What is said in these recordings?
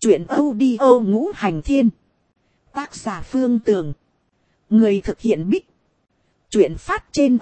Chuyện audio ngũ hành thiên. Tác giả Phương Tường. Người thực hiện Bích. Chuyện phát trên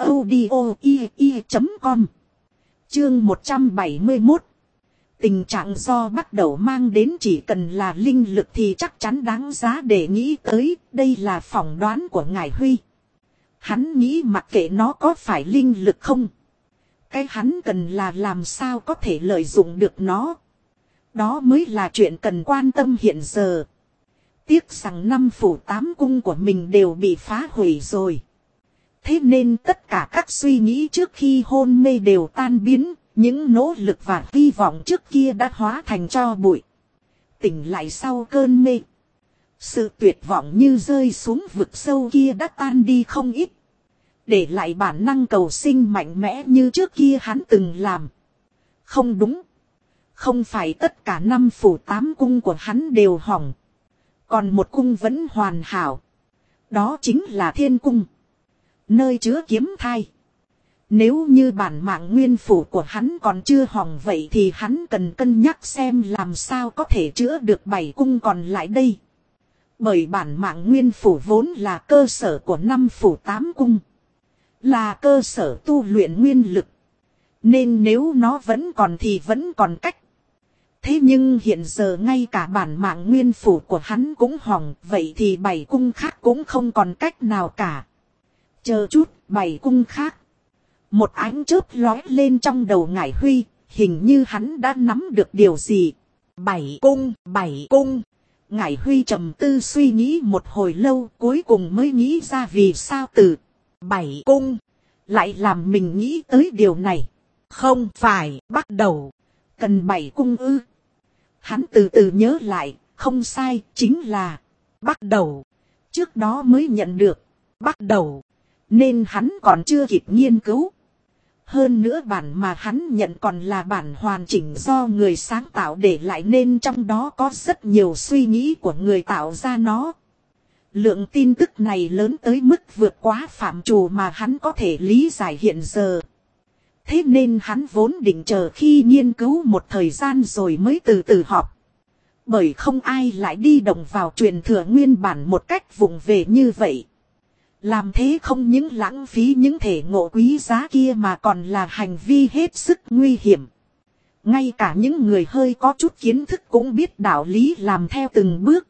audio.com. Chương 171. Tình trạng do bắt đầu mang đến chỉ cần là linh lực thì chắc chắn đáng giá để nghĩ tới. Đây là phỏng đoán của Ngải Huy. Hắn nghĩ mặc kệ nó có phải linh lực không. Cái hắn cần là làm sao có thể lợi dụng được nó. Đó mới là chuyện cần quan tâm hiện giờ. Tiếc rằng 5 phủ 8 cung của mình đều bị phá hủy rồi. Thế nên tất cả các suy nghĩ trước khi hôn mê đều tan biến. Những nỗ lực và hy vọng trước kia đã hóa thành tro bụi. Tỉnh lại sau cơn mê. Sự tuyệt vọng như rơi xuống vực sâu kia đã tan đi không ít. Để lại bản năng cầu sinh mạnh mẽ như trước kia hắn từng làm. Không đúng. Không phải tất cả 5 phủ 8 cung của hắn đều hỏng. Còn một cung vẫn hoàn hảo. Đó chính là Thiên Cung. Nơi chứa kiếm thai. Nếu như bản mạng nguyên phủ của hắn còn chưa hỏng vậy thì hắn cần cân nhắc xem làm sao có thể chữa được 7 cung còn lại đây. Bởi bản mạng nguyên phủ vốn là cơ sở của 5 phủ 8 cung. Là cơ sở tu luyện nguyên lực. Nên nếu nó vẫn còn thì vẫn còn cách. Thế nhưng hiện giờ ngay cả bản mạng nguyên phủ của hắn cũng hỏng. Vậy thì 7 cung khác cũng không còn cách nào cả. Chờ chút, 7 cung khác. Một ánh chớp lóe lên trong đầu Ngải Huy. Hình như hắn đã nắm được điều gì. 7 cung, 7 cung. Ngải Huy trầm tư suy nghĩ một hồi lâu. Cuối cùng mới nghĩ ra vì sao từ 7 cung lại làm mình nghĩ tới điều này. Không phải bắt đầu cần 7 cung ư. Hắn từ từ nhớ lại, không sai, chính là bắt đầu. Trước đó mới nhận được bắt đầu, nên hắn còn chưa kịp nghiên cứu. Hơn nữa bản mà hắn nhận còn là bản hoàn chỉnh do người sáng tạo để lại nên trong đó có rất nhiều suy nghĩ của người tạo ra nó. Lượng tin tức này lớn tới mức vượt quá phạm trù mà hắn có thể lý giải hiện giờ. Thế nên hắn vốn định chờ khi nghiên cứu một thời gian rồi mới từ từ họp. Bởi không ai lại đi động vào truyền thừa nguyên bản một cách vụng về như vậy. Làm thế không những lãng phí những thể ngộ quý giá kia mà còn là hành vi hết sức nguy hiểm. Ngay cả những người hơi có chút kiến thức cũng biết đạo lý làm theo từng bước.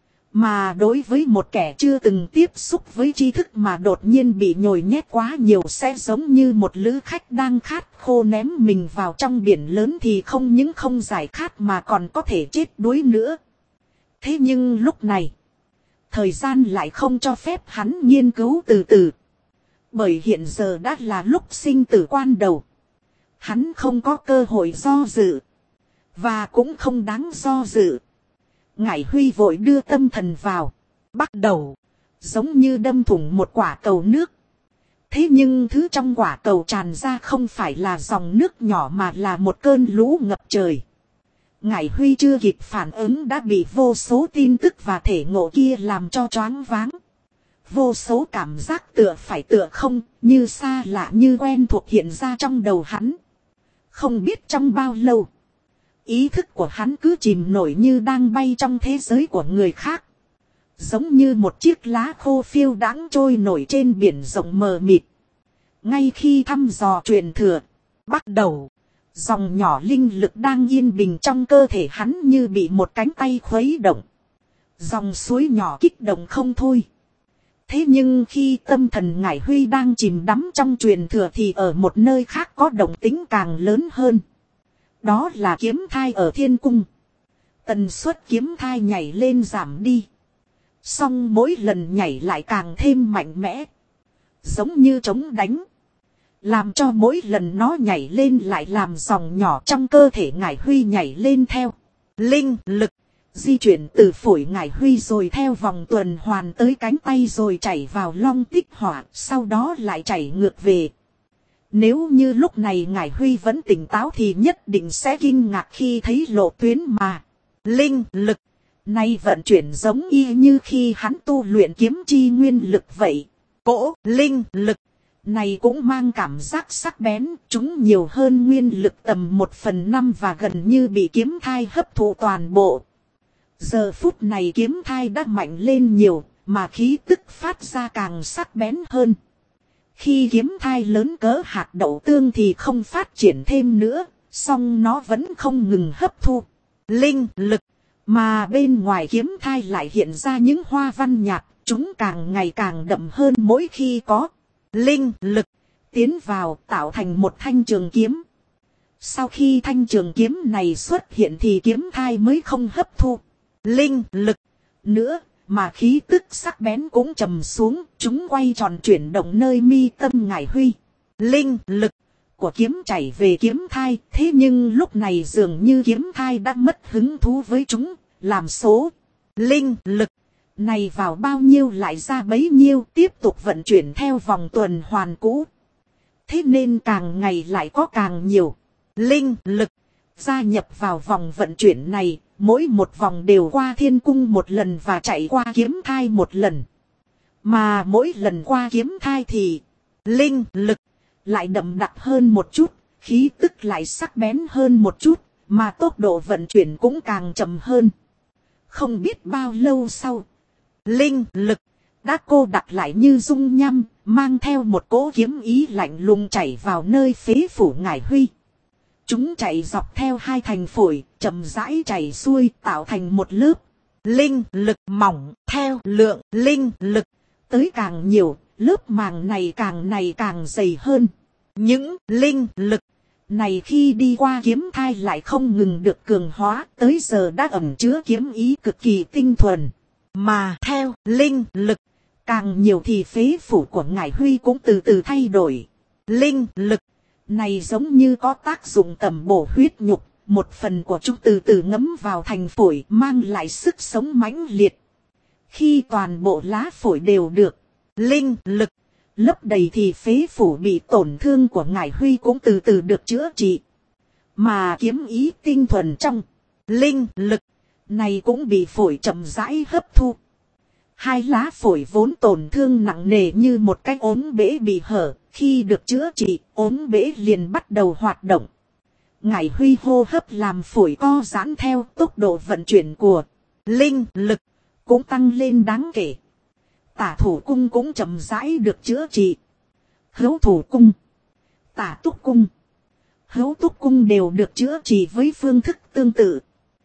Mà đối với một kẻ chưa từng tiếp xúc với tri thức mà đột nhiên bị nhồi nhét quá nhiều sẽ giống như một lữ khách đang khát khô ném mình vào trong biển lớn thì không những không giải khát mà còn có thể chết đuối nữa. Thế nhưng lúc này, thời gian lại không cho phép hắn nghiên cứu từ từ. Bởi hiện giờ đã là lúc sinh tử quan đầu. Hắn không có cơ hội do dự. Và cũng không đáng do dự. Ngải Huy vội đưa tâm thần vào. Bắt đầu. Giống như đâm thủng một quả cầu nước. Thế nhưng thứ trong quả cầu tràn ra không phải là dòng nước nhỏ mà là một cơn lũ ngập trời. Ngải Huy chưa kịp phản ứng đã bị vô số tin tức và thể ngộ kia làm cho choáng váng. Vô số cảm giác tựa phải tựa không, như xa lạ như quen thuộc hiện ra trong đầu hắn. Không biết trong bao lâu. Ý thức của hắn cứ chìm nổi như đang bay trong thế giới của người khác. Giống như một chiếc lá khô phiêu đãng trôi nổi trên biển rộng mờ mịt. Ngay khi thăm dò truyền thừa, bắt đầu, dòng nhỏ linh lực đang yên bình trong cơ thể hắn như bị một cánh tay khuấy động. Dòng suối nhỏ kích động không thôi. Thế nhưng khi tâm thần Ngải Huy đang chìm đắm trong truyền thừa thì ở một nơi khác có động tĩnh càng lớn hơn. Đó là kiếm thai ở Thiên Cung. Tần suất kiếm thai nhảy lên giảm đi. Song mỗi lần nhảy lại càng thêm mạnh mẽ. Giống như trống đánh. Làm cho mỗi lần nó nhảy lên lại làm dòng nhỏ trong cơ thể Ngải Huy nhảy lên theo. Linh lực di chuyển từ phổi Ngải Huy rồi theo vòng tuần hoàn tới cánh tay rồi chảy vào long tích hỏa. Sau đó lại chảy ngược về. Nếu như lúc này Ngải Huy vẫn tỉnh táo thì nhất định sẽ kinh ngạc khi thấy lộ tuyến mà. Linh lực này vận chuyển giống y như khi hắn tu luyện kiếm chi nguyên lực vậy. Cỗ linh lực này cũng mang cảm giác sắc bén, chúng nhiều hơn nguyên lực tầm 1/5 và gần như bị kiếm thai hấp thụ toàn bộ. Giờ phút này kiếm thai đã mạnh lên nhiều, mà khí tức phát ra càng sắc bén hơn. Khi kiếm thai lớn cỡ hạt đậu tương thì không phát triển thêm nữa, song nó vẫn không ngừng hấp thu linh lực. Mà bên ngoài kiếm thai lại hiện ra những hoa văn nhạt, chúng càng ngày càng đậm hơn mỗi khi có linh lực tiến vào tạo thành một thanh trường kiếm. Sau khi thanh trường kiếm này xuất hiện thì kiếm thai mới không hấp thu linh lực nữa, mà khí tức sắc bén cũng trầm xuống, chúng quay tròn chuyển động nơi mi tâm Ngải Huy. Linh lực của kiếm chảy về kiếm thai, thế nhưng lúc này dường như kiếm thai đã mất hứng thú với chúng, làm số linh lực này vào bao nhiêu lại ra bấy nhiêu, tiếp tục vận chuyển theo vòng tuần hoàn cũ. Thế nên càng ngày lại có càng nhiều linh lực gia nhập vào vòng vận chuyển này, mỗi một vòng đều qua thiên cung một lần và chạy qua kiếm thai một lần. Mà mỗi lần qua kiếm thai thì linh lực lại đậm đặc hơn một chút, khí tức lại sắc bén hơn một chút, mà tốc độ vận chuyển cũng càng chậm hơn. Không biết bao lâu sau, linh lực đã cô đặc lại như dung nham, mang theo một cỗ kiếm ý lạnh lùng chảy vào nơi phế phủ Ngải Huy. Chúng chạy dọc theo hai thành phổi, chậm rãi chảy xuôi tạo thành một lớp linh lực mỏng. Theo lượng linh lực tới càng nhiều, lớp màng này càng dày hơn. Những linh lực này khi đi qua kiếm thai lại không ngừng được cường hóa, tới giờ đã ẩn chứa kiếm ý cực kỳ tinh thuần. Mà theo linh lực càng nhiều thì phế phủ của Ngải Huy cũng từ từ thay đổi. Linh lực này giống như có tác dụng tẩm bổ huyết nhục, một phần của chúng từ từ ngấm vào thành phổi, mang lại sức sống mãnh liệt. Khi toàn bộ lá phổi đều được linh lực lấp đầy thì phế phủ bị tổn thương của Ngải Huy cũng từ từ được chữa trị. Mà kiếm ý tinh thuần trong linh lực này cũng bị phổi chậm rãi hấp thu. Hai lá phổi vốn tổn thương nặng nề như một cái ống bể bị hở, khi được chữa trị, ống bể liền bắt đầu hoạt động. Ngải Huy hô hấp làm phổi co giãn theo, tốc độ vận chuyển của linh lực cũng tăng lên đáng kể. Tả thủ cung cũng chậm rãi được chữa trị. Hữu thủ cung, tả túc cung, hữu túc cung đều được chữa trị với phương thức tương tự.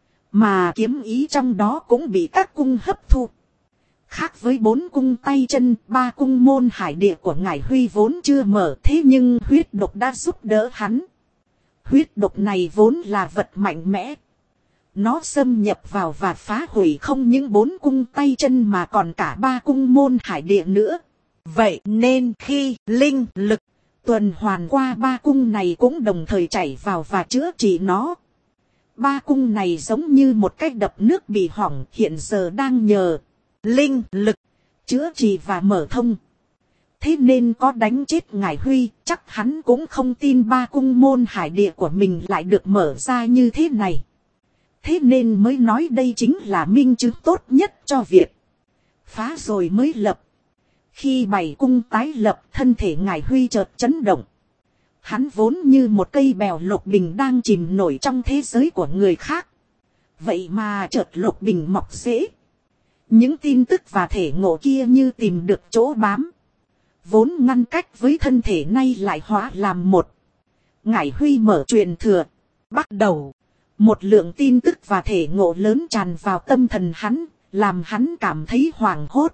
Mà kiếm ý trong đó cũng bị các cung hấp thu. Khác với 4 cung tay chân, 3 cung môn hải địa của Ngải Huy vốn chưa mở, thế nhưng huyết độc đã giúp đỡ hắn. Huyết độc này vốn là vật mạnh mẽ. Nó xâm nhập vào và phá hủy không những 4 cung tay chân mà còn cả 3 cung môn hải địa nữa. Vậy nên khi linh lực tuần hoàn qua 3 cung này cũng đồng thời chảy vào và chữa trị nó. 3 cung này giống như một cái đập nước bị hỏng, hiện giờ đang nhờ linh lực chữa trị và mở thông. Thế nên có đánh chết Ngải Huy, chắc hắn cũng không tin 3 cung môn hải địa của mình lại được mở ra như thế này. Thế nên mới nói đây chính là minh chứng tốt nhất cho việc phá rồi mới lập. Khi 7 cung tái lập, thân thể Ngải Huy chợt chấn động. Hắn vốn như một cây bèo lục bình đang chìm nổi trong thế giới của người khác. Vậy mà chợt lục bình mọc rễ. Những tin tức và thể ngộ kia như tìm được chỗ bám. Vốn ngăn cách với thân thể nay lại hóa làm một. Ngải Huy mở truyền thừa. Bắt đầu. Một lượng tin tức và thể ngộ lớn tràn vào tâm thần hắn. Làm hắn cảm thấy hoảng hốt.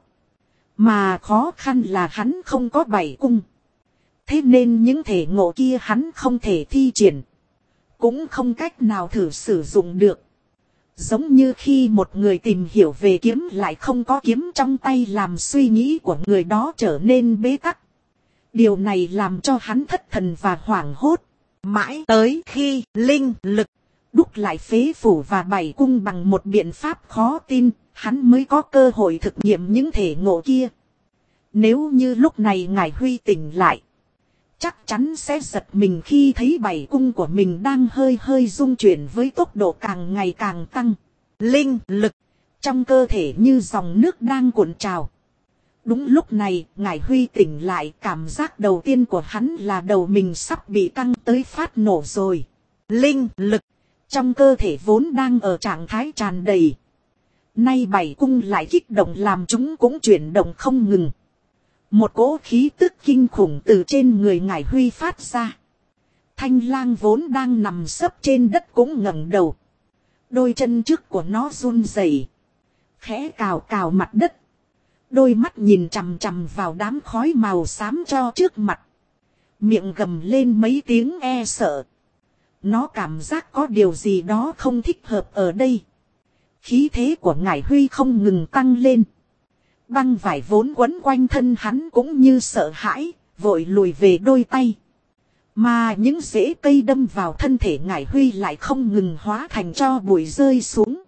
Mà khó khăn là hắn không có 7 cung. Thế nên những thể ngộ kia hắn không thể thi triển. Cũng không cách nào thử sử dụng được. Giống như khi một người tìm hiểu về kiếm lại không có kiếm trong tay, làm suy nghĩ của người đó trở nên bế tắc. Điều này làm cho hắn thất thần và hoảng hốt. Mãi tới khi linh lực đúc lại phế phủ và 7 cung bằng một biện pháp khó tin, hắn mới có cơ hội thực nghiệm những thể ngộ kia. Nếu như lúc này Ngải Huy tỉnh lại, chắc chắn sẽ giật mình khi thấy 7 cung của mình đang hơi hơi rung chuyển với tốc độ càng ngày càng tăng. Linh lực trong cơ thể như dòng nước đang cuộn trào. Đúng lúc này, Ngải Huy tỉnh lại, cảm giác đầu tiên của hắn là đầu mình sắp bị căng tới phát nổ rồi. Linh lực trong cơ thể vốn đang ở trạng thái tràn đầy. Nay bảy cung lại kích động làm chúng cũng chuyển động không ngừng. Một cỗ khí tức kinh khủng từ trên người Ngải Huy phát ra. Thanh lang vốn đang nằm sấp trên đất cũng ngẩng đầu. Đôi chân trước của nó run rẩy, khẽ cào cào mặt đất. Đôi mắt nhìn chằm chằm vào đám khói màu xám cho trước mặt. Miệng gầm lên mấy tiếng e sợ. Nó cảm giác có điều gì đó không thích hợp ở đây. Khí thế của Ngải Huy không ngừng tăng lên. Băng vải vốn quấn quanh thân hắn cũng như sợ hãi, vội lùi về đôi tay. Mà những rễ cây đâm vào thân thể Ngải Huy lại không ngừng hóa thành tro bụi rơi xuống.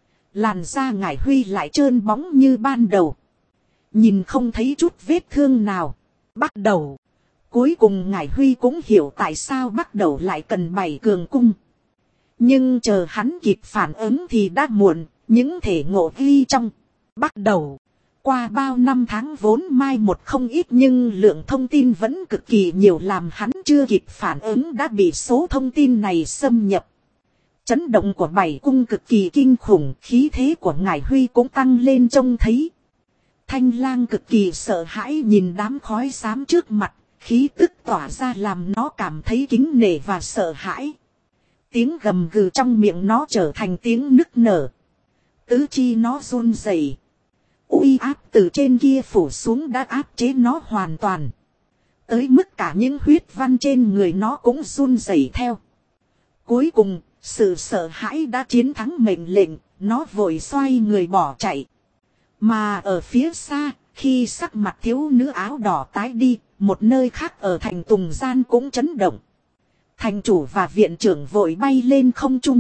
Làn da Ngải Huy lại trơn bóng như ban đầu. Nhìn không thấy chút vết thương nào. Bắt đầu. Cuối cùng Ngải Huy cũng hiểu tại sao bắt đầu lại cần 7 cường cung. Nhưng chờ hắn kịp phản ứng thì đã muộn. Những thể ngộ ghi trong bắt đầu. Qua bao năm tháng vốn mai một không ít nhưng lượng thông tin vẫn cực kỳ nhiều làm hắn chưa kịp phản ứng đã bị số thông tin này xâm nhập. Chấn động của 7 cung cực kỳ kinh khủng, khí thế của Ngải Huy cũng tăng lên trông thấy. Thanh lang cực kỳ sợ hãi nhìn đám khói xám trước mặt, khí tức tỏa ra làm nó cảm thấy kính nể và sợ hãi. Tiếng gầm gừ trong miệng nó trở thành tiếng nức nở. Tứ chi nó run rẩy. Uy áp từ trên kia phủ xuống đã áp chế nó hoàn toàn. Tới mức cả những huyết văn trên người nó cũng run rẩy theo. Cuối cùng, sự sợ hãi đã chiến thắng mệnh lệnh, nó vội xoay người bỏ chạy. Mà ở phía xa, khi sắc mặt thiếu nữ áo đỏ tái đi, một nơi khác ở thành Tùng Gian cũng chấn động. Thành chủ và viện trưởng vội bay lên không trung.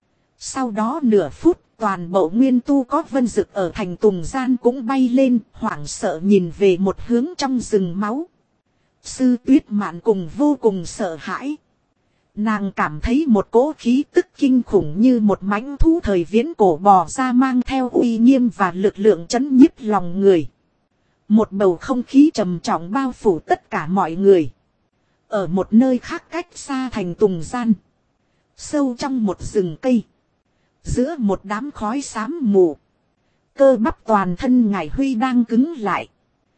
Sau đó nửa phút, toàn bộ nguyên tu có vân dực ở thành Tùng Gian cũng bay lên, hoảng sợ nhìn về một hướng trong rừng máu. Sư Tuyết Mạn cùng vô cùng sợ hãi. Nàng cảm thấy một cỗ khí tức kinh khủng như một mãnh thú thời viễn cổ bò ra mang theo uy nghiêm và lực lượng chấn nhiếp lòng người. Một bầu không khí trầm trọng bao phủ tất cả mọi người. Ở một nơi khác cách xa thành Tùng Gian. Sâu trong một rừng cây. Giữa một đám khói xám mù. Cơ bắp toàn thân Ngải Huy đang cứng lại.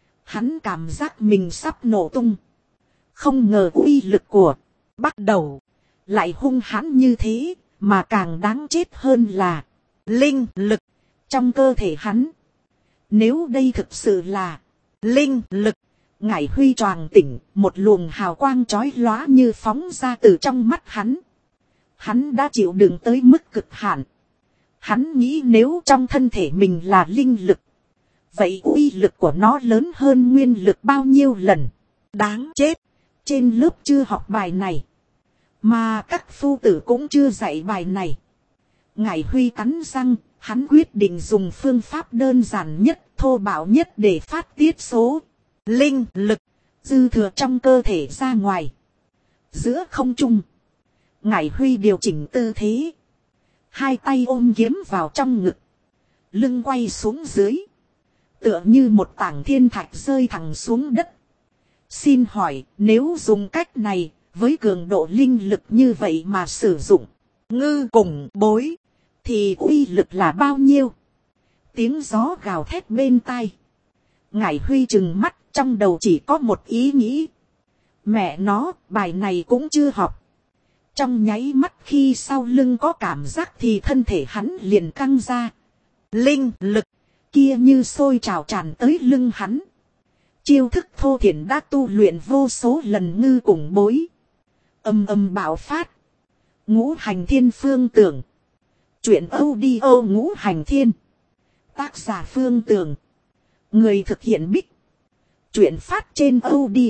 Hắn cảm giác mình sắp nổ tung. Không ngờ uy lực của bắt đầu lại hung hãn như thế, mà càng đáng chết hơn là linh lực trong cơ thể hắn. Nếu đây thực sự là linh lực, Ngải Huy choàng tỉnh, một luồng hào quang chói lóa như phóng ra từ trong mắt hắn. Hắn đã chịu đựng tới mức cực hạn. Hắn nghĩ nếu trong thân thể mình là linh lực, vậy uy lực của nó lớn hơn nguyên lực bao nhiêu lần. Đáng chết, trên lớp chưa học bài này. Mà các phu tử cũng chưa dạy bài này. Ngải Huy cắn răng, hắn quyết định dùng phương pháp đơn giản nhất, thô bạo nhất để phát tiết số linh lực dư thừa trong cơ thể ra ngoài. Giữa không trung, Ngải Huy điều chỉnh tư thế. Hai tay ôm kiếm vào trong ngực. Lưng quay xuống dưới. Tựa như một tảng thiên thạch rơi thẳng xuống đất. Xin hỏi, nếu dùng cách này, với cường độ linh lực như vậy mà sử dụng ngư cùng bối, thì uy lực là bao nhiêu? Tiếng gió gào thét bên tai. Ngải Huy trừng mắt, trong đầu chỉ có một ý nghĩ. Mẹ nó, bài này cũng chưa học. Trong nháy mắt khi sau lưng có cảm giác thì thân thể hắn liền căng ra. Linh lực kia như sôi trào tràn tới lưng hắn. Chiêu thức thô thiển đã tu luyện vô số lần ngư cùng bối. Âm âm bạo phát. Ngũ hành thiên phương tưởng. Chuyện audio ngũ hành thiên. Tác giả Phương Tường. Người thực hiện Bích. Chuyện phát trên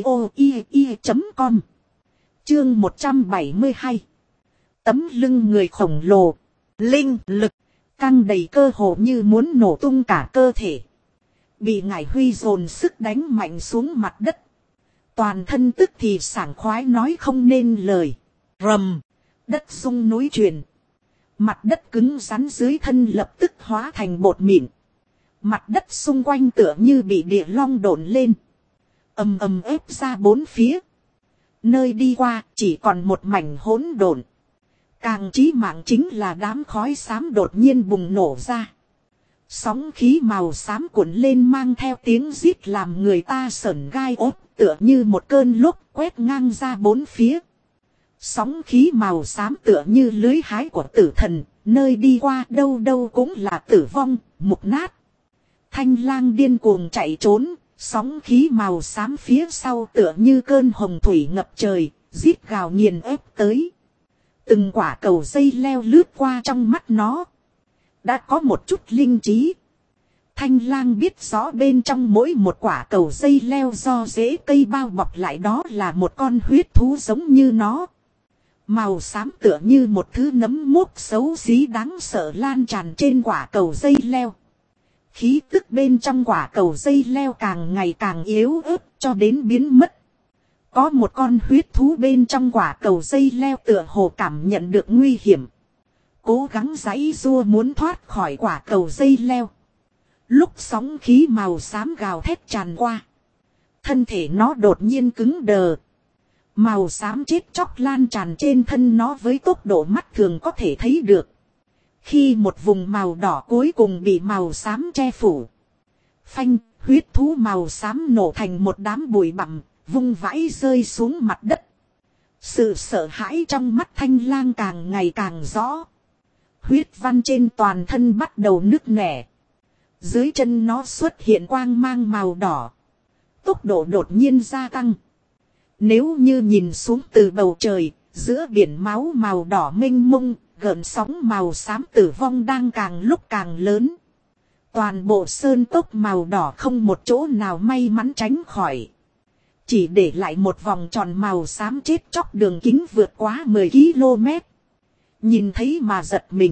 audio.com. Chương 172. Tấm lưng người khổng lồ. Linh lực căng đầy cơ hồ như muốn nổ tung cả cơ thể. Bị Ngải Huy dồn sức đánh mạnh xuống mặt đất. Toàn thân tức thì sảng khoái nói không nên lời. Rầm. Đất rung núi chuyển. Mặt đất cứng rắn dưới thân lập tức hóa thành bột mịn. Mặt đất xung quanh tựa như bị địa long đổn lên. Ầm ầm ép ra bốn phía. Nơi đi qua chỉ còn một mảnh hỗn độn. Càng chí mạng chính là đám khói xám đột nhiên bùng nổ ra. Sóng khí màu xám cuộn lên mang theo tiếng rít làm người ta sởn gai ốt, tựa như một cơn lốc quét ngang ra bốn phía. Sóng khí màu xám tựa như lưới hái của tử thần, nơi đi qua đâu đâu cũng là tử vong, mục nát. Thanh lang điên cuồng chạy trốn, sóng khí màu xám phía sau tựa như cơn hồng thủy ngập trời, rít gào nghiền ép tới. Từng quả cầu dây leo lướt qua trong mắt nó. Đã có một chút linh trí. Thanh lang biết rõ bên trong mỗi một quả cầu dây leo do rễ cây bao bọc lại đó là một con huyết thú giống như nó. Màu xám tựa như một thứ nấm mốc xấu xí đáng sợ lan tràn trên quả cầu dây leo. Khí tức bên trong quả cầu dây leo càng ngày càng yếu ớt cho đến biến mất. Có một con huyết thú bên trong quả cầu dây leo tựa hồ cảm nhận được nguy hiểm. Cố gắng giãy giụa muốn thoát khỏi quả cầu dây leo. Lúc sóng khí màu xám gào thét tràn qua. Thân thể nó đột nhiên cứng đờ. Màu xám chết chóc lan tràn trên thân nó với tốc độ mắt thường có thể thấy được. Khi một vùng màu đỏ cuối cùng bị màu xám che phủ. Phanh, huyết thú màu xám nổ thành một đám bụi bặm, vung vãi rơi xuống mặt đất. Sự sợ hãi trong mắt thanh lang càng ngày càng rõ. Huyết văn trên toàn thân bắt đầu nứt nẻ. Dưới chân nó xuất hiện quang mang màu đỏ. Tốc độ đột nhiên gia tăng. Nếu như nhìn xuống từ bầu trời, giữa biển máu màu đỏ mênh mông, gợn sóng màu xám tử vong đang càng lúc càng lớn. Toàn bộ sơn cốc màu đỏ không một chỗ nào may mắn tránh khỏi. Chỉ để lại một vòng tròn màu xám chết chóc đường kính vượt quá 10 km. Nhìn thấy mà giật mình.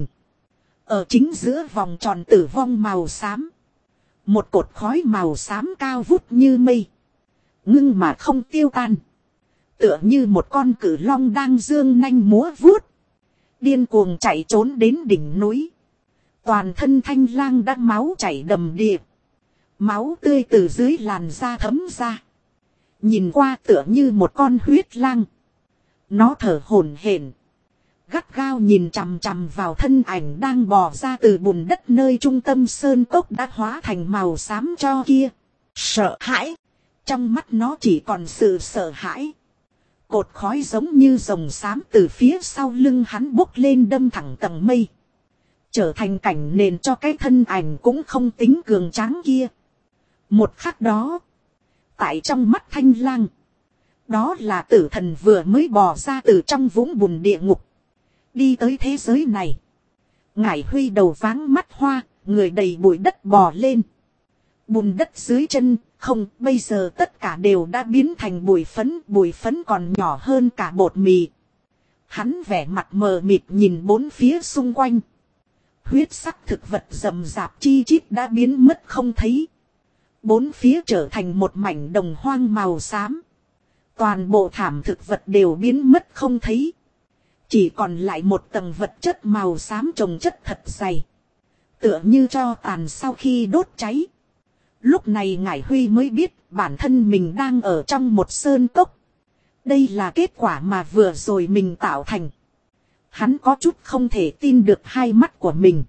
Ở chính giữa vòng tròn tử vong màu xám. Một cột khói màu xám cao vút như mây. Ngưng mà không tiêu tan. Tựa như một con cử long đang dương nanh múa vuốt. Điên cuồng chạy trốn đến đỉnh núi. Toàn thân thanh lang đã máu chảy đầm đìa. Máu tươi từ dưới làn da thấm ra. Nhìn qua tựa như một con huyết lang. Nó thở hổn hển. Gắt gao nhìn chằm chằm vào thân ảnh đang bò ra từ bùn đất nơi trung tâm sơn cốc đã hóa thành màu xám cho kia. Sợ hãi. Trong mắt nó chỉ còn sự sợ hãi. Cột khói giống như rồng xám từ phía sau lưng hắn bốc lên đâm thẳng tầng mây. Trở thành cảnh nền cho cái thân ảnh cũng không tính cường tráng kia. Một khắc đó. Tại trong mắt thanh lang. Đó là tử thần vừa mới bò ra từ trong vũng bùn địa ngục. Đi tới thế giới này. Ngải Huy đầu váng mắt hoa, người đầy bụi đất bò lên. Bùn đất dưới chân, không, bây giờ tất cả đều đã biến thành bụi phấn còn nhỏ hơn cả bột mì. Hắn vẻ mặt mờ mịt nhìn bốn phía xung quanh. Huyết sắc thực vật rậm rạp chi chít đã biến mất không thấy. Bốn phía trở thành một mảnh đồng hoang màu xám. Toàn bộ thảm thực vật đều biến mất không thấy. Chỉ còn lại một tầng vật chất màu xám trồng chất thật dày. Tựa như tro tàn sau khi đốt cháy. Lúc này Ngải Huy mới biết bản thân mình đang ở trong một sơn cốc. Đây là kết quả mà vừa rồi mình tạo thành. Hắn có chút không thể tin được hai mắt của mình.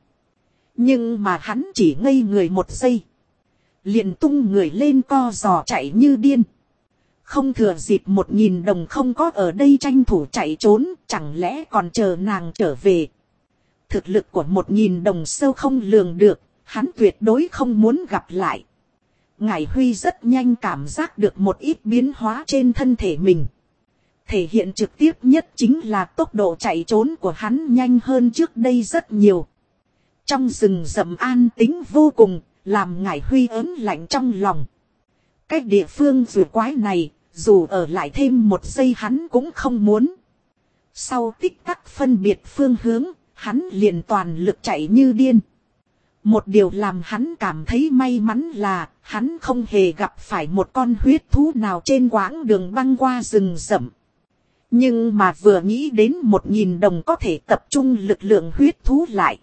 Nhưng mà hắn chỉ ngây người một giây. Liền tung người lên co giò chạy như điên. Không thừa dịp 1.000 đồng không có ở đây tranh thủ chạy trốn, chẳng lẽ còn chờ nàng trở về. Thực lực của 1.000 đồng sâu không lường được, hắn tuyệt đối không muốn gặp lại. Ngải Huy rất nhanh cảm giác được một ít biến hóa trên thân thể mình. Thể hiện trực tiếp nhất chính là tốc độ chạy trốn của hắn nhanh hơn trước đây rất nhiều. Trong rừng rậm an tĩnh vô cùng, làm Ngải Huy ớn lạnh trong lòng. Cái địa phương vừa quái này, dù ở lại thêm một giây hắn cũng không muốn. Sau tích tắc phân biệt phương hướng, hắn liền toàn lực chạy như điên. Một điều làm hắn cảm thấy may mắn là hắn không hề gặp phải một con huyết thú nào trên quãng đường băng qua rừng rậm. Nhưng mà vừa nghĩ đến 1.000 đồng có thể tập trung lực lượng huyết thú lại.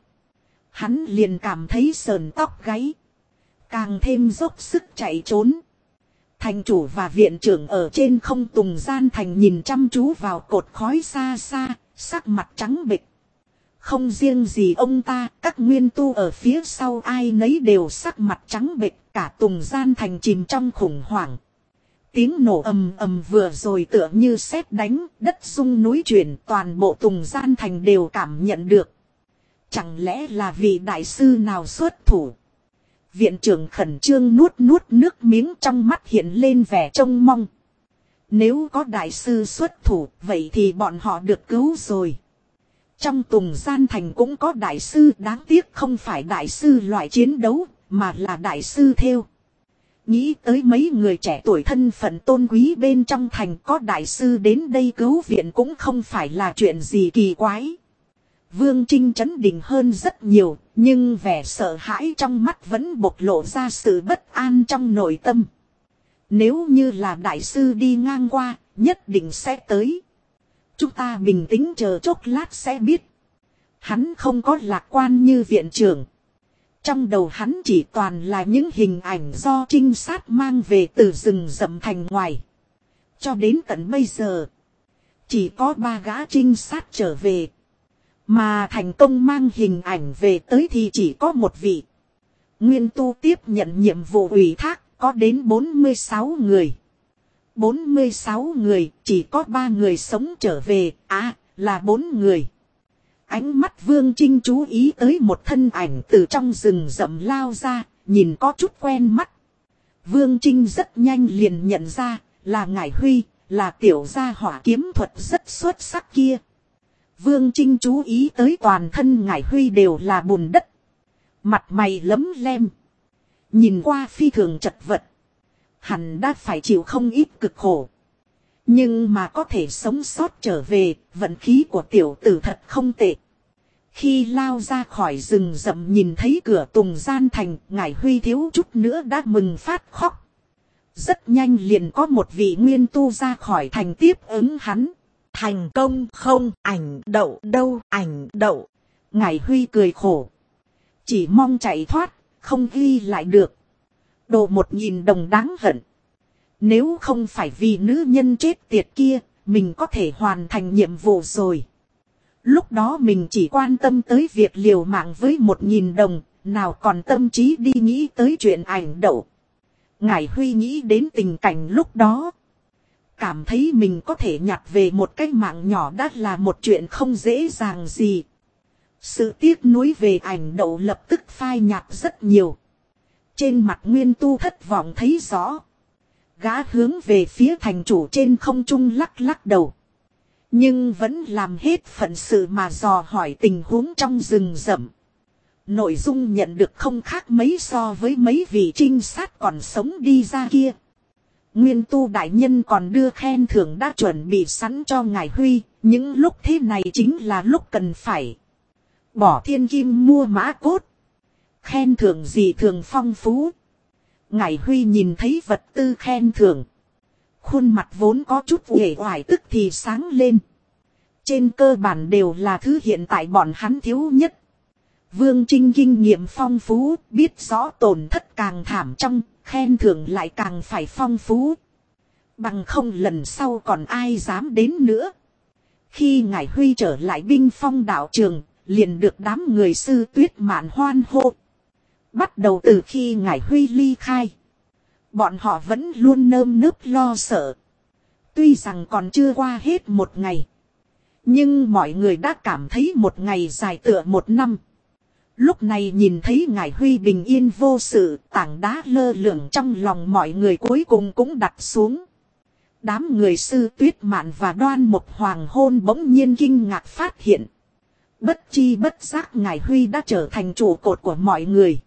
Hắn liền cảm thấy sờn tóc gáy. Càng thêm dốc sức chạy trốn. Thành chủ và viện trưởng ở trên không tùng gian thành nhìn chăm chú vào cột khói xa xa, sắc mặt trắng bệch. Không riêng gì ông ta, các nguyên tu ở phía sau ai nấy đều sắc mặt trắng bệch, cả Tùng Gian Thành chìm trong khủng hoảng. Tiếng nổ ầm ầm vừa rồi tựa như sét đánh, đất rung núi chuyển, toàn bộ Tùng Gian Thành đều cảm nhận được. Chẳng lẽ là vị đại sư nào xuất thủ? Viện trưởng khẩn trương nuốt nước miếng, trong mắt hiện lên vẻ trông mong. Nếu có đại sư xuất thủ, vậy thì bọn họ được cứu rồi. Trong Tùng Gian Thành cũng có đại sư, đáng tiếc không phải đại sư loại chiến đấu, mà là đại sư thêu. Nghĩ tới mấy người trẻ tuổi thân phận tôn quý bên trong thành, có đại sư đến đây cứu viện cũng không phải là chuyện gì kỳ quái. Vương Trinh trấn định hơn rất nhiều, nhưng vẻ sợ hãi trong mắt vẫn bộc lộ ra sự bất an trong nội tâm. Nếu như là đại sư đi ngang qua, nhất định sẽ tới. Chúng ta bình tĩnh chờ chốc lát sẽ biết. Hắn không có lạc quan như viện trưởng. Trong đầu hắn chỉ toàn là những hình ảnh do trinh sát mang về từ rừng rậm thành ngoài. Cho đến tận bây giờ, chỉ có 3 gã trinh sát trở về. Mà thành công mang hình ảnh về tới thì chỉ có một vị. Nguyên tu tiếp nhận nhiệm vụ ủy thác có đến 46 người. 46 người, chỉ có 3 người sống trở về, là 4 người. Ánh mắt Vương Trinh chú ý tới một thân ảnh từ trong rừng rậm lao ra, nhìn có chút quen mắt. Vương Trinh rất nhanh liền nhận ra, là Ngải Huy, là tiểu gia hỏa kiếm thuật rất xuất sắc kia. Vương Trinh chú ý tới toàn thân Ngải Huy đều là bùn đất. Mặt mày lấm lem. Nhìn qua phi thường chật vật. Hẳn đã phải chịu không ít cực khổ. Nhưng mà có thể sống sót trở về, vận khí của tiểu tử thật không tệ. Khi lao ra khỏi rừng rậm nhìn thấy cửa Tùng Gian Thành, Ngải Huy thiếu chút nữa đã mừng phát khóc. Rất nhanh liền có một vị nguyên tu ra khỏi thành tiếp ứng hắn. Thành công không, ảnh đậu đâu, ảnh đậu. Ngải Huy cười khổ. Chỉ mong chạy thoát, không ghi lại được. Đồ 1.000 đồng đáng hận. Nếu không phải vì nữ nhân chết tiệt kia, mình có thể hoàn thành nhiệm vụ rồi. Lúc đó mình chỉ quan tâm tới việc liều mạng với 1.000 đồng, nào còn tâm trí đi nghĩ tới chuyện ảnh đậu. Ngải Huy nghĩ đến tình cảnh lúc đó. Cảm thấy mình có thể nhặt về một cái mạng nhỏ đã là một chuyện không dễ dàng gì. Sự tiếc nuối về ảnh đậu lập tức phai nhạt rất nhiều. Trên mặt nguyên tu thất vọng thấy rõ. Gã hướng về phía thành chủ trên không trung lắc lắc đầu. Nhưng vẫn làm hết phận sự mà dò hỏi tình huống trong rừng rậm. Nội dung nhận được không khác mấy so với mấy vị trinh sát còn sống đi ra kia. Nguyên tu đại nhân còn đưa khen thưởng đã chuẩn bị sẵn cho Ngải Huy. Những lúc thế này chính là lúc cần phải. Bỏ thiên kim mua mã cốt. Khen thưởng gì thường phong phú. Ngải Huy nhìn thấy vật tư khen thưởng. Khuôn mặt vốn có chút uể oải tức thì sáng lên. Trên cơ bản đều là thứ hiện tại bọn hắn thiếu nhất. Vương Trinh kinh nghiệm phong phú, biết rõ tổn thất càng thảm trong, khen thưởng lại càng phải phong phú. Bằng không lần sau còn ai dám đến nữa. Khi Ngải Huy trở lại Binh Phong đạo trường, liền được đám người Sư Tuyết Mạn hoan hô. Bắt đầu từ khi Ngải Huy ly khai, bọn họ vẫn luôn nơm nớp lo sợ. Tuy rằng còn chưa qua hết một ngày, nhưng mọi người đã cảm thấy một ngày dài tựa một năm. Lúc này nhìn thấy Ngải Huy bình yên vô sự, tảng đá lơ lửng trong lòng mọi người cuối cùng cũng đặt xuống. Đám người Sư Tuyết Mạn và Đoan Mộc Hoàng Hôn bỗng nhiên kinh ngạc phát hiện. Bất chi bất giác Ngải Huy đã trở thành trụ cột của mọi người.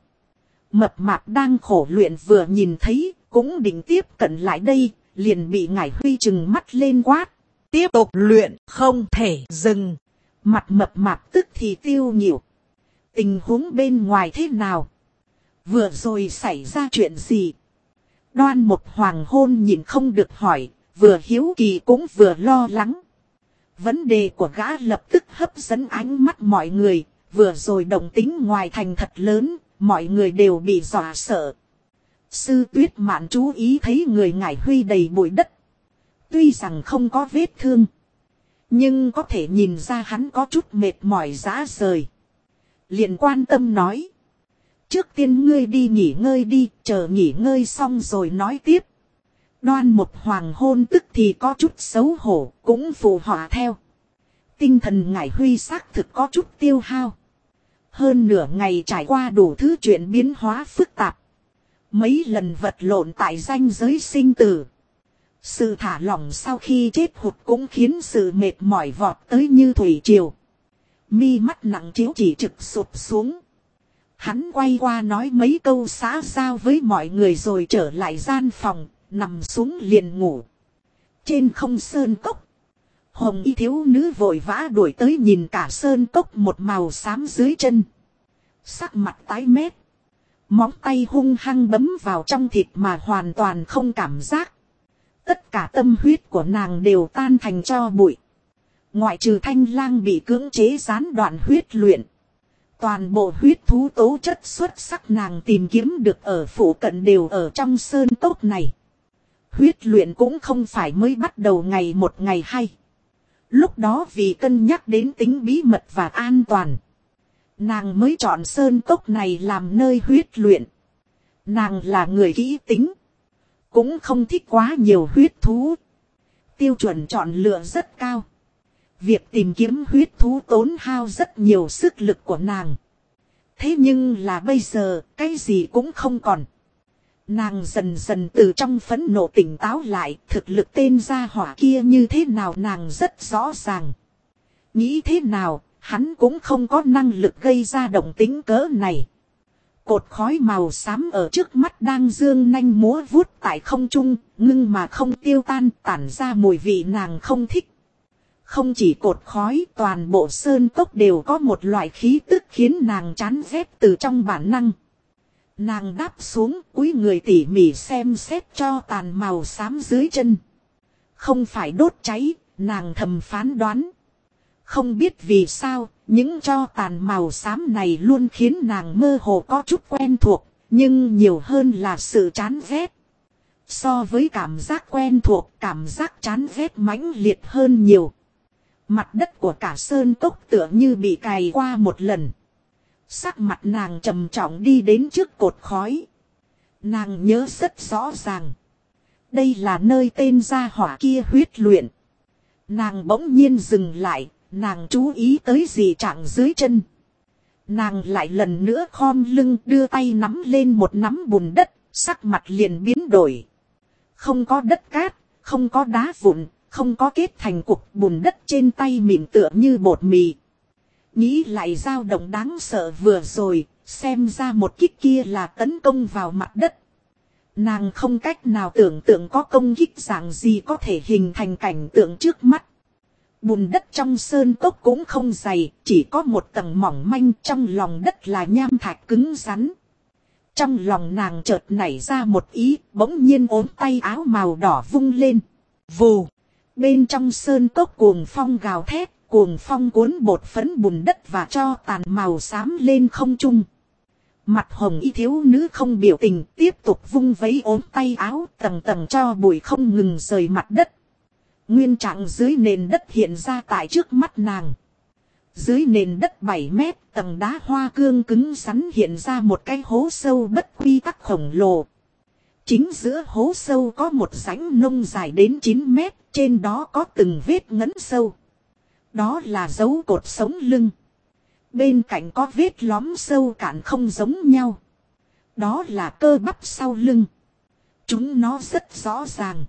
Mập mạp đang khổ luyện vừa nhìn thấy, cũng định tiếp cận lại đây, liền bị Ngải Huy trừng mắt lên quát. Tiếp tục luyện, không thể dừng. Mặt mập mạp tức thì tiêu nhịu. Tình huống bên ngoài thế nào? Vừa rồi xảy ra chuyện gì? Đoan Mộc Hoàng Hôn nhìn không được hỏi, vừa hiếu kỳ cũng vừa lo lắng. Vấn đề của gã lập tức hấp dẫn ánh mắt mọi người, vừa rồi động tính ngoài thành thật lớn, mọi người đều bị dọa sợ. Sư Tuyết Mạn chú ý thấy người Ngải Huy đầy bụi đất. Tuy rằng không có vết thương, Nhưng có thể nhìn ra hắn có chút mệt mỏi rã rời. Liền quan tâm nói. Trước tiên ngươi đi nghỉ ngơi đi, chờ nghỉ ngơi xong rồi nói tiếp. Đoan một hoàng hôn tức thì có chút xấu hổ, cũng phụ họa theo. Tinh thần Ngải Huy xác thực có chút tiêu hao. Hơn nửa ngày trải qua đủ thứ chuyện biến hóa phức tạp. Mấy lần vật lộn tại ranh giới sinh tử. Sự thả lỏng sau khi chết hụt cũng khiến sự mệt mỏi vọt tới như thủy triều. Mi mắt nặng chiếu chỉ trực sụp xuống. Hắn quay qua nói mấy câu xã giao với mọi người rồi trở lại gian phòng, nằm xuống liền ngủ. Trên không sơn cốc. Hồng y thiếu nữ vội vã đuổi tới nhìn cả sơn cốc một màu xám dưới chân. Sắc mặt tái mét. Móng tay hung hăng bấm vào trong thịt mà hoàn toàn không cảm giác. Tất cả tâm huyết của nàng đều tan thành tro bụi. Ngoại trừ Thanh Lang bị cưỡng chế gián đoạn huyết luyện. Toàn bộ huyết thú tố chất xuất sắc nàng tìm kiếm được ở phủ cận đều ở trong sơn cốc này. Huyết luyện cũng không phải mới bắt đầu ngày một ngày hay. Lúc đó vì cân nhắc đến tính bí mật và an toàn. Nàng mới chọn sơn cốc này làm nơi huyết luyện. Nàng là người kỹ tính. Cũng không thích quá nhiều huyết thú. Tiêu chuẩn chọn lựa rất cao. Việc tìm kiếm huyết thú tốn hao rất nhiều sức lực của nàng. Thế nhưng là bây giờ, cái gì cũng không còn. Nàng dần dần từ trong phẫn nộ tỉnh táo lại, thực lực tên gia hỏa kia như thế nào nàng rất rõ ràng. Nghĩ thế nào, hắn cũng không có năng lực gây ra động tính cỡ này. Cột khói màu xám ở trước mắt đang dương nanh múa vuốt tại không trung, ngưng mà không tiêu tan, tản ra mùi vị nàng không thích. Không chỉ cột khói, toàn bộ sơn cốc đều có một loại khí tức khiến nàng chán ghét từ trong bản năng. Nàng đáp xuống, cúi người tỉ mỉ xem xét cho tàn màu xám dưới chân. Không phải đốt cháy, nàng thầm phán đoán. Không biết vì sao, những cho tàn màu xám này luôn khiến nàng mơ hồ có chút quen thuộc, nhưng nhiều hơn là sự chán ghét. So với cảm giác quen thuộc, cảm giác chán ghét mãnh liệt hơn nhiều. Mặt đất của cả sơn cốc tựa như bị cày qua một lần. Sắc mặt nàng trầm trọng đi đến trước cột khói. Nàng nhớ rất rõ ràng. Đây là nơi tên gia hỏa kia huyết luyện. Nàng bỗng nhiên dừng lại, nàng chú ý tới dị trạng dưới chân. Nàng lại lần nữa khom lưng đưa tay nắm lên một nắm bùn đất, sắc mặt liền biến đổi. Không có đất cát, không có đá vụn, không có kết thành cục bùn đất trên tay mịn tựa như bột mì. Nghĩ lại dao động đáng sợ vừa rồi, xem ra một kích kia là tấn công vào mặt đất. Nàng không cách nào tưởng tượng có công kích dạng gì có thể hình thành cảnh tượng trước mắt. Bùn đất trong sơn cốc cũng không dày, chỉ có một tầng mỏng manh, trong lòng đất là nham thạch cứng rắn. Trong lòng nàng chợt nảy ra một ý, bỗng nhiên ốm tay áo màu đỏ vung lên. Vù! Bên trong sơn cốc cuồng phong gào thét, cuồng phong cuốn bột phấn bùn đất và cho tàn màu xám lên không trung. Mặt hồng y thiếu nữ không biểu tình, tiếp tục vung vấy ốm tay áo, tầng tầng cho bụi không ngừng rời mặt đất. Nguyên trạng dưới nền đất hiện ra tại trước mắt nàng. Dưới nền đất 7 mét, tầng đá hoa cương cứng rắn hiện ra một cái hố sâu bất quy tắc khổng lồ. Chính giữa hố sâu có một rãnh nông dài đến 9 mét, trên đó có từng vết ngấn sâu. Đó là dấu cột sống lưng. Bên cạnh có vết lõm sâu cạn không giống nhau. Đó là cơ bắp sau lưng. Chúng nó rất rõ ràng.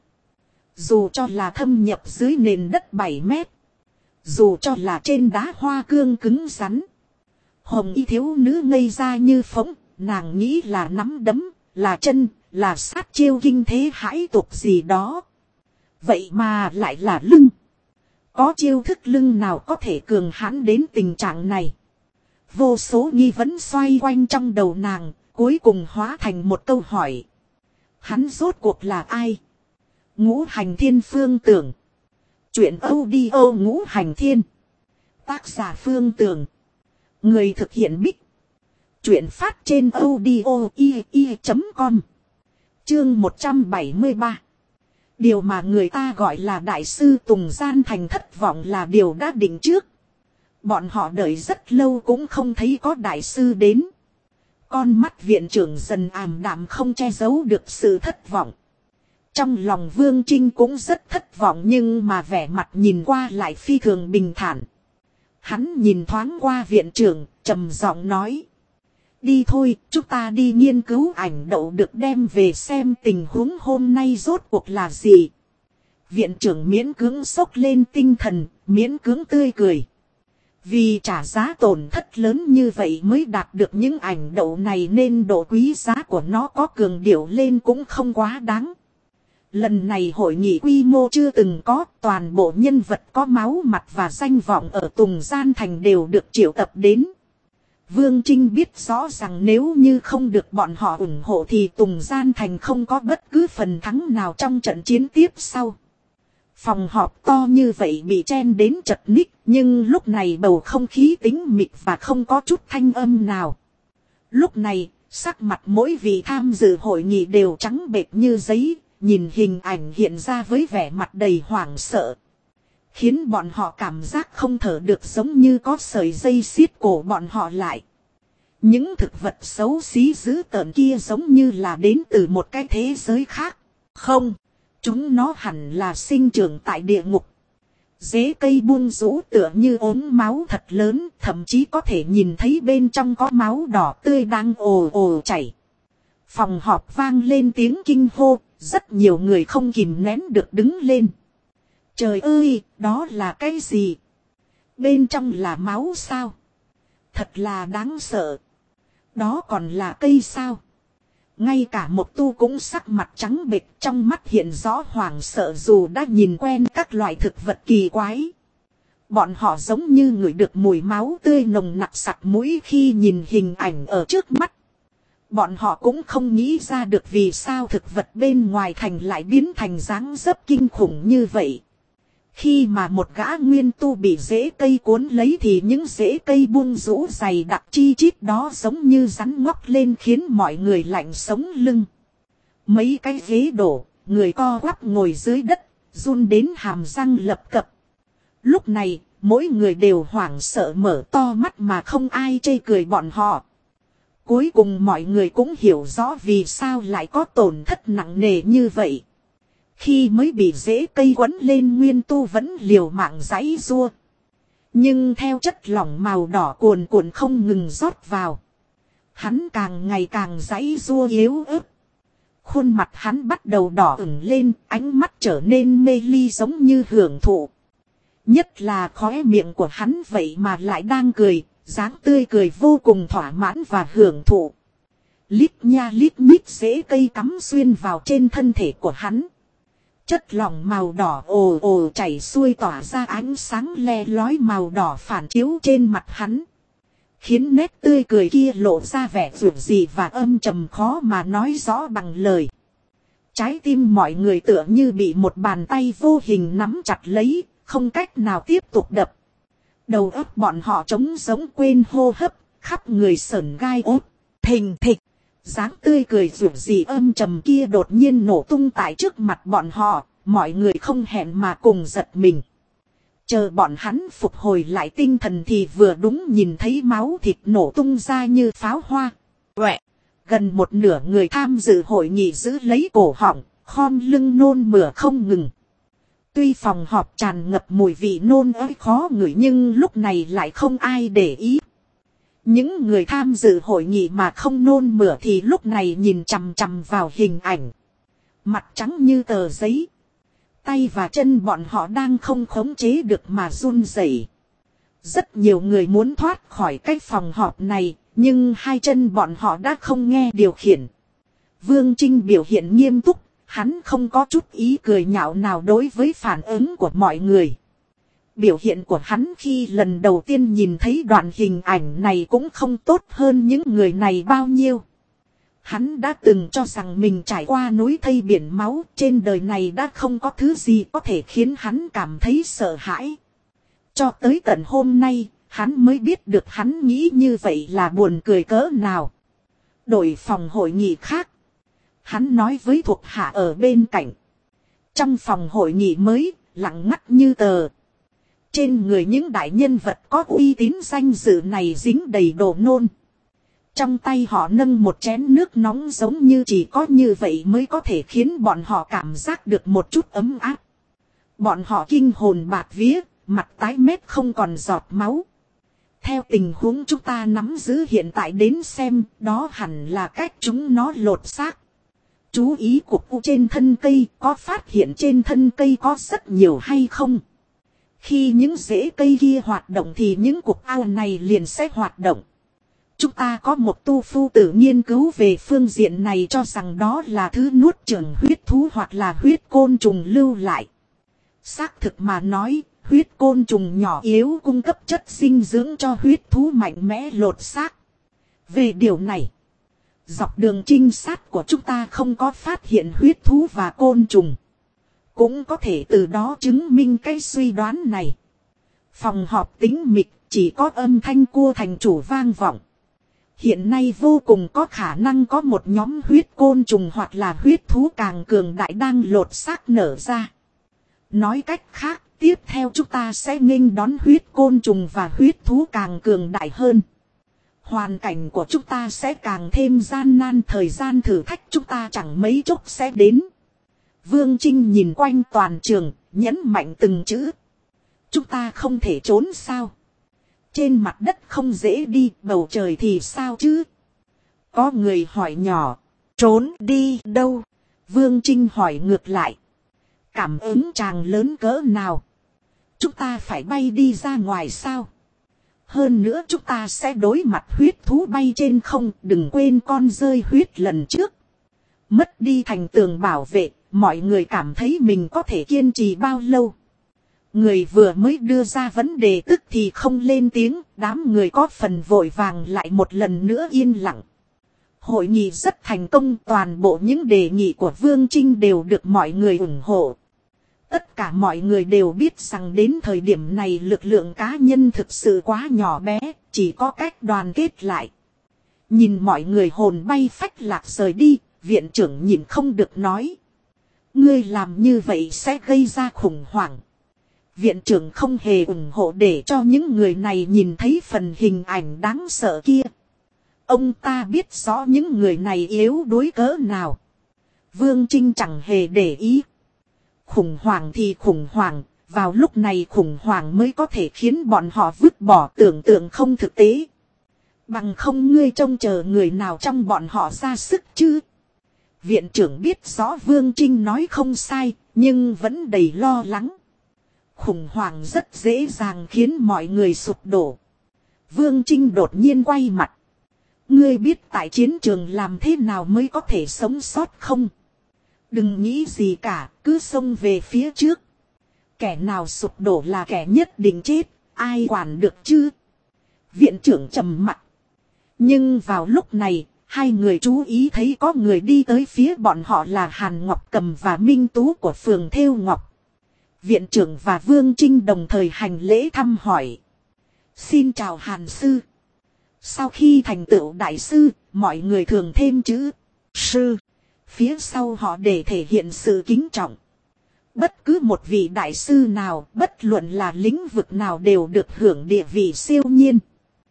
Dù cho là thâm nhập dưới nền đất 7 mét. Dù cho là trên đá hoa cương cứng rắn. Hồng y thiếu nữ ngây ra như phỗng. Nàng nghĩ là nắm đấm, là chân, là sát chiêu kinh thế hãi tục gì đó. Vậy mà lại là lưng. Có chiêu thức lưng nào có thể cường hãn đến tình trạng này. Vô số nghi vấn xoay quanh trong đầu nàng, cuối cùng hóa thành một câu hỏi. Hắn rốt cuộc là ai? Ngũ Hành Thiên Phương Tưởng. Chuyện audio Ngũ Hành Thiên. Tác giả Phương Tưởng. Người thực hiện Bích. Chuyện phát trên audio.com. Chương 173. Điều mà người ta gọi là đại sư Tùng Gian Thành thất vọng là điều đã định trước. Bọn họ đợi rất lâu cũng không thấy có đại sư đến. Con mắt viện trưởng dần ảm đạm không che giấu được sự thất vọng. Trong lòng Vương Trinh cũng rất thất vọng nhưng mà vẻ mặt nhìn qua lại phi thường bình thản. Hắn nhìn thoáng qua viện trưởng, trầm giọng nói. Đi thôi, chúng ta đi nghiên cứu ảnh đậu được đem về xem tình huống hôm nay rốt cuộc là gì. Viện trưởng miễn cưỡng sốc lên tinh thần, miễn cưỡng tươi cười. Vì trả giá tổn thất lớn như vậy mới đạt được những ảnh đậu này nên độ quý giá của nó có cường điệu lên cũng không quá đáng. Lần này hội nghị quy mô chưa từng có, toàn bộ nhân vật có máu mặt và danh vọng ở Tùng Gian Thành đều được triệu tập đến. Vương Trinh biết rõ rằng nếu như không được bọn họ ủng hộ thì Tùng Gian Thành không có bất cứ phần thắng nào trong trận chiến tiếp sau. Phòng họp to như vậy bị chen đến chật ních, nhưng lúc này bầu không khí tĩnh mịch và không có chút thanh âm nào. Lúc này, sắc mặt mỗi vị tham dự hội nghị đều trắng bệch như giấy, nhìn hình ảnh hiện ra với vẻ mặt đầy hoảng sợ. Khiến bọn họ cảm giác không thở được giống như có sợi dây xiết cổ bọn họ lại. Những thực vật xấu xí dữ tợn kia giống như là đến từ một cái thế giới khác. Không, chúng nó hẳn là sinh trưởng tại địa ngục. Rễ cây buông rũ tựa như ốm máu thật lớn, thậm chí có thể nhìn thấy bên trong có máu đỏ tươi đang ồ ồ chảy. Phòng họp vang lên tiếng kinh hô, rất nhiều người không kìm nén được đứng lên. Trời ơi, đó là cái gì? Bên trong là máu sao? Thật là đáng sợ. Đó còn là cây sao? Ngay cả một tu cũng sắc mặt trắng bệch, trong mắt hiện rõ hoảng sợ dù đã nhìn quen các loại thực vật kỳ quái. Bọn họ giống như ngửi được mùi máu tươi nồng nặc sặc mũi khi nhìn hình ảnh ở trước mắt. Bọn họ cũng không nghĩ ra được vì sao thực vật bên ngoài thành lại biến thành dáng dấp kinh khủng như vậy. Khi mà một gã nguyên tu bị rễ cây cuốn lấy thì những rễ cây buông rũ dày đặc chi chít đó giống như rắn ngóc lên khiến mọi người lạnh sống lưng. Mấy cái ghế đổ, người co quắp ngồi dưới đất, run đến hàm răng lập cập. Lúc này, mỗi người đều hoảng sợ mở to mắt mà không ai chê cười bọn họ. Cuối cùng mọi người cũng hiểu rõ vì sao lại có tổn thất nặng nề như vậy. Khi mới bị rễ cây quấn lên nguyên tu vẫn liều mạng giãy giụa. Nhưng theo chất lỏng màu đỏ cuồn cuộn không ngừng rót vào. Hắn càng ngày càng giãy giụa yếu ớt. Khuôn mặt hắn bắt đầu đỏ ửng lên, ánh mắt trở nên mê ly giống như hưởng thụ. Nhất là khóe miệng của hắn vậy mà lại đang cười, dáng tươi cười vô cùng thỏa mãn và hưởng thụ. Lít nha lít nhít rễ cây cắm xuyên vào trên thân thể của hắn. Chất lỏng màu đỏ ồ ồ chảy xuôi tỏa ra ánh sáng le lói màu đỏ phản chiếu trên mặt hắn. Khiến nét tươi cười kia lộ ra vẻ rụt rì và âm trầm khó mà nói rõ bằng lời. Trái tim mọi người tựa như bị một bàn tay vô hình nắm chặt lấy, không cách nào tiếp tục đập. Đầu óc bọn họ trống giống quên hô hấp, khắp người sởn gai ốt, thình thịch. Dáng tươi cười rủ rì âm trầm kia đột nhiên nổ tung tại trước mặt bọn họ, mọi người không hẹn mà cùng giật mình. Chờ bọn hắn phục hồi lại tinh thần thì vừa đúng nhìn thấy máu thịt nổ tung ra như pháo hoa. Gần một nửa người tham dự hội nghị giữ lấy cổ họng, khom lưng nôn mửa không ngừng. Tuy phòng họp tràn ngập mùi vị nôn ớt khó ngửi nhưng lúc này lại không ai để ý. Những người tham dự hội nghị mà không nôn mửa thì lúc này nhìn chằm chằm vào hình ảnh. Mặt trắng như tờ giấy. Tay và chân bọn họ đang không khống chế được mà run rẩy. Rất nhiều người muốn thoát khỏi cái phòng họp này, nhưng hai chân bọn họ đã không nghe điều khiển. Vương Trinh biểu hiện nghiêm túc, hắn không có chút ý cười nhạo nào đối với phản ứng của mọi người. Biểu hiện của hắn khi lần đầu tiên nhìn thấy đoạn hình ảnh này cũng không tốt hơn những người này bao nhiêu. Hắn đã từng cho rằng mình trải qua núi thây biển máu, trên đời này đã không có thứ gì có thể khiến hắn cảm thấy sợ hãi. Cho tới tận hôm nay, hắn mới biết được hắn nghĩ như vậy là buồn cười cỡ nào. Đổi phòng hội nghị khác. Hắn nói với thuộc hạ ở bên cạnh. Trong phòng hội nghị mới, lặng ngắt như tờ. Trên người những đại nhân vật có uy tín danh dự này dính đầy đồ nôn. Trong tay họ nâng một chén nước nóng giống như chỉ có như vậy mới có thể khiến bọn họ cảm giác được một chút ấm áp. Bọn họ kinh hồn bạt vía, mặt tái mét không còn giọt máu. Theo tình huống chúng ta nắm giữ hiện tại đến xem, đó hẳn là cách chúng nó lột xác. Chú ý cục u trên thân cây, có phát hiện trên thân cây có rất nhiều hay không? Khi những rễ cây kia hoạt động thì những cục ao này liền sẽ hoạt động. Chúng ta có một tu phu tử nghiên cứu về phương diện này cho rằng đó là thứ nuốt chửng huyết thú hoặc là huyết côn trùng lưu lại. Xác thực mà nói, huyết côn trùng nhỏ yếu cung cấp chất dinh dưỡng cho huyết thú mạnh mẽ lột xác. Về điều này, dọc đường trinh sát của chúng ta không có phát hiện huyết thú và côn trùng. Cũng có thể từ đó chứng minh cái suy đoán này. Phòng họp tĩnh mịch, chỉ có âm thanh cua thành chủ vang vọng. Hiện nay vô cùng có khả năng có một nhóm huyết côn trùng hoặc là huyết thú càng cường đại đang lột xác nở ra. Nói cách khác, tiếp theo chúng ta sẽ nghênh đón huyết côn trùng và huyết thú càng cường đại hơn. Hoàn cảnh của chúng ta sẽ càng thêm gian nan, thời gian thử thách chúng ta chẳng mấy chốc sẽ đến. Vương Trinh nhìn quanh toàn trường, nhấn mạnh từng chữ. Chúng ta không thể trốn sao? Trên mặt đất không dễ đi, bầu trời thì sao chứ? Có người hỏi nhỏ, trốn đi đâu? Vương Trinh hỏi ngược lại. Cảm ứng chàng lớn cỡ nào? Chúng ta phải bay đi ra ngoài sao? Hơn nữa chúng ta sẽ đối mặt huyết thú bay trên không, đừng quên con rơi huyết lần trước. Mất đi thành tường bảo vệ, mọi người cảm thấy mình có thể kiên trì bao lâu? Người vừa mới đưa ra vấn đề tức thì không lên tiếng, đám người có phần vội vàng lại một lần nữa yên lặng. Hội nghị rất thành công, toàn bộ những đề nghị của Vương Trinh đều được mọi người ủng hộ. Tất cả mọi người đều biết rằng đến thời điểm này lực lượng cá nhân thực sự quá nhỏ bé, chỉ có cách đoàn kết lại. Nhìn mọi người hồn bay phách lạc rời đi, viện trưởng nhìn không được nói. Ngươi làm như vậy sẽ gây ra khủng hoảng. Viện trưởng không hề ủng hộ để cho những người này nhìn thấy phần hình ảnh đáng sợ kia. Ông ta biết rõ những người này yếu đuối cỡ nào. Vương Trinh chẳng hề để ý. Khủng hoảng thì khủng hoảng, vào lúc này khủng hoảng mới có thể khiến bọn họ vứt bỏ tưởng tượng không thực tế. Bằng không ngươi trông chờ người nào trong bọn họ ra sức chứ. Viện trưởng biết rõ Vương Trinh nói không sai, nhưng vẫn đầy lo lắng. Khủng hoảng rất dễ dàng khiến mọi người sụp đổ. Vương Trinh đột nhiên quay mặt. Ngươi biết tại chiến trường làm thế nào mới có thể sống sót không? Đừng nghĩ gì cả, cứ xông về phía trước. Kẻ nào sụp đổ là kẻ nhất định chết, ai quản được chứ? Viện trưởng trầm mặt. Nhưng vào lúc này, hai người chú ý thấy có người đi tới phía bọn họ là Hàn Ngọc Cầm và Minh Tú của phường Thêu Ngọc. Viện trưởng và Vương Trinh đồng thời hành lễ thăm hỏi. Xin chào Hàn sư. Sau khi thành tựu đại sư, mọi người thường thêm chữ sư phía sau họ để thể hiện sự kính trọng. Bất cứ một vị đại sư nào, bất luận là lĩnh vực nào đều được hưởng địa vị siêu nhiên.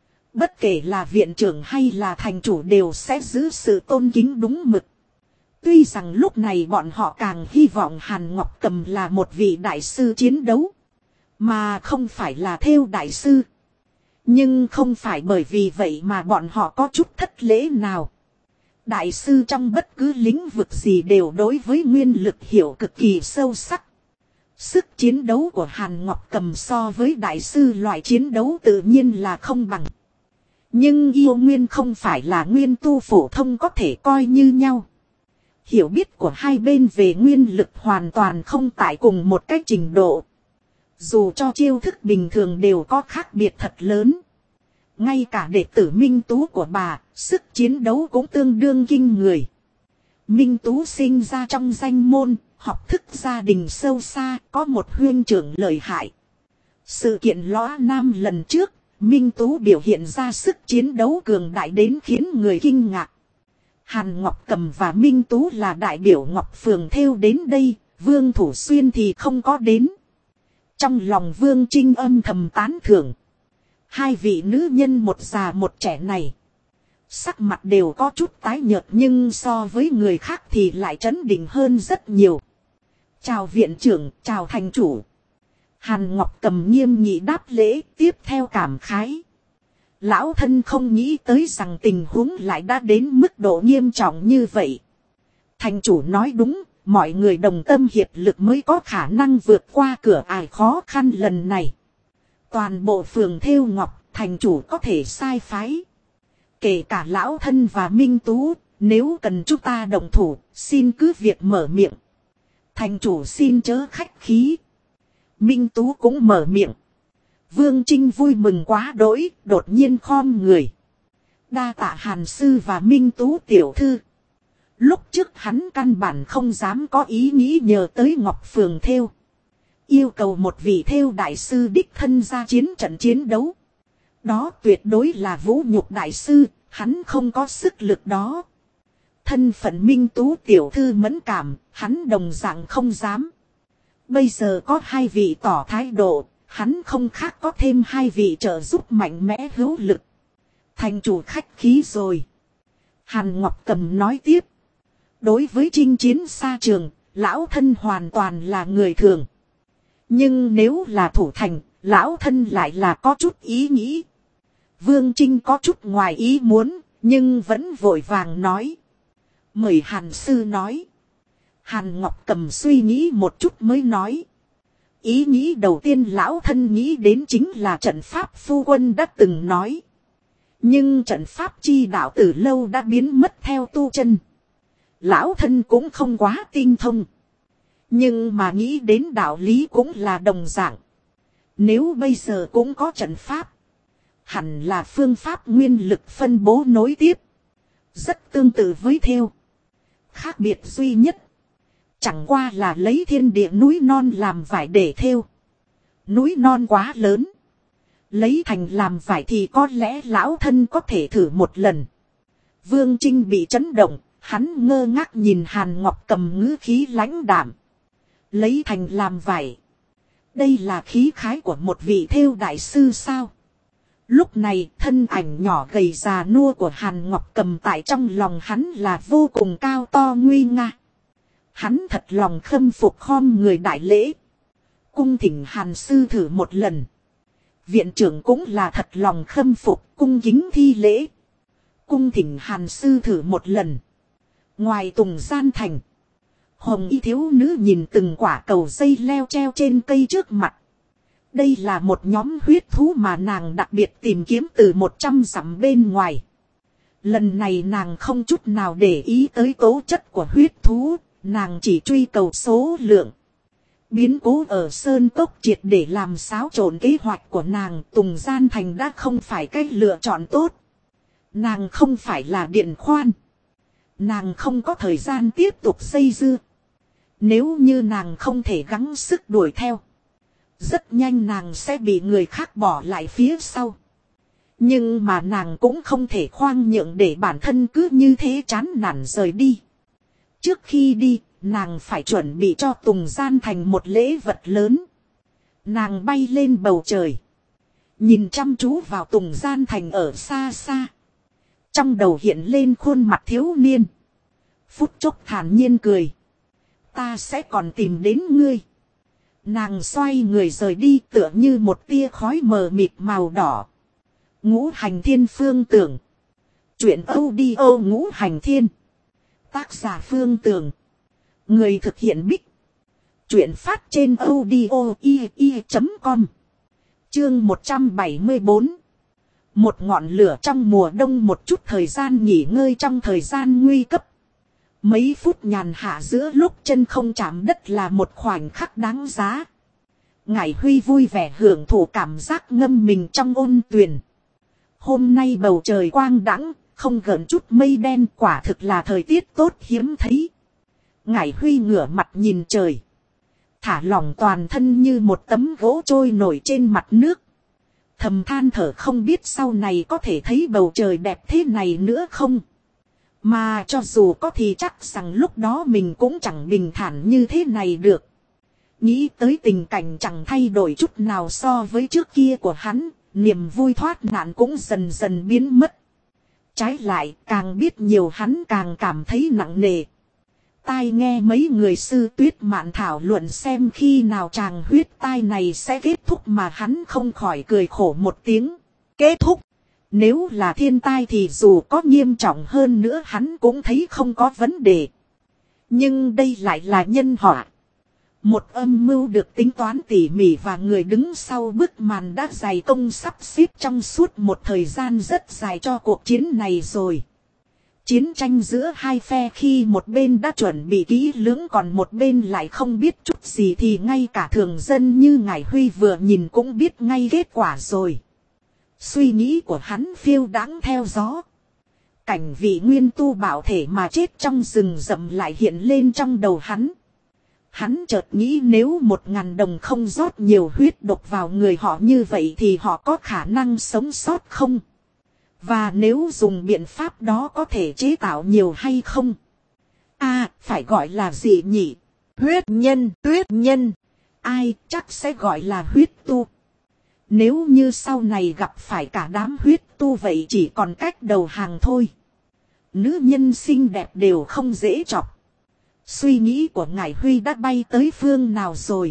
Bất kể là viện trưởng hay là thành chủ đều sẽ giữ sự tôn kính đúng mực. Tuy rằng lúc này bọn họ càng hy vọng Hàn Ngọc Cầm là một vị đại sư chiến đấu, mà không phải là thêu đại sư. Nhưng không phải bởi vì vậy mà bọn họ có chút thất lễ nào. Đại sư trong bất cứ lĩnh vực gì đều đối với nguyên lực hiểu cực kỳ sâu sắc. Sức chiến đấu của Hàn Ngọc Cầm so với đại sư loại chiến đấu tự nhiên là không bằng. Nhưng yêu nguyên không phải là nguyên tu phổ thông có thể coi như nhau. Hiểu biết của hai bên về nguyên lực hoàn toàn không tại cùng một cái trình độ. Dù cho chiêu thức bình thường đều có khác biệt thật lớn. Ngay cả đệ tử Minh Tú của bà, sức chiến đấu cũng tương đương kinh người. Minh Tú sinh ra trong danh môn, học thức gia đình sâu xa, có một huynh trưởng lợi hại. Sự kiện lõa nam lần trước, Minh Tú biểu hiện ra sức chiến đấu cường đại đến khiến người kinh ngạc. Hàn Ngọc Cầm và Minh Tú là đại biểu Ngọc Phường Thêu đến đây, Vương Thủ Xuyên thì không có đến. Trong lòng Vương Trinh âm thầm tán thưởng. Hai vị nữ nhân một già một trẻ này. Sắc mặt đều có chút tái nhợt nhưng so với người khác thì lại trấn định hơn rất nhiều. Chào viện trưởng, chào thành chủ. Hàn Ngọc Cầm nghiêm nghị đáp lễ, tiếp theo cảm khái. Lão thân không nghĩ tới rằng tình huống lại đã đến mức độ nghiêm trọng như vậy. Thành chủ nói đúng, mọi người đồng tâm hiệp lực mới có khả năng vượt qua cửa ải khó khăn lần này. Toàn bộ phường Thêu Ngọc, thành chủ có thể sai phái. Kể cả lão thân và Minh Tú, nếu cần chúng ta đồng thủ, xin cứ việc mở miệng. Thành chủ xin chớ khách khí. Minh Tú cũng mở miệng. Vương Trinh vui mừng quá đỗi, đột nhiên khom người. Đa tạ Hàn sư và Minh Tú tiểu thư. Lúc trước hắn căn bản không dám có ý nghĩ nhờ tới Ngọc Phường Thêu. Yêu cầu một vị thêu đại sư đích thân ra chiến trận chiến đấu. Đó tuyệt đối là vũ nhục đại sư, hắn không có sức lực đó. Thân phận Minh Tú tiểu thư mẫn cảm, hắn đồng dạng không dám. Bây giờ có hai vị tỏ thái độ, hắn không khác có thêm hai vị trợ giúp mạnh mẽ hữu lực. Thành chủ khách khí rồi. Hàn Ngọc Cầm nói tiếp. Đối với chinh chiến xa trường, lão thân hoàn toàn là người thường. Nhưng nếu là thủ thành, lão thân lại là có chút ý nghĩ. Vương Trinh có chút ngoài ý muốn, nhưng vẫn vội vàng nói. Mời Hàn sư nói. Hàn Ngọc Cầm suy nghĩ một chút mới nói. Ý nghĩ đầu tiên lão thân nghĩ đến chính là trận pháp phu quân đã từng nói. Nhưng trận pháp chi đạo từ lâu đã biến mất theo tu chân. Lão thân cũng không quá tinh thông. Nhưng mà nghĩ đến đạo lý cũng là đồng dạng. Nếu bây giờ cũng có trận pháp. Hẳn là phương pháp nguyên lực phân bố nối tiếp. Rất tương tự với thêu. Khác biệt duy nhất. Chẳng qua là lấy thiên địa núi non làm vải để thêu. Núi non quá lớn. Lấy thành làm vải thì có lẽ lão thân có thể thử một lần. Vương Trinh bị chấn động. Hắn ngơ ngác nhìn Hàn Ngọc Cầm ngữ khí lãnh đạm. Lấy thành làm vải. Đây là khí khái của một vị thêu đại sư sao? Lúc này thân ảnh nhỏ gầy già nua của Hàn Ngọc Cầm tại trong lòng hắn là vô cùng cao to nguy nga. Hắn thật lòng khâm phục khom người đại lễ. Cung thỉnh Hàn sư thử một lần. Viện trưởng cũng là thật lòng khâm phục cung kính thi lễ. Cung thỉnh Hàn sư thử một lần. Ngoài Tùng Gian Thành. Hồng y thiếu nữ nhìn từng quả cầu dây leo treo trên cây trước mặt. Đây là một nhóm huyết thú mà nàng đặc biệt tìm kiếm từ 100 dặm bên ngoài. Lần này nàng không chút nào để ý tới tố chất của huyết thú, nàng chỉ truy cầu số lượng. Biến cố ở Sơn Cốc triệt để làm xáo trộn kế hoạch của nàng, Tùng Gian Thành đã không phải cách lựa chọn tốt. Nàng không phải là điện khoan. Nàng không có thời gian tiếp tục xây dưa. Nếu như nàng không thể gắng sức đuổi theo. Rất nhanh nàng sẽ bị người khác bỏ lại phía sau. Nhưng mà nàng cũng không thể khoan nhượng để bản thân cứ như thế chán nản rời đi. Trước khi đi, nàng phải chuẩn bị cho Tùng Gian Thành một lễ vật lớn. Nàng bay lên bầu trời. Nhìn chăm chú vào Tùng Gian Thành ở xa xa. Trong đầu hiện lên khuôn mặt thiếu niên. Phút chốc thản nhiên cười. Ta sẽ còn tìm đến ngươi. Nàng xoay người rời đi tựa như một tia khói mờ mịt màu đỏ. Ngũ Hành Thiên Phương Tưởng. Chuyện audio Ngũ Hành Thiên. Tác giả Phương Tưởng. Người thực hiện Bích. Chuyện phát trên audio.com. Chương 174. Một ngọn lửa trong mùa đông, một chút thời gian nghỉ ngơi trong thời gian nguy cấp. Mấy phút nhàn hạ giữa lúc chân không chạm đất là một khoảnh khắc đáng giá. Ngải Huy vui vẻ hưởng thụ cảm giác ngâm mình trong ôn tuyền. Hôm nay bầu trời quang đãng, không gợn chút mây đen, quả thực là thời tiết tốt hiếm thấy. Ngải Huy ngửa mặt nhìn trời. Thả lỏng toàn thân như một tấm gỗ trôi nổi trên mặt nước. Thầm than thở không biết sau này có thể thấy bầu trời đẹp thế này nữa không. Mà cho dù có thì chắc rằng lúc đó mình cũng chẳng bình thản như thế này được. Nghĩ tới tình cảnh chẳng thay đổi chút nào so với trước kia của hắn, niềm vui thoát nạn cũng dần dần biến mất. Trái lại, càng biết nhiều hắn càng cảm thấy nặng nề. Tai nghe mấy người sư Tuyết Mạn thảo luận xem khi nào chàng huyết tai này sẽ kết thúc mà hắn không khỏi cười khổ một tiếng. Kết thúc? Nếu là thiên tai thì dù có nghiêm trọng hơn nữa hắn cũng thấy không có vấn đề. Nhưng đây lại là nhân họa. Một âm mưu được tính toán tỉ mỉ và người đứng sau bức màn đã dày công sắp xếp trong suốt một thời gian rất dài cho cuộc chiến này rồi. Chiến tranh giữa hai phe khi một bên đã chuẩn bị kỹ lưỡng còn một bên lại không biết chút gì thì ngay cả thường dân như Ngải Huy vừa nhìn cũng biết ngay kết quả rồi. Suy nghĩ của hắn phiêu đãng theo gió. Cảnh vị nguyên tu bảo thể mà chết trong rừng rậm lại hiện lên trong đầu hắn. Hắn chợt nghĩ nếu 1.000 đồng không rót nhiều huyết độc vào người họ như vậy thì họ có khả năng sống sót không? Và nếu dùng biện pháp đó có thể chế tạo nhiều hay không? Phải gọi là gì nhỉ? Huyết nhân, tuyết nhân. Ai chắc sẽ gọi là huyết tu. Nếu như sau này gặp phải cả đám huyết tu vậy chỉ còn cách đầu hàng thôi. Nữ nhân xinh đẹp đều không dễ chọc. Suy nghĩ của Ngải Huy đã bay tới phương nào rồi.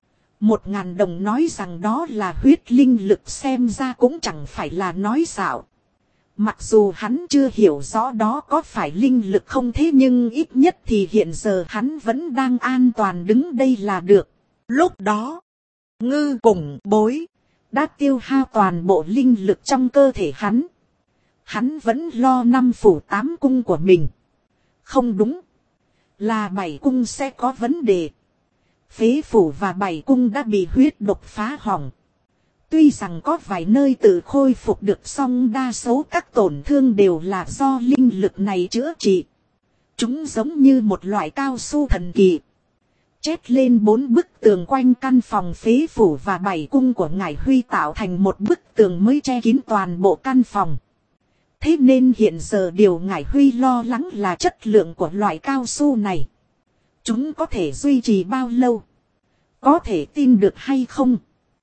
1.000 đồng nói rằng đó là huyết linh lực xem ra cũng chẳng phải là nói xạo. Mặc dù hắn chưa hiểu rõ đó có phải linh lực không thế nhưng ít nhất thì hiện giờ hắn vẫn đang an toàn đứng đây là được. Lúc đó, Ngư cùng Bối đã tiêu hao toàn bộ linh lực trong cơ thể hắn. Hắn vẫn lo 5 phủ 8 cung của mình. Không đúng. Là 7 cung sẽ có vấn đề. Phế phủ và 7 cung đã bị huyết độc phá hỏng. Tuy rằng có vài nơi tự khôi phục được song đa số các tổn thương đều là do linh lực này chữa trị. Chúng giống như một loại cao su thần kỳ. Chét lên 4 bức tường quanh căn phòng phế phủ và 7 cung của Ngải Huy tạo thành một bức tường mới che kín toàn bộ căn phòng. Thế nên hiện giờ điều Ngải Huy lo lắng là chất lượng của loại cao su này. Chúng có thể duy trì bao lâu? Có thể tin được hay không?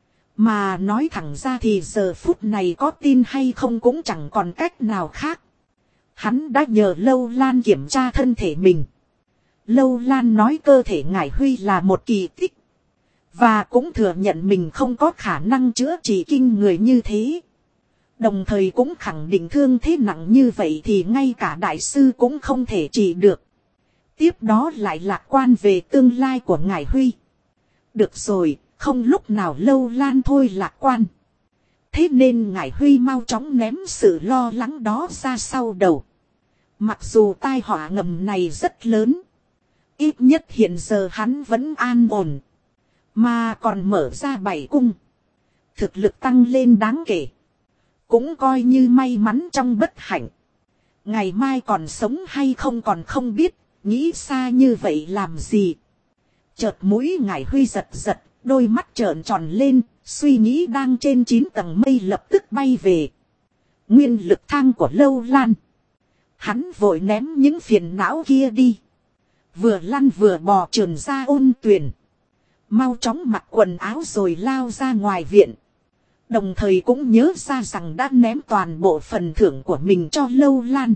Mà nói thẳng ra thì giờ phút này có tin hay không cũng chẳng còn cách nào khác. Hắn đã nhờ Lâu Lan kiểm tra thân thể mình. Lâu Lan nói cơ thể Ngải Huy là một kỳ tích. Và cũng thừa nhận mình không có khả năng chữa trị kinh người như thế. Đồng thời cũng khẳng định thương thế nặng như vậy thì ngay cả đại sư cũng không thể trị được. Tiếp đó lại lạc quan về tương lai của Ngải Huy. Được rồi, không lúc nào Lâu Lan thôi lạc quan. Thế nên Ngải Huy mau chóng ném sự lo lắng đó ra sau đầu. Mặc dù tai họa ngầm này rất lớn. Ít nhất hiện giờ hắn vẫn an ổn. Mà còn mở ra 7 cung. Thực lực tăng lên đáng kể. Cũng coi như may mắn trong bất hạnh. Ngày mai còn sống hay không còn không biết. Nghĩ xa như vậy làm gì. Chợt mũi Ngải Huy giật giật. Đôi mắt trợn tròn lên. Suy nghĩ đang trên 9 tầng mây lập tức bay về. Nguyên lực thang của Lâu Lan. Hắn vội ném những phiền não kia đi. Vừa lăn vừa bò trườn ra ôn tuyền. Mau chóng mặc quần áo rồi lao ra ngoài viện. Đồng thời cũng nhớ ra rằng đã ném toàn bộ phần thưởng của mình cho Lâu Lan.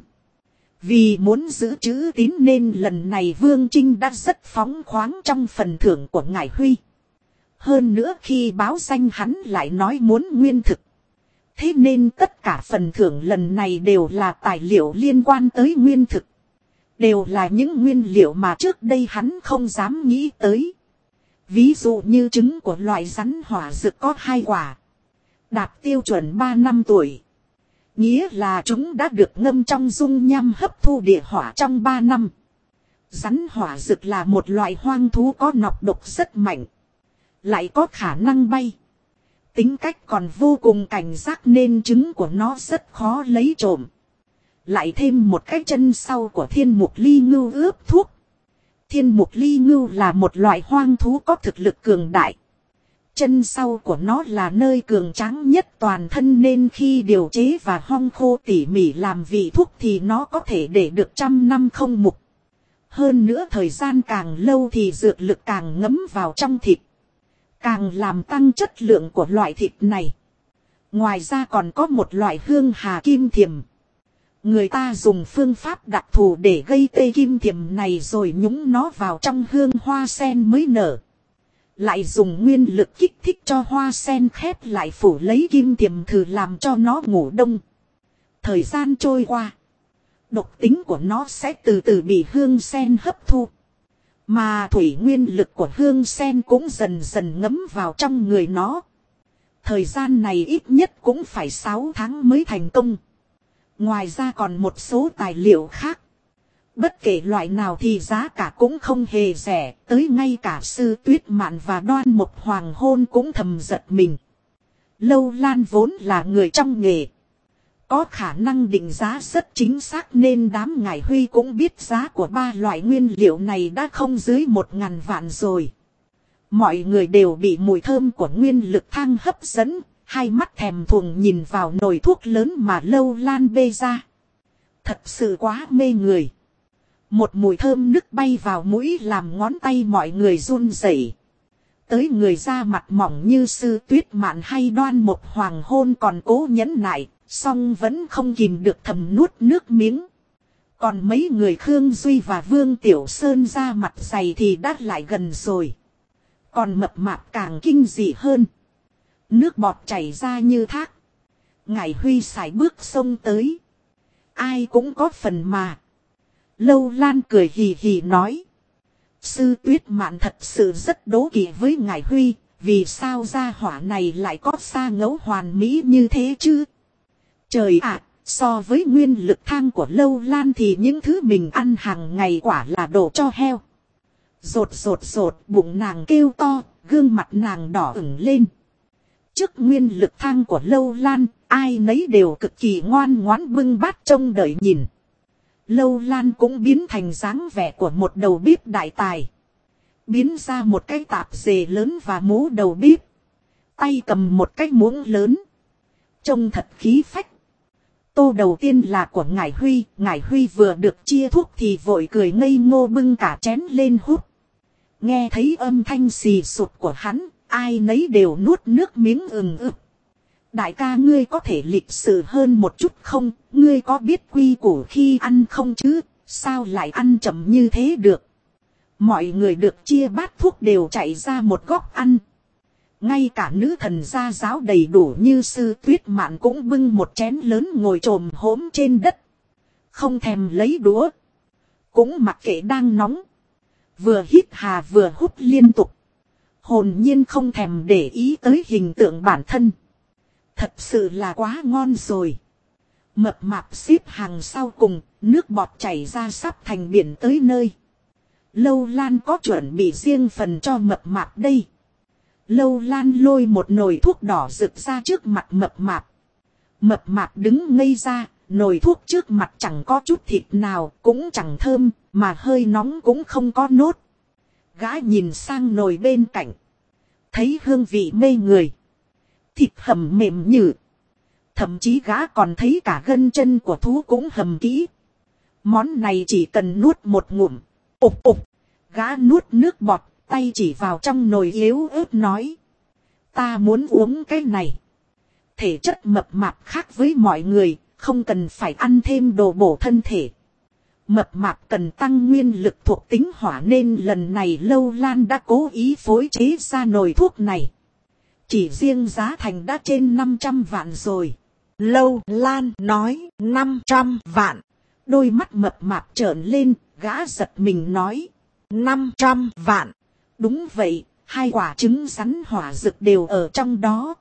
Vì muốn giữ chữ tín nên lần này Vương Trinh đã rất phóng khoáng trong phần thưởng của Ngải Huy. Hơn nữa khi báo danh hắn lại nói muốn nguyên thực. Thế nên tất cả phần thưởng lần này đều là tài liệu liên quan tới nguyên thực. Đều là những nguyên liệu mà trước đây hắn không dám nghĩ tới. Ví dụ như trứng của loại rắn hỏa dược có 2 quả. Đạt tiêu chuẩn 3 năm tuổi. Nghĩa là chúng đã được ngâm trong dung nham hấp thu địa hỏa trong 3 năm. Rắn hỏa dược là một loại hoang thú có nọc độc rất mạnh. Lại có khả năng bay. Tính cách còn vô cùng cảnh giác nên trứng của nó rất khó lấy trộm. Lại thêm một cái chân sau của thiên mục ly ngưu ướp thuốc. Thiên mục ly ngưu là một loại hoang thú có thực lực cường đại. Chân sau của nó là nơi cường tráng nhất toàn thân nên khi điều chế và hong khô tỉ mỉ làm vị thuốc thì nó có thể để được 100 năm không mục. Hơn nữa thời gian càng lâu thì dược lực càng ngấm vào trong thịt, càng làm tăng chất lượng của loại thịt này. Ngoài ra còn có một loại hương hà kim thiềm. Người ta dùng phương pháp đặc thù để gây tê kim thiềm này rồi nhúng nó vào trong hương hoa sen mới nở. Lại dùng nguyên lực kích thích cho hoa sen khép lại phủ lấy kim thiềm thử làm cho nó ngủ đông. Thời gian trôi qua, độc tính của nó sẽ từ từ bị hương sen hấp thu. Mà thủy nguyên lực của hương sen cũng dần dần ngấm vào trong người nó. Thời gian này ít nhất cũng phải 6 tháng mới thành công. Ngoài ra còn một số tài liệu khác. Bất kể loại nào thì giá cả cũng không hề rẻ. Tới ngay cả Sư Tuyết Mạn và Đoan Mộc Hoàng Hôn cũng thầm giật mình. Lâu Lan vốn là người trong nghề, có khả năng định giá rất chính xác nên đám Ngải Huy cũng biết giá của 3 loại nguyên liệu này đã không dưới 1.000 vạn rồi. Mọi người đều bị mùi thơm của nguyên lực thang hấp dẫn, hai mắt thèm thuồng nhìn vào nồi thuốc lớn mà Lâu Lan bê ra. Thật sự quá mê người. Một mùi thơm nức bay vào mũi làm ngón tay mọi người run rẩy. Tới người da mặt mỏng như Sư Tuyết Mạn hay Đoan Mộc Hoàng Hôn còn cố nhẫn nại, song vẫn không kìm được thầm nuốt nước miếng. Còn mấy người Khương Duy và Vương Tiểu Sơn da mặt dày thì đã lại gần rồi. Còn Mập Mạp càng kinh dị hơn. Nước bọt chảy ra như thác. Ngải Huy sải bước xông tới. Ai cũng có phần mà. Lâu Lan cười hì hì nói. Sư Tuyết Mạn thật sự rất đố kỵ với Ngải Huy. Vì sao gia hỏa này lại có xa ngẫu hoàn mỹ như thế chứ? Trời ạ, so với nguyên lực thang của Lâu Lan thì những thứ mình ăn hàng ngày quả là đồ cho heo. Rột rột rột, bụng nàng kêu to, gương mặt nàng đỏ ửng lên. Trước nguyên lực thang của Lâu Lan, ai nấy đều cực kỳ ngoan ngoãn bưng bát trông đợi nhìn. Lâu Lan cũng biến thành dáng vẻ của một đầu bếp đại tài. Biến ra một cái tạp dề lớn và mũ đầu bếp. Tay cầm một cái muỗng lớn. Trông thật khí phách. Tô đầu tiên là của Ngải Huy. Ngải Huy vừa được chia thuốc thì vội cười ngây ngô bưng cả chén lên hút. Nghe thấy âm thanh xì sụt của hắn, ai nấy đều nuốt nước miếng ừng ực. Đại ca ngươi có thể lịch sự hơn một chút không? Ngươi có biết quy củ khi ăn không chứ? Sao lại ăn chậm như thế được? Mọi người được chia bát thuốc đều chạy ra một góc ăn. Ngay cả nữ thần gia giáo đầy đủ như Sư Tuyết Mạn cũng bưng một chén lớn ngồi chồm hổm trên đất. Không thèm lấy đũa. Cũng mặc kệ đang nóng. Vừa hít hà vừa hút liên tục. Hồn nhiên không thèm để ý tới hình tượng bản thân. Thật sự là quá ngon rồi. Mập Mạp xếp hàng sau cùng, nước bọt chảy ra sắp thành biển tới nơi. Lâu Lan có chuẩn bị riêng phần cho Mập Mạp đây. Lâu Lan lôi một nồi thuốc đỏ rực ra trước mặt Mập Mạp. Mập Mạp đứng ngây ra, nồi thuốc trước mặt chẳng có chút thịt nào, cũng chẳng thơm, mà hơi nóng cũng không có nốt. Gã nhìn sang nồi bên cạnh. Thấy hương vị mê người. Thịt hầm mềm nhừ. Thậm chí gã còn thấy cả gân chân của thú cũng hầm kỹ. Món này chỉ cần nuốt một ngụm. Ục ục. Gã nuốt nước bọt, tay chỉ vào trong nồi yếu ớt nói. Ta muốn uống cái này. Thể chất Mập Mạp khác với mọi người, không cần phải ăn thêm đồ bổ thân thể. Mập Mạp cần tăng nguyên lực thuộc tính hỏa nên lần này Lâu Lan đã cố ý phối chế ra nồi thuốc này. Chỉ riêng giá thành đã trên 500 vạn rồi. Lâu Lan nói 500 vạn. Đôi mắt Mập Mạp trợn lên, gã giật mình nói. 500 vạn. Đúng vậy, 2 quả trứng rắn hỏa dược đều ở trong đó.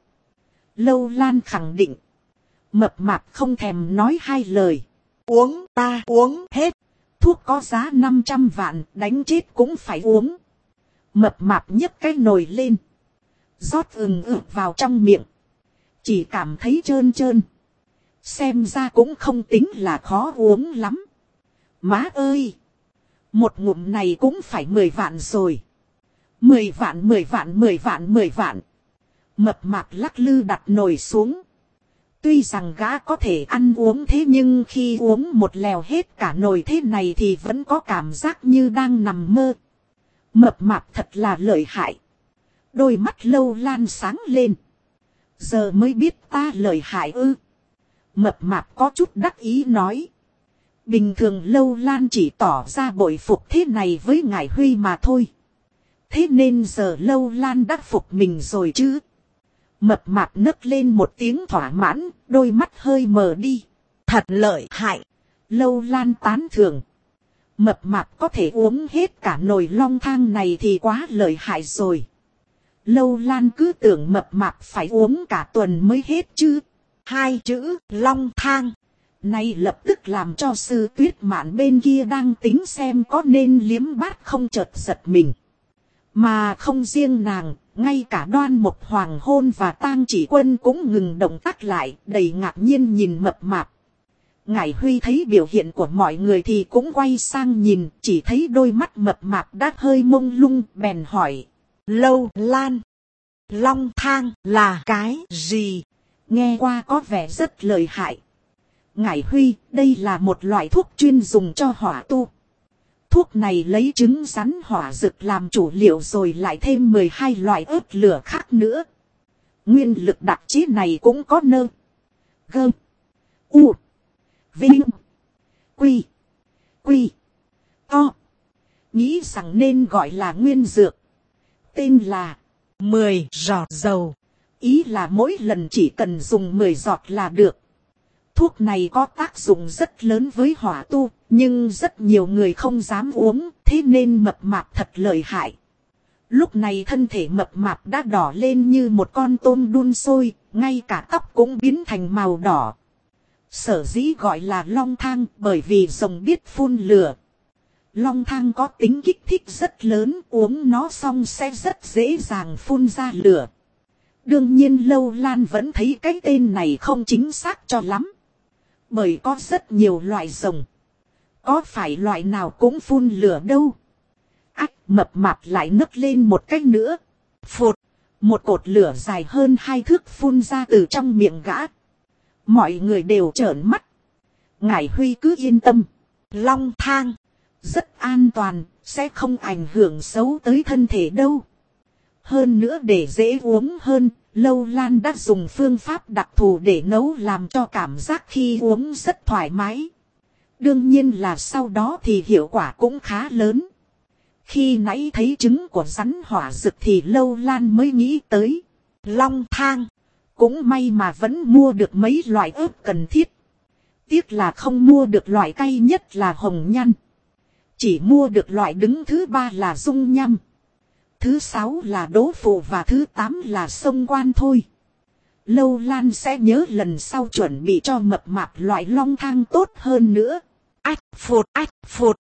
Lâu Lan khẳng định. Mập Mạp không thèm nói hai lời. Uống, ta uống hết. Thuốc có giá 500 vạn, đánh chết cũng phải uống. Mập Mạp nhấc cái nồi lên. Rót ừng ực vào trong miệng. Chỉ cảm thấy trơn trơn. Xem ra cũng không tính là khó uống lắm. Má ơi! Một ngụm này cũng phải 10 vạn rồi. 10 vạn, 10 vạn, 10 vạn, 10 vạn. Mập mạp lắc lư đặt nồi xuống. Tuy rằng gã có thể ăn uống thế nhưng khi uống một lèo hết cả nồi thế này thì vẫn có cảm giác như đang nằm mơ. Mập mạp thật là lợi hại. Đôi mắt Lâu Lan sáng lên. Giờ mới biết ta lợi hại ư. Mập mạp có chút đắc ý nói. Bình thường Lâu Lan chỉ tỏ ra bội phục thế này với ngải Huy mà thôi. Thế nên giờ Lâu Lan đã phục mình rồi chứ. Mập mạp nấc lên một tiếng thỏa mãn, đôi mắt hơi mờ đi. Thật lợi hại. Lâu Lan tán thưởng. Mập mạp có thể uống hết cả nồi long thang này thì quá lợi hại rồi. Lâu Lan cứ tưởng mập mạp phải uống cả tuần mới hết chứ. 2 chữ long thang. Nay lập tức làm cho Sư Tuyết Mạn bên kia đang tính xem có nên liếm bát không chợt giật mình. Mà không riêng nàng, ngay cả Đoan Mộc Hoàng Hôn và Tang Chỉ Quân cũng ngừng động tác lại, đầy ngạc nhiên nhìn mập mạp. Ngải Huy thấy biểu hiện của mọi người thì cũng quay sang nhìn, chỉ thấy đôi mắt mập mạp đã hơi mông lung, bèn hỏi. Lâu Lan, long thang là cái gì? Nghe qua có vẻ rất lợi hại. Ngải Huy, đây là một loại thuốc chuyên dùng cho hỏa tu. Thuốc này lấy trứng rắn hỏa dược làm chủ liệu rồi lại thêm 12 loại ớt lửa khác nữa. Nguyên lực đặc chế này cũng có nơ, gơ, u, vinh, quy, to. Nghĩ rằng nên gọi là nguyên dược. Tên là 10 giọt dầu. Ý là mỗi lần chỉ cần dùng 10 giọt là được. Thuốc này có tác dụng rất lớn với hỏa tu, nhưng rất nhiều người không dám uống, thế nên mập mạp thật lợi hại. Lúc này thân thể mập mạp đã đỏ lên như một con tôm đun sôi, ngay cả tóc cũng biến thành màu đỏ. Sở dĩ gọi là long thang bởi vì rồng biết phun lửa. Long thang có tính kích thích rất lớn, uống nó xong sẽ rất dễ dàng phun ra lửa. Đương nhiên Lâu Lan vẫn thấy cái tên này không chính xác cho lắm. Bởi có rất nhiều loại rồng. Có phải loại nào cũng phun lửa đâu. Ách, mập mạp lại nấc lên một cái nữa. Phụt, một cột lửa dài hơn 2 thước phun ra từ trong miệng gã. Mọi người đều trợn mắt. Ngải Huy cứ yên tâm. Long thang rất an toàn, sẽ không ảnh hưởng xấu tới thân thể đâu. Hơn nữa để dễ uống hơn, Lâu Lan đã dùng phương pháp đặc thù để nấu làm cho cảm giác khi uống rất thoải mái. Đương nhiên là sau đó thì hiệu quả cũng khá lớn. Khi nãy thấy trứng của rắn hỏa dược thì Lâu Lan mới nghĩ tới long thang. Cũng may mà vẫn mua được mấy loại ớt cần thiết. Tiếc là không mua được loại cay nhất là hồng nhăn. Chỉ mua được loại đứng thứ 3 là dung nhâm. Thứ 6 là đố phụ và thứ 8 là sông quan thôi. Lâu Lan sẽ nhớ lần sau chuẩn bị cho mập mạp loại long thang tốt hơn nữa. Ách phụt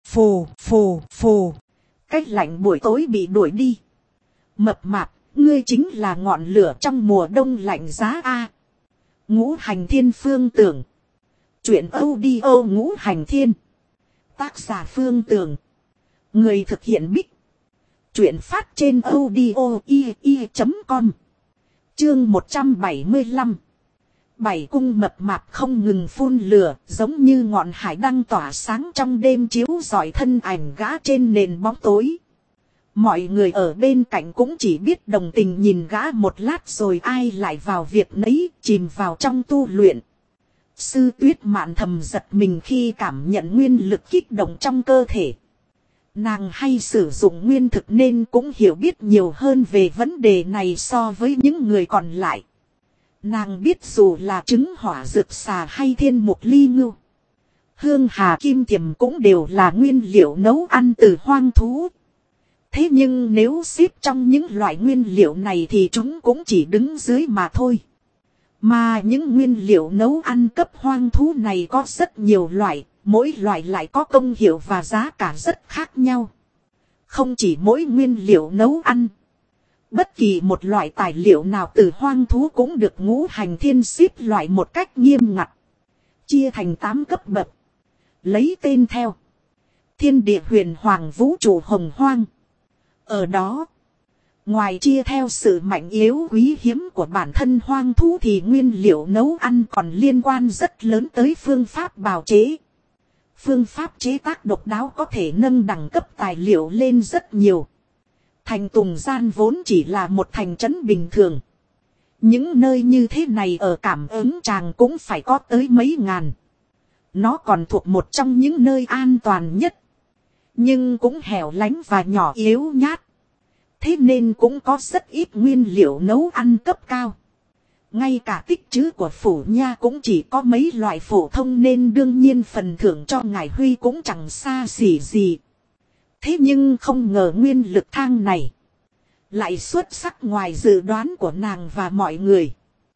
phù. Cách lạnh buổi tối bị đuổi đi. Mập mạp, ngươi chính là ngọn lửa trong mùa đông lạnh giá a. Ngũ Hành Thiên Phương Tưởng. Chuyện audio Ngũ Hành Thiên. Tác giả Phương Tưởng. Người thực hiện Bích. Chuyện phát trên audio.com. Chương 175. Bảy cung mập mạp không ngừng phun lửa, giống như ngọn hải đăng tỏa sáng trong đêm chiếu rọi thân ảnh gã trên nền bóng tối. Mọi người ở bên cạnh cũng chỉ biết đồng tình nhìn gã một lát rồi ai lại vào việc nấy, chìm vào trong tu luyện. Sư Tuyết Mạn thầm giật mình khi cảm nhận nguyên lực kích động trong cơ thể. Nàng hay sử dụng nguyên thực nên cũng hiểu biết nhiều hơn về vấn đề này so với những người còn lại. Nàng biết dù là trứng hỏa dược xà hay thiên mục ly ngưu, hương hà kim tiềm cũng đều là nguyên liệu nấu ăn từ hoang thú. Thế nhưng nếu xếp trong những loại nguyên liệu này thì chúng cũng chỉ đứng dưới mà thôi. Mà những nguyên liệu nấu ăn cấp hoang thú này có rất nhiều loại, mỗi loại lại có công hiệu và giá cả rất khác nhau. Không chỉ mỗi nguyên liệu nấu ăn, bất kỳ một loại tài liệu nào từ hoang thú cũng được Ngũ Hành Thiên xếp loại một cách nghiêm ngặt. Chia thành 8 cấp bậc. Lấy tên theo Thiên Địa Huyền Hoàng Vũ Trụ Hồng Hoang. Ở đó, Ngoài chia theo sự mạnh yếu quý hiếm của bản thân hoang thú thì nguyên liệu nấu ăn còn liên quan rất lớn tới phương pháp bào chế. Phương pháp chế tác độc đáo có thể nâng đẳng cấp tài liệu lên rất nhiều. Thành Tùng Gian vốn chỉ là một thành trấn bình thường. Những nơi như thế này ở Cảm Ứng Tràng cũng phải có tới mấy ngàn. Nó còn thuộc một trong những nơi an toàn nhất. Nhưng cũng hẻo lánh và nhỏ yếu nhát. Thế nên cũng có rất ít nguyên liệu nấu ăn cấp cao. Ngay cả tích trữ của phủ nha cũng chỉ có mấy loại phổ thông nên đương nhiên phần thưởng cho ngài Huy cũng chẳng xa xỉ gì. Thế nhưng không ngờ nguyên lực thang này lại xuất sắc ngoài dự đoán của nàng và mọi người.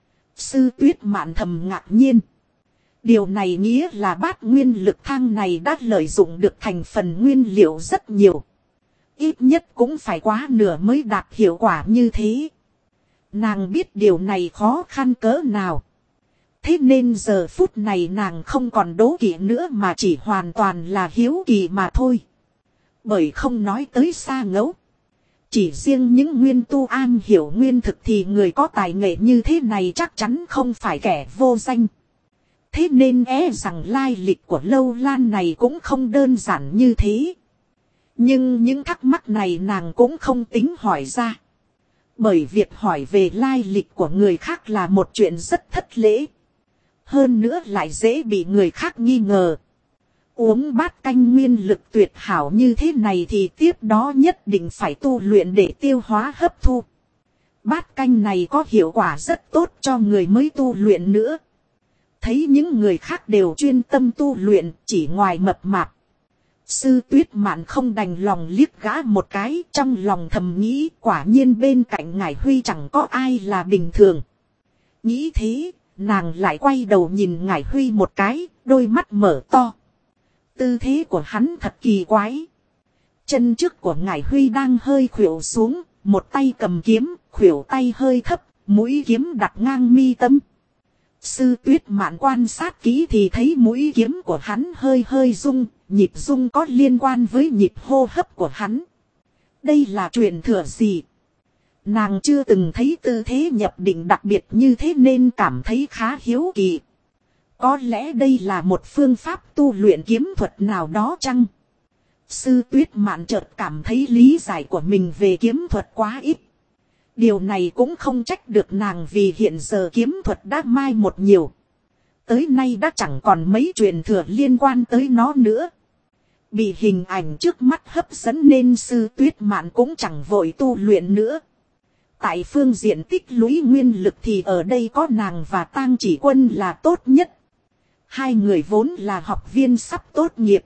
Sư Tuyết Mạn thầm ngạc nhiên. Điều này nghĩa là bát nguyên lực thang này đã lợi dụng được thành phần nguyên liệu rất nhiều. Ít nhất cũng phải quá nửa mới đạt hiệu quả như thế. Nàng biết điều này khó khăn cỡ nào. Thế nên giờ phút này nàng không còn đố kỵ nữa mà chỉ hoàn toàn là hiếu kỳ mà thôi. Bởi không nói tới xa ngẫu. Chỉ riêng những nguyên tu am hiểu nguyên thực thì người có tài nghệ như thế này chắc chắn không phải kẻ vô danh. Thế nên rằng lai lịch của Lâu Lan này cũng không đơn giản như thế. Nhưng những thắc mắc này nàng cũng không tính hỏi ra. Bởi việc hỏi về lai lịch của người khác là một chuyện rất thất lễ. Hơn nữa lại dễ bị người khác nghi ngờ. Uống bát canh nguyên lực tuyệt hảo như thế này thì tiếp đó nhất định phải tu luyện để tiêu hóa hấp thu. Bát canh này có hiệu quả rất tốt cho người mới tu luyện nữa. Thấy những người khác đều chuyên tâm tu luyện chỉ ngoài mập mạp. Sư Tuyết Mạn không đành lòng liếc gã một cái, trong lòng thầm nghĩ quả nhiên bên cạnh ngài Huy chẳng có ai là bình thường. Nghĩ thế, nàng lại quay đầu nhìn ngài Huy một cái, đôi mắt mở to. Tư thế của hắn thật kỳ quái. Chân trước của ngài Huy đang hơi khuỵu xuống, một tay cầm kiếm, khuỷu tay hơi thấp, mũi kiếm đặt ngang mi tâm. Sư Tuyết Mạn quan sát kỹ thì thấy mũi kiếm của hắn hơi rung, nhịp rung có liên quan với nhịp hô hấp của hắn. Đây là truyền thừa gì? Nàng chưa từng thấy tư thế nhập định đặc biệt như thế nên cảm thấy khá hiếu kỳ. Có lẽ đây là một phương pháp tu luyện kiếm thuật nào đó chăng? Sư Tuyết Mạn chợt cảm thấy lý giải của mình về kiếm thuật quá ít. Điều này cũng không trách được nàng vì hiện giờ kiếm thuật đã mai một nhiều. Tới nay đã chẳng còn mấy truyền thừa liên quan tới nó nữa. Bị hình ảnh trước mắt hấp dẫn nên Sư Tuyết Mạn cũng chẳng vội tu luyện nữa. Tại phương diện tích lũy nguyên lực thì ở đây có nàng và Tang Chỉ Quân là tốt nhất. Hai người vốn là học viên sắp tốt nghiệp.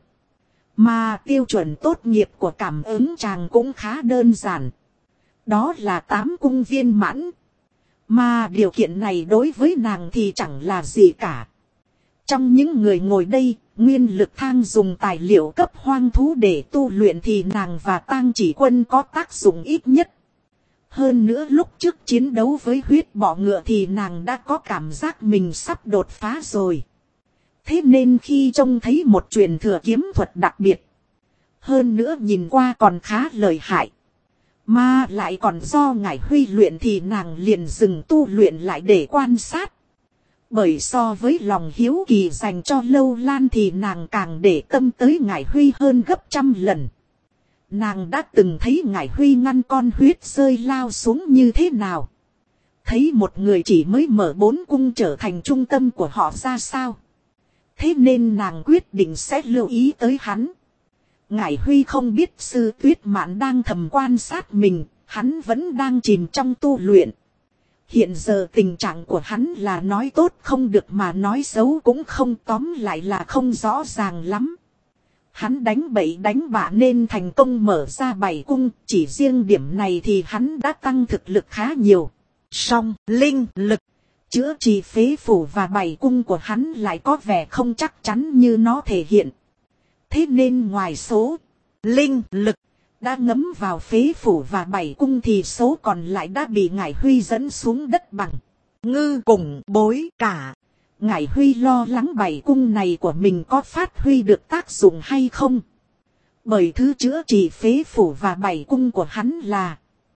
Mà tiêu chuẩn tốt nghiệp của Cảm Ứng Tràng cũng khá đơn giản. Đó là 8 cung viên mãn. Mà điều kiện này đối với nàng thì chẳng là gì cả. Trong những người ngồi đây, nguyên lực thang dùng tài liệu cấp hoang thú để tu luyện thì nàng và Tang Chỉ Quân có tác dụng ít nhất. Hơn nữa lúc trước chiến đấu với huyết bọ ngựa thì nàng đã có cảm giác mình sắp đột phá rồi. Thế nên khi trông thấy một truyền thừa kiếm thuật đặc biệt, hơn nữa nhìn qua còn khá lợi hại, mà lại còn do ngài Huy luyện thì nàng liền dừng tu luyện lại để quan sát. Bởi so với lòng hiếu kỳ dành cho Lâu Lan thì nàng càng để tâm tới ngài Huy hơn gấp trăm lần. Nàng đã từng thấy ngài Huy ngăn con huyết rơi lao xuống như thế nào. Thấy một người chỉ mới mở 4 cung trở thành trung tâm của họ ra sao. Thế nên nàng quyết định sẽ lưu ý tới hắn. Ngải Huy không biết Sư Tuyết Mạn đang thầm quan sát mình, hắn vẫn đang chìm trong tu luyện. Hiện giờ tình trạng của hắn là nói tốt không được mà nói xấu cũng không, tóm lại là không rõ ràng lắm. Hắn đánh bậy đánh bạ nên thành công mở ra 7 cung, chỉ riêng điểm này thì hắn đã tăng thực lực khá nhiều. Song linh lực, chữa trị phế phủ và 7 cung của hắn lại có vẻ không chắc chắn như nó thể hiện. Thế nên ngoài số linh lực đã ngấm vào phế phủ và 7 cung thì số còn lại đã bị ngải Huy dẫn xuống đất bằng. Ngư cùng bối cả. Ngải Huy lo lắng 7 cung này của mình có phát huy được tác dụng hay không. Bởi thứ chữa trị phế phủ và 7 cung của hắn là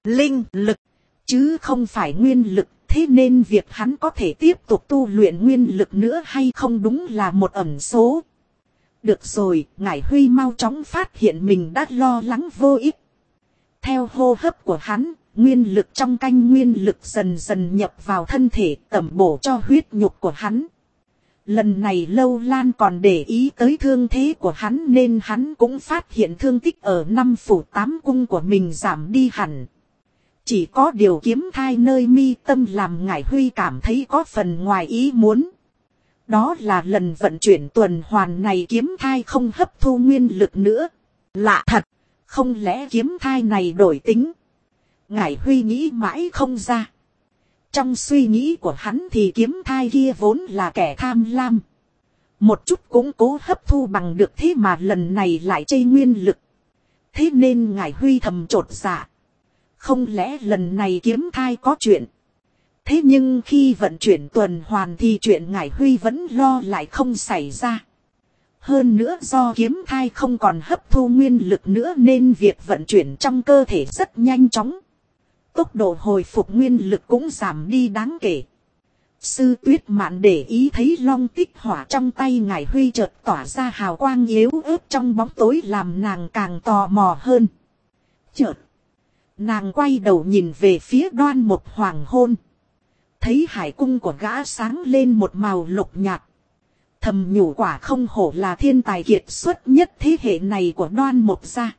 linh lực, chứ không phải nguyên lực. Thế nên việc hắn có thể tiếp tục tu luyện nguyên lực nữa hay không đúng là một ẩn số. Được rồi, Ngải Huy mau chóng phát hiện mình đã lo lắng vô ích. Theo hô hấp của hắn, nguyên lực trong canh nguyên lực dần dần nhập vào thân thể, tẩm bổ cho huyết nhục của hắn. Lần này Lâu Lan còn để ý tới thương thế của hắn nên hắn cũng phát hiện thương tích ở 5 phủ 8 cung của mình giảm đi hẳn. Chỉ có điều kiếm thai nơi mi tâm làm Ngải Huy cảm thấy có phần ngoài ý muốn. Đó là lần vận chuyển tuần hoàn này kiếm thai không hấp thu nguyên lực nữa. Lạ thật, không lẽ kiếm thai này đổi tính? Ngải Huy nghĩ mãi không ra. Trong suy nghĩ của hắn thì kiếm thai kia vốn là kẻ tham lam. Một chút cũng cố hấp thu bằng được, thế mà lần này lại chây nguyên lực. Thế nên Ngải Huy thầm chột dạ. Không lẽ lần này kiếm thai có chuyện? Thế nhưng khi vận chuyển tuần hoàn thì chuyện Ngải Huy vẫn lo lại không xảy ra. Hơn nữa do kiếm thai không còn hấp thu nguyên lực nữa nên việc vận chuyển trong cơ thể rất nhanh chóng. Tốc độ hồi phục nguyên lực cũng giảm đi đáng kể. Sư Tuyết Mạn để ý thấy long tích hỏa trong tay Ngải Huy chợt tỏa ra hào quang yếu ớt trong bóng tối làm nàng càng tò mò hơn. Chợt, nàng quay đầu nhìn về phía Đoan Mục Hoàng Hôn. Thấy hải cung của gã sáng lên một màu lục nhạt. Thầm nhủ quả không hổ là thiên tài kiệt xuất nhất thế hệ này của Đoan Mục gia.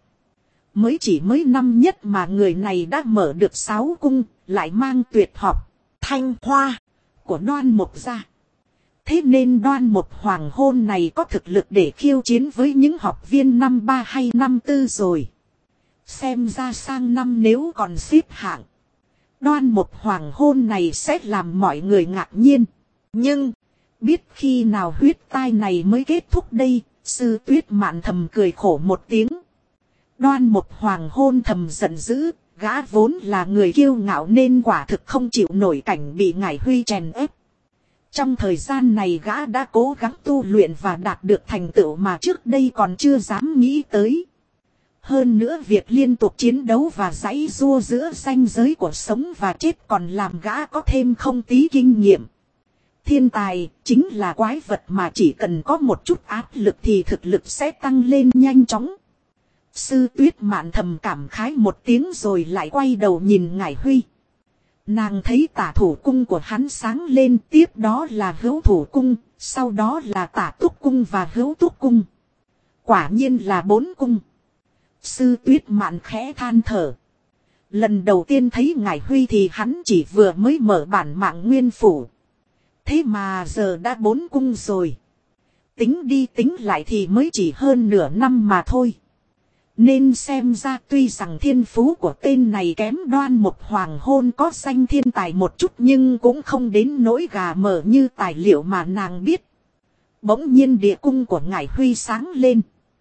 Mới năm nhất mà người này đã mở được 6 cung, lại mang tuyệt học Thanh Hoa của Đoan Mục gia. Thế nên Đoan Mục Hoàng Hôn này có thực lực để khiêu chiến với những học viên năm 3 hay năm 4 rồi. Xem ra sang năm nếu còn xếp hạng, Đoan Mục Hoàng Hôn này sẽ làm mọi người ngạc nhiên. Nhưng, biết khi nào huyết tai này mới kết thúc đây, Sư Tuyết Mạn thầm cười khổ một tiếng. Đoan Mục Hoàng Hôn thầm giận dữ, gã vốn là người kiêu ngạo nên quả thực không chịu nổi cảnh bị Ngải Huy chèn ép. Trong thời gian này gã đã cố gắng tu luyện và đạt được thành tựu mà trước đây còn chưa dám nghĩ tới. Hơn nữa việc liên tục chiến đấu và giãy giụa giữa ranh giới của sống và chết còn làm gã có thêm không tí kinh nghiệm. Thiên tài chính là quái vật mà chỉ cần có một chút áp lực thì thực lực sẽ tăng lên nhanh chóng. Sư Tuyết Mạn thầm cảm khái một tiếng rồi lại quay đầu nhìn Ngải Huy. Nàng thấy tả thủ cung của hắn sáng lên, tiếp đó là hữu thủ cung, sau đó là tả túc cung và hữu túc cung. Quả nhiên là 4 cung. Sư Tuyết Mạn khẽ than thở. Lần đầu tiên thấy Ngải Huy thì hắn chỉ vừa mới mở bản mạng nguyên phủ. Thế mà giờ đã 4 cung rồi. Tính đi tính lại thì mới chỉ hơn nửa năm mà thôi. Nên xem ra tuy rằng thiên phú của tên này kém Đoan Mục Hoàng Hôn có danh thiên tài một chút nhưng cũng không đến nỗi gà mở như tài liệu mà nàng biết. Bỗng nhiên địa cung của Ngải Huy sáng lên.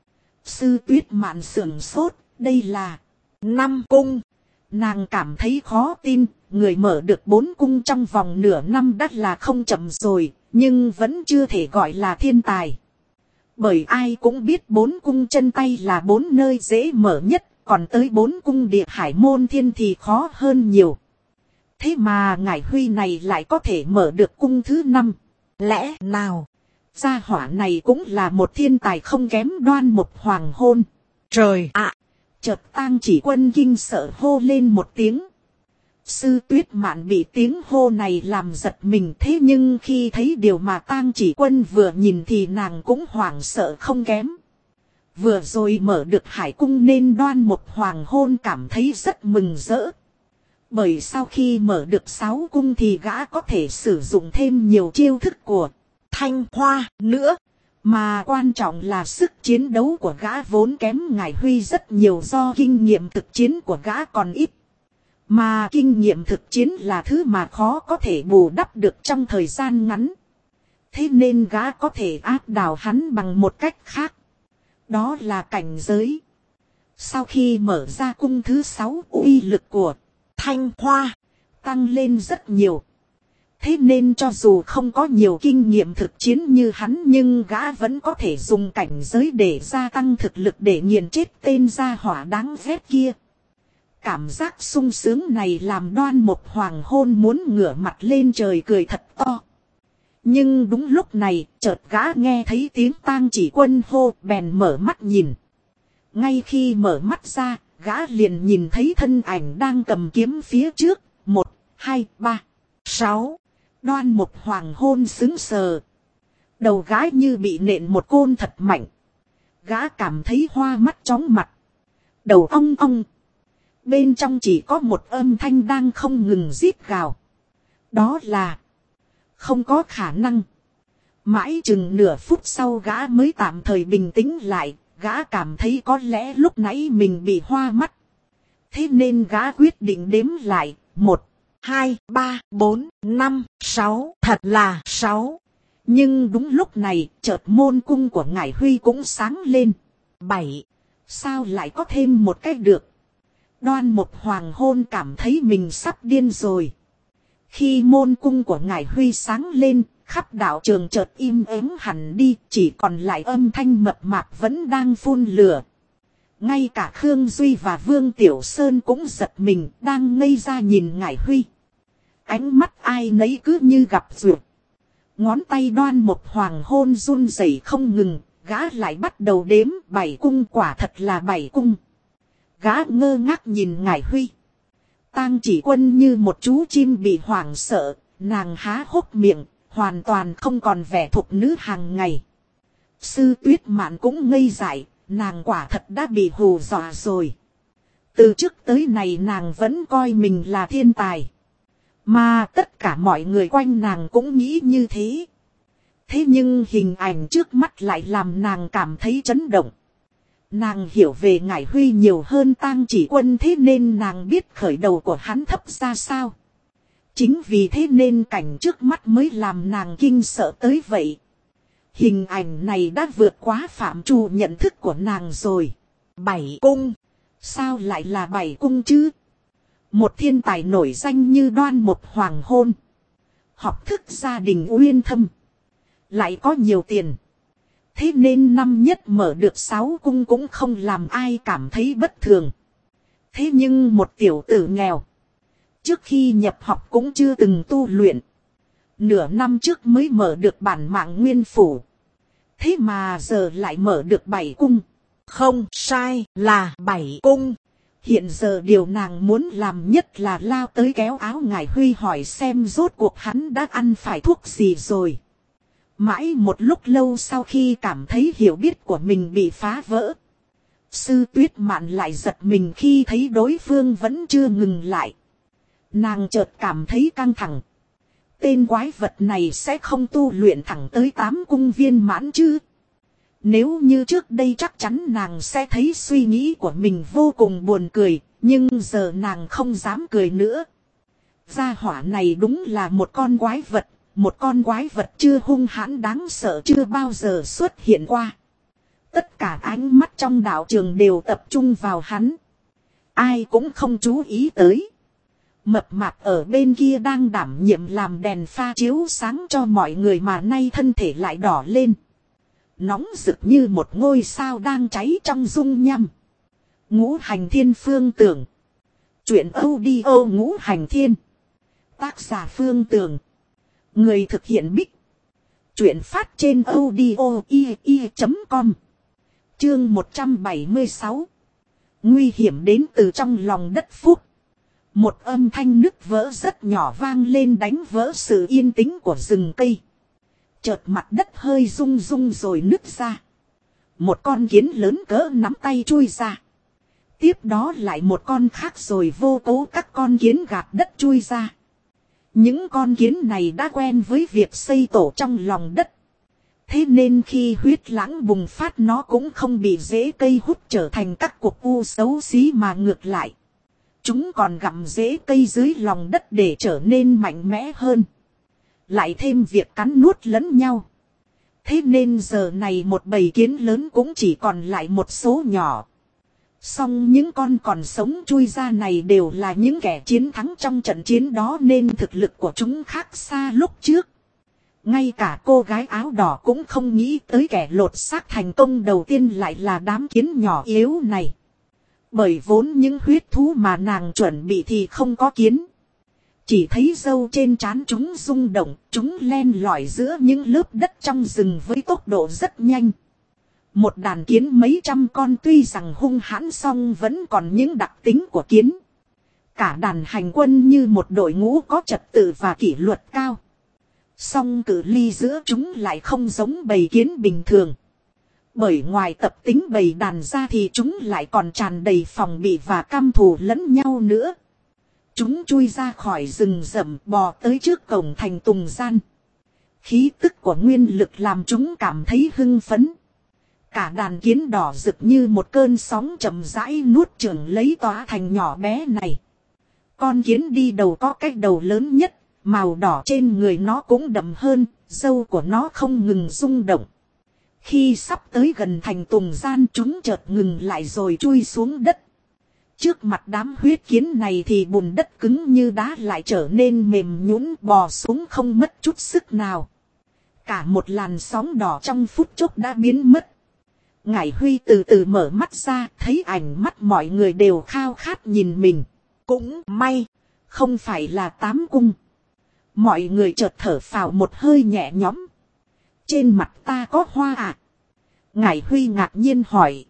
Sư Tuyết Mạn sửng sốt, đây là 5 cung. Nàng cảm thấy khó tin, người mở được 4 cung trong vòng nửa năm đã là không chậm rồi, nhưng vẫn chưa thể gọi là thiên tài. Bởi ai cũng biết 4 cung chân tay là 4 nơi dễ mở nhất, còn tới 4 cung địa hải môn thiên thì khó hơn nhiều. Thế mà Ngải Huy này lại có thể mở được cung thứ 5. Lẽ nào gia hỏa này cũng là một thiên tài không kém Đoan Mục Hoàng Hôn? Trời ạ! Chợt Tang Chỉ Quân kinh sợ hô lên một tiếng. Sư Tuyết Mạn bị tiếng hô này làm giật mình, thế nhưng khi thấy điều mà Tang Chỉ Quân vừa nhìn thì nàng cũng hoảng sợ không kém. Vừa rồi mở được hải cung nên Đoan Mục Hoàng Hôn cảm thấy rất mừng rỡ. Bởi sau khi mở được 6 cung thì gã có thể sử dụng thêm nhiều chiêu thức của Thanh Hoa nữa. Mà quan trọng là sức chiến đấu của gã vốn kém Ngải Huy rất nhiều do kinh nghiệm thực chiến của gã còn ít. Mà kinh nghiệm thực chiến là thứ mà khó có thể bù đắp được trong thời gian ngắn. Thế nên gã có thể áp đảo hắn bằng một cách khác. Đó là cảnh giới. Sau khi mở ra cung thứ 6, uy lực của Thanh Hoa tăng lên rất nhiều. Thế nên cho dù không có nhiều kinh nghiệm thực chiến như hắn nhưng gã vẫn có thể dùng cảnh giới để gia tăng thực lực để nghiền chết tên gia hỏa đáng ghét kia. Cảm giác sung sướng này làm Đoan Mục Hoàng Hôn muốn ngửa mặt lên trời cười thật to. Nhưng đúng lúc này, chợt gã nghe thấy tiếng Tang Chỉ Quân hô, bèn mở mắt nhìn. Ngay khi mở mắt ra, gã liền nhìn thấy thân ảnh đang cầm kiếm phía trước. 1, 2, 3, 6. Đoan Mục Hoàng Hôn sững sờ. Đầu gã như bị nện một côn thật mạnh. Gã cảm thấy hoa mắt chóng mặt. Đầu ong ong. Bên trong chỉ có một âm thanh đang không ngừng rít gào. Đó là không có khả năng. Mãi chừng nửa phút sau gã mới tạm thời bình tĩnh lại. Gã cảm thấy có lẽ lúc nãy mình bị hoa mắt. Thế nên gã quyết định đếm lại. 1, 2, 3, 4, 5, 6. Thật là 6. Nhưng đúng lúc này, chợt môn cung của Ngải Huy cũng sáng lên. 7. Sao lại có thêm một cái được? Đoan Mục Hoàng Hôn cảm thấy mình sắp điên rồi. Khi môn cung của Ngải Huy sáng lên, khắp đạo trường chợt im ắng hẳn đi, chỉ còn lại âm thanh mập mạp vẫn đang phun lửa. Ngay cả Khương Duy và Vương Tiểu Sơn cũng giật mình, đang ngây ra nhìn Ngải Huy. Ánh mắt ai nấy cứ như gặp duyệt. Ngón tay Đoan Mục Hoàng Hôn run rẩy không ngừng, gã lại bắt đầu đếm 7 cung, quả thật là 7 cung. Gã ngơ ngác nhìn Ngải Huy. Tang Chỉ Quân như một chú chim bị hoảng sợ, nàng há hốc miệng, hoàn toàn không còn vẻ thục nữ hàng ngày. Sư Tuyết Mạn cũng ngây dại, nàng quả thật đã bị hù dọa rồi. Từ trước tới nay nàng vẫn coi mình là thiên tài. Mà tất cả mọi người quanh nàng cũng nghĩ như thế. Thế nhưng hình ảnh trước mắt lại làm nàng cảm thấy chấn động. Nàng hiểu về Ngải Huy nhiều hơn Tang Chỉ Quân, thế nên nàng biết khởi đầu của hắn thấp ra sao. Chính vì thế nên cảnh trước mắt mới làm nàng kinh sợ tới vậy. Hình ảnh này đã vượt quá phạm trù nhận thức của nàng rồi. 7 cung. Sao lại là 7 cung chứ? Một thiên tài nổi danh như Đoan Mục Hoàng Hôn. Học thức gia đình uyên thâm. Lại có nhiều tiền. Thế nên năm nhất mở được 6 cung cũng không làm ai cảm thấy bất thường. Thế nhưng một tiểu tử nghèo. Trước khi nhập học cũng chưa từng tu luyện. Nửa năm trước mới mở được bản mạng nguyên phủ. Thế mà giờ lại mở được 7 cung. Không sai, là 7 cung. Hiện giờ điều nàng muốn làm nhất là lao tới kéo áo Ngải Huy hỏi xem rốt cuộc hắn đã ăn phải thuốc gì rồi. Mãi một lúc lâu sau khi cảm thấy hiểu biết của mình bị phá vỡ. Sư Tuyết Mạn lại giật mình khi thấy đối phương vẫn chưa ngừng lại. Nàng chợt cảm thấy căng thẳng. Tên quái vật này sẽ không tu luyện thẳng tới 8 cung viên mãn chứ. Nếu như trước đây chắc chắn nàng sẽ thấy suy nghĩ của mình vô cùng buồn cười. Nhưng giờ nàng không dám cười nữa. Gia hỏa này đúng là một con quái vật. Một con quái vật chưa hung hãn đáng sợ chưa bao giờ xuất hiện qua. Tất cả ánh mắt trong đạo trường đều tập trung vào hắn. Ai cũng không chú ý tới. Mập mạp ở bên kia đang đảm nhiệm làm đèn pha chiếu sáng cho mọi người mà nay thân thể lại đỏ lên. Nóng rực như một ngôi sao đang cháy trong dung nham. Ngũ Hành Thiên Phương Tưởng. Chuyện audio Ngũ Hành Thiên. Tác giả Phương Tưởng. Người thực hiện Bích. Chuyện phát trên audio.com. Chương 176. Nguy hiểm đến từ trong lòng đất phúc. Một âm thanh nứt vỡ rất nhỏ vang lên đánh vỡ sự yên tĩnh của rừng cây. Chợt mặt đất hơi rung rung rồi nứt ra. Một con kiến lớn cỡ nắm tay chui ra. Tiếp đó lại một con khác rồi vô cố các con kiến gạt đất chui ra. Những con kiến này đã quen với việc xây tổ trong lòng đất. Thế nên khi huyết lãng bùng phát nó cũng không bị rễ cây hút trở thành các cục u xấu xí mà ngược lại. Chúng còn gặm rễ cây dưới lòng đất để trở nên mạnh mẽ hơn. Lại thêm việc cắn nuốt lẫn nhau. Thế nên giờ này một bầy kiến lớn cũng chỉ còn lại một số nhỏ. Song những con còn sống chui ra này đều là những kẻ chiến thắng trong trận chiến đó nên thực lực của chúng khác xa lúc trước. Ngay cả cô gái áo đỏ cũng không nghĩ tới kẻ lột xác thành công đầu tiên lại là đám kiến nhỏ yếu này. Bởi vốn những huyết thú mà nàng chuẩn bị thì không có kiến. Chỉ thấy râu trên trán chúng rung động, chúng len lỏi giữa những lớp đất trong rừng với tốc độ rất nhanh. Một đàn kiến mấy trăm con tuy rằng hung hãn song vẫn còn những đặc tính của kiến. Cả đàn hành quân như một đội ngũ có trật tự và kỷ luật cao. Song cự ly giữa chúng lại không giống bầy kiến bình thường. Bởi ngoài tập tính bầy đàn ra thì chúng lại còn tràn đầy phòng bị và căm thù lẫn nhau nữa. Chúng chui ra khỏi rừng rậm bò tới trước cổng thành Tùng Gian. Khí tức của nguyên lực làm chúng cảm thấy hưng phấn. Cả đàn kiến đỏ rực như một cơn sóng chậm rãi nuốt chửng lấy tòa thành nhỏ bé này. Con kiến đi đầu có cái đầu lớn nhất, màu đỏ trên người nó cũng đậm hơn, râu của nó không ngừng rung động. Khi sắp tới gần thành Tùng Gian chúng chợt ngừng lại rồi chui xuống đất. Trước mặt đám huyết kiến này thì bùn đất cứng như đá lại trở nên mềm nhũn, bò xuống không mất chút sức nào. Cả một làn sóng đỏ trong phút chốc đã biến mất. Ngải Huy từ từ mở mắt ra, thấy ánh mắt mọi người đều khao khát nhìn mình. Cũng may, không phải là Tám Cung. Mọi người chợt thở phào một hơi nhẹ nhõm. Trên mặt ta có hoa à? Ngải Huy ngạc nhiên hỏi.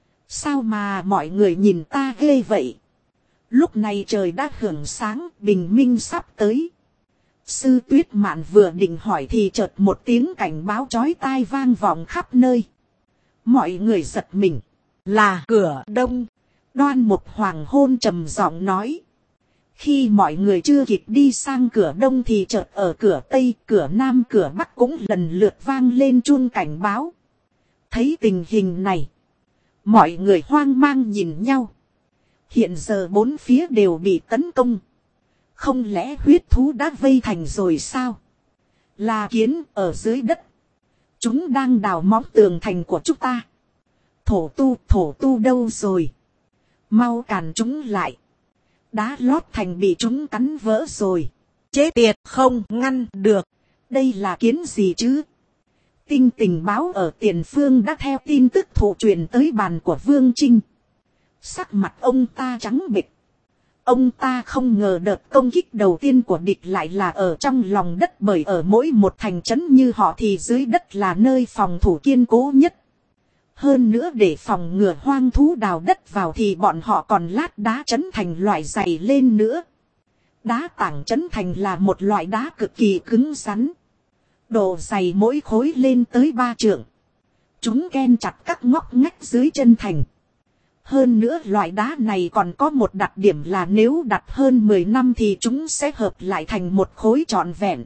Sao mà mọi người nhìn ta ghê vậy? Lúc này trời đã hưởng sáng, bình minh sắp tới. Sư Tuyết Mạn vừa định hỏi thì chợt một tiếng cảnh báo chói tai vang vọng khắp nơi. Mọi người giật mình. Là cửa đông. Đoan Mục Hoàng Hôn trầm giọng nói. Khi mọi người chưa kịp đi sang cửa đông thì chợt ở cửa tây, cửa nam, cửa bắc cũng lần lượt vang lên chuông cảnh báo. Thấy tình hình này, mọi người hoang mang nhìn nhau. Hiện giờ bốn phía đều bị tấn công. Không lẽ huyết thú đã vây thành rồi sao? Là kiến ở dưới đất. Chúng đang đào móng tường thành của chúng ta. Thổ tu đâu rồi? Mau càn chúng lại. Đá lót thành bị chúng cắn vỡ rồi. Chết tiệt, không ngăn được. Đây là kiến gì chứ? Tinh tình báo ở tiền phương đã theo tin tức thụ truyền tới bàn của Vương Trinh. Sắc mặt ông ta trắng bệch. Ông ta không ngờ đợt công kích đầu tiên của địch lại là ở trong lòng đất, bởi ở mỗi một thành trấn như họ thì dưới đất là nơi phòng thủ kiên cố nhất. Hơn nữa để phòng ngừa hoang thú đào đất vào thì bọn họ còn lát đá trấn thành loại dày lên nữa. Đá tảng trấn thành là một loại đá cực kỳ cứng rắn. Độ dày mỗi khối lên tới 3 trượng. Chúng ken chặt các ngóc ngách dưới chân thành. Hơn nữa loại đá này còn có một đặc điểm là nếu đặt hơn 10 năm thì chúng sẽ hợp lại thành một khối trọn vẹn.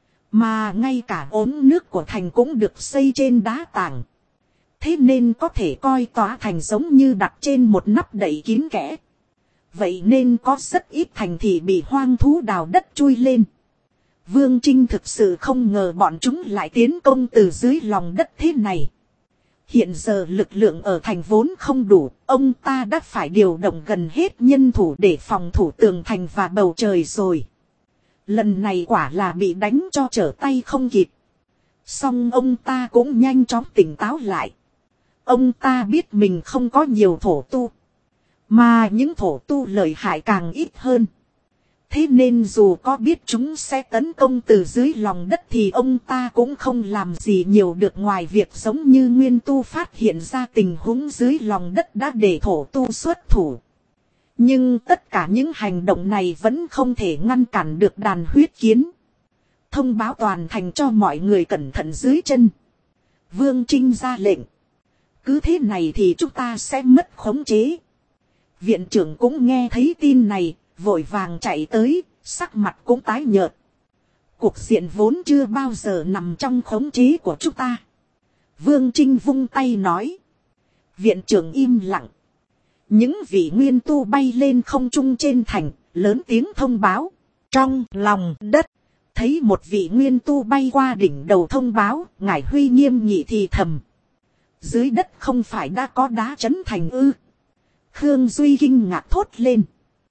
Mà ngay cả ống nước của thành cũng được xây trên đá tảng. Thế nên có thể coi tòa thành giống như đặt trên một nắp đậy kín kẽ. Vậy nên có rất ít thành thị bị hoang thú đào đất chui lên. Vương Trinh thực sự không ngờ bọn chúng lại tiến công từ dưới lòng đất thế này. Hiện giờ lực lượng ở thành vốn không đủ, ông ta đã phải điều động gần hết nhân thủ để phòng thủ tường thành và bầu trời rồi. Lần này quả là bị đánh cho trở tay không kịp. Song ông ta cũng nhanh chóng tỉnh táo lại. Ông ta biết mình không có nhiều thổ tu. Mà những thổ tu lợi hại càng ít hơn. Thế nên dù có biết chúng sẽ tấn công từ dưới lòng đất thì ông ta cũng không làm gì nhiều được ngoài việc giống như Nguyên Tu phát hiện ra tình huống dưới lòng đất đã để thổ tu xuất thủ. Nhưng tất cả những hành động này vẫn không thể ngăn cản được đàn huyết kiến. Thông báo toàn thành cho mọi người cẩn thận dưới chân. Vương Trinh ra lệnh. Cứ thế này thì chúng ta sẽ mất khống chế. Viện trưởng cũng nghe thấy tin này, vội vàng chạy tới, sắc mặt cũng tái nhợt. Cuộc diện vốn chưa bao giờ nằm trong khống chế của chúng ta. Vương Trinh vung tay nói. Viện trưởng im lặng. Những vị nguyên tu bay lên không trung trên thành, lớn tiếng thông báo. Trong lòng đất, thấy một vị nguyên tu bay qua đỉnh đầu thông báo, Ngải Huy nghiêm nghị thì thầm. Dưới đất không phải đã có đá trấn thành ư? Khương Duy kinh ngạc thốt lên.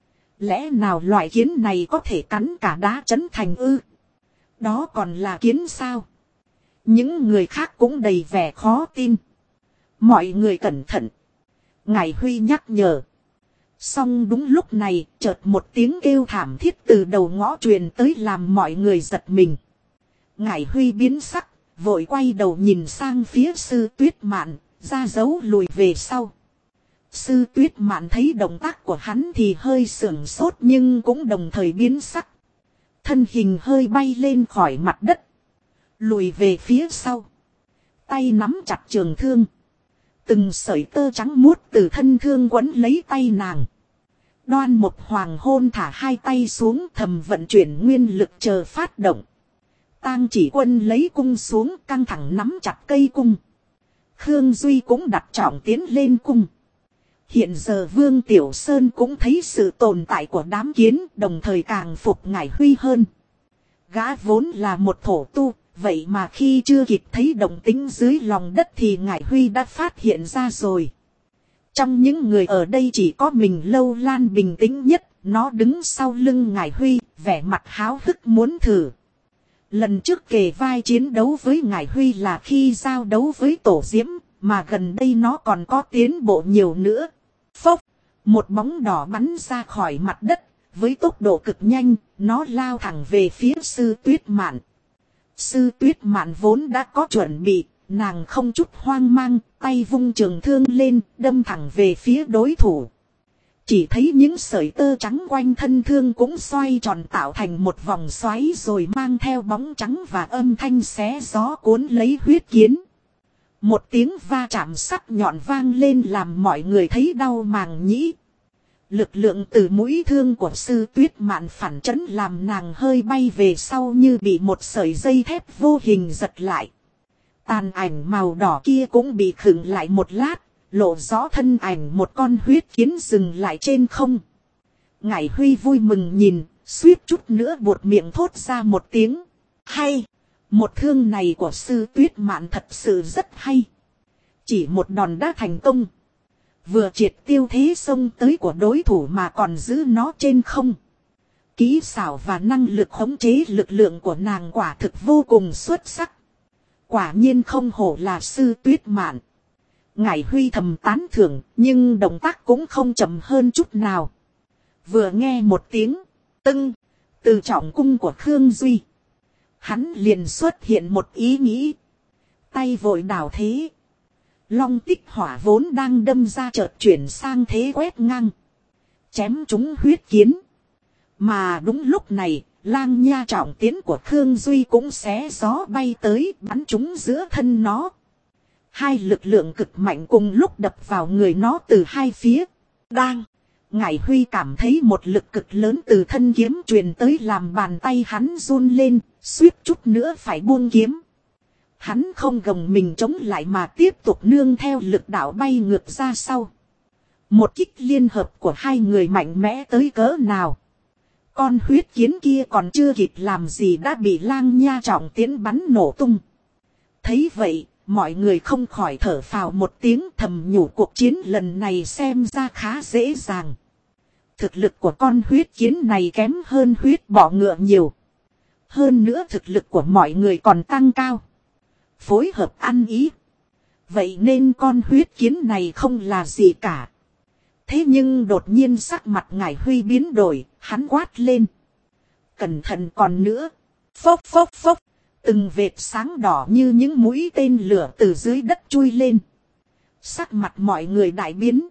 Lẽ nào loại kiến này có thể cắn cả đá trấn thành ư? Đó còn là kiến sao? Những người khác cũng đầy vẻ khó tin. Mọi người cẩn thận. Ngải Huy nhắc nhở. Song đúng lúc này, chợt một tiếng kêu thảm thiết từ đầu ngõ truyền tới làm mọi người giật mình. Ngải Huy biến sắc, vội quay đầu nhìn sang phía Sư Tuyết Mạn, ra dấu lùi về sau. Sư Tuyết Mạn thấy động tác của hắn thì hơi sửng sốt nhưng cũng đồng thời biến sắc. Thân hình hơi bay lên khỏi mặt đất, lùi về phía sau. Tay nắm chặt trường thương. Từng sợi tơ trắng muốt từ thân thương quấn lấy tay nàng. Đoan Mục Hoàng hôn thả hai tay xuống, thầm vận chuyển nguyên lực chờ phát động. Tang Chỉ Quân lấy cung xuống, căng thẳng nắm chặt cây cung. Khương Duy cũng đặt trọng tiến lên cung. Hiện giờ Vương Tiểu Sơn cũng thấy sự tồn tại của đám kiến, đồng thời càng phục Ngải Huy hơn. Gã vốn là một thổ tu, vậy mà khi chưa kịp thấy động tĩnh dưới lòng đất thì Ngải Huy đã phát hiện ra rồi. Trong những người ở đây chỉ có mình Lâu Lan bình tĩnh nhất, nó đứng sau lưng Ngải Huy, vẻ mặt háo hức muốn thử. Lần trước kề vai chiến đấu với Ngải Huy là khi giao đấu với Tổ Diễm, mà gần đây nó còn có tiến bộ nhiều nữa. Phốc, một bóng đỏ bắn ra khỏi mặt đất, với tốc độ cực nhanh, nó lao thẳng về phía Sư Tuyết Mạn. Sư Tuyết Mạn vốn đã có chuẩn bị, nàng không chút hoang mang, tay vung trường thương lên, đâm thẳng về phía đối thủ. Chỉ thấy những sợi tơ trắng quanh thân thương cũng xoay tròn tạo thành một vòng xoáy rồi mang theo bóng trắng và âm thanh xé gió cuốn lấy huyết kiến. Một tiếng va chạm sắc nhọn vang lên làm mọi người thấy đau màng nhĩ. Lực lượng từ mũi thương của Sư Tuyết Mạn phản chấn làm nàng hơi bay về sau như bị một sợi dây thép vô hình giật lại. Tàn ảnh màu đỏ kia cũng bị khựng lại một lát, lộ rõ thân ảnh một con huyết kiến dừng lại trên không. Ngải Huy vui mừng nhìn, suýt chút nữa buột miệng thốt ra một tiếng. Hay! Một thương này của Sư Tuyết Mạn thật sự rất hay. Chỉ một đòn đã thành công. Vừa triệt tiêu thế xông tới của đối thủ mà còn giữ nó trên không. Kỹ xảo và năng lực khống chế lực lượng của nàng quả thực vô cùng xuất sắc. Quả nhiên không hổ là Sư Tuyết Mạn. Ngải Huy thầm tán thưởng, nhưng động tác cũng không chậm hơn chút nào. Vừa nghe một tiếng tưng từ trọng cung của Khương Duy, hắn liền xuất hiện một ý nghĩ. Tay vội đảo thế. Long Tích Hỏa vốn đang đâm ra chợt chuyển sang thế quét ngang, chém trúng huyết kiến. Mà đúng lúc này, lang nha trọng tiến của Khương Duy cũng xé gió bay tới, bắn trúng giữa thân nó. Hai lực lượng cực mạnh cùng lúc đập vào người nó từ hai phía. Đang, Ngải Huy cảm thấy một lực cực lớn từ thân kiếm truyền tới làm bàn tay hắn run lên, suýt chút nữa phải buông kiếm. Hắn không gồng mình chống lại mà tiếp tục nương theo lực đạo bay ngược ra sau. Một kích liên hợp của hai người mạnh mẽ tới cỡ nào. Con huyết kiến kia còn chưa kịp làm gì đã bị lang nha trọng tiến bắn nổ tung. Thấy vậy, mọi người không khỏi thở phào một tiếng, thầm nhủ cuộc chiến lần này xem ra khá dễ dàng. Thực lực của con huyết kiến này kém hơn huyết bọ ngựa nhiều. Hơn nữa thực lực của mọi người còn tăng cao. Phối hợp ăn ý. Vậy nên con huyết kiến này không là gì cả. Thế nhưng đột nhiên sắc mặt Ngải Huy biến đổi, hắn quát lên. Cẩn thận còn nữa. Phốc phốc phốc. Từng vệt sáng đỏ như những mũi tên lửa từ dưới đất chui lên. Sắc mặt mọi người đại biến.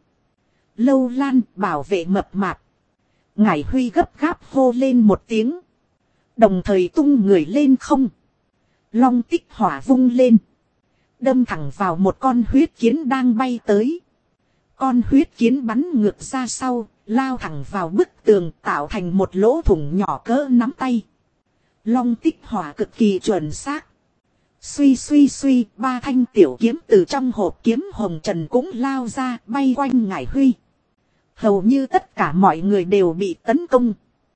Lâu Lan bảo vệ mập mạp. Ngải Huy gấp gáp hô lên một tiếng. Đồng thời tung người lên không. Long Tích Hỏa vung lên. Đâm thẳng vào một con huyết kiến đang bay tới. Con huyết kiến bắn ngược ra sau, lao thẳng vào bức tường tạo thành một lỗ thủng nhỏ cỡ nắm tay. Long Tích Hỏa cực kỳ chuẩn xác. Suy suy suy, ba thanh tiểu kiếm từ trong hộp kiếm hồng trần cũng lao ra bay quanh Ngải Huy. Hầu như tất cả mọi người đều bị tấn công.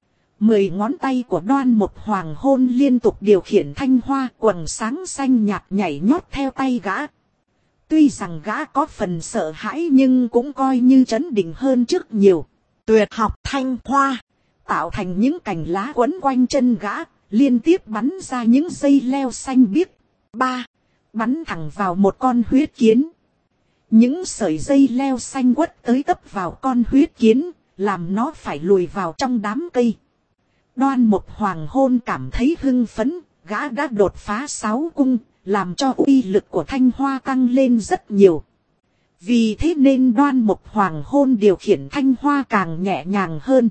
10 ngón tay của Đoan Mục Hoàng hôn liên tục điều khiển thanh hoa quầng sáng xanh nhạt nhảy nhót theo tay gã. Tuy rằng gã có phần sợ hãi nhưng cũng coi như trấn định hơn trước nhiều. Tuyệt học thanh hoa tạo thành những cành lá quấn quanh chân gã, liên tiếp bắn ra những dây leo xanh biếc. Bắn thẳng vào một con huyết kiến. Những sợi dây leo xanh quất tới tấp vào con huyết kiến, làm nó phải lùi vào trong đám cây. Đoan Mục Hoàng Hôn cảm thấy hưng phấn, gã đã đột phá 6 cung, làm cho uy lực của thanh hoa tăng lên rất nhiều. Vì thế nên Đoan Mục Hoàng Hôn điều khiển thanh hoa càng nhẹ nhàng hơn.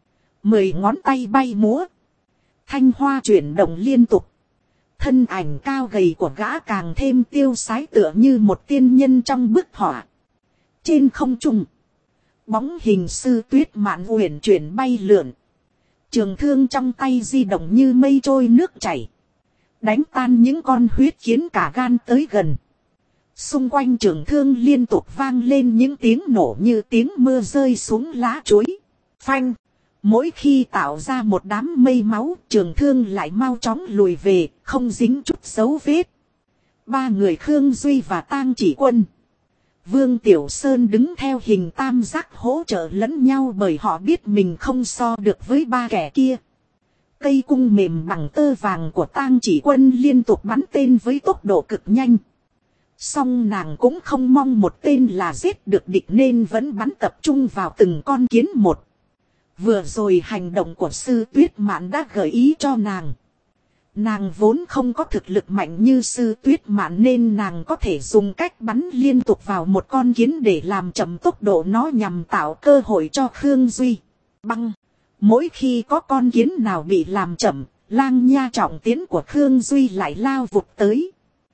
10 ngón tay bay múa. Thanh hoa chuyển động liên tục. Thân ảnh cao gầy của gã càng thêm tiêu sái tựa như một tiên nhân trong bức họa. Trên không trung, bóng hình Sư Tuyết Mạn uyển chuyển bay lượn. Trường thương trong tay di động như mây trôi nước chảy. Đánh tan những con huyết kiến cả gan tới gần. Xung quanh trường thương liên tục vang lên những tiếng nổ như tiếng mưa rơi xuống lá chuối. Phanh! Mỗi khi tạo ra một đám mây máu, trường thương lại mau chóng lùi về, không dính chút dấu vết. Ba người Khương Duy và Tang Chỉ Quân, Vương Tiểu Sơn đứng theo hình tam giác hỗ trợ lẫn nhau bởi họ biết mình không so được với ba kẻ kia. Cây cung mềm bằng tơ vàng của Tang Chỉ Quân liên tục bắn tên với tốc độ cực nhanh. Song nàng cũng không mong một tên là giết được địch nên vẫn bắn tập trung vào từng con kiến một. Vừa rồi hành động của Sư Tuyết Mạn đã gợi ý cho nàng. Nàng vốn không có thực lực mạnh như Sư Tuyết Mạn nên nàng có thể dùng cách bắn liên tục vào một con kiến để làm chậm tốc độ nó nhằm tạo cơ hội cho Khương Duy. Băng! Mỗi khi có con kiến nào bị làm chậm, lang nha trọng tiến của Khương Duy lại lao vụt tới.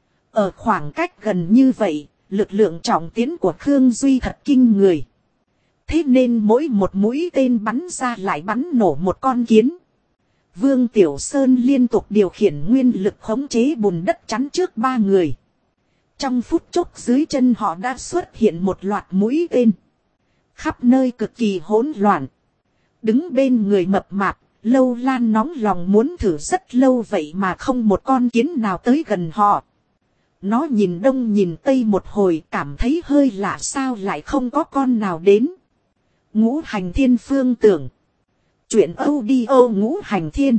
Ở khoảng cách gần như vậy, lực lượng trọng tiến của Khương Duy thật kinh người. Thế nên mỗi một mũi tên bắn ra lại bắn nổ một con kiến. Vương Tiểu Sơn liên tục điều khiển nguyên lực khống chế bùn đất chắn trước ba người. Trong phút chốc dưới chân họ đã xuất hiện một loạt mũi tên. Khắp nơi cực kỳ hỗn loạn. Đứng bên người mập mạp, Lâu Lan nóng lòng muốn thử rất lâu vậy mà không một con kiến nào tới gần họ. Nó nhìn đông nhìn tây một hồi cảm thấy hơi lạ sao lại không có con nào đến. Ngũ Hành Thiên Phương Tưởng. Chuyện audio Ngũ Hành Thiên.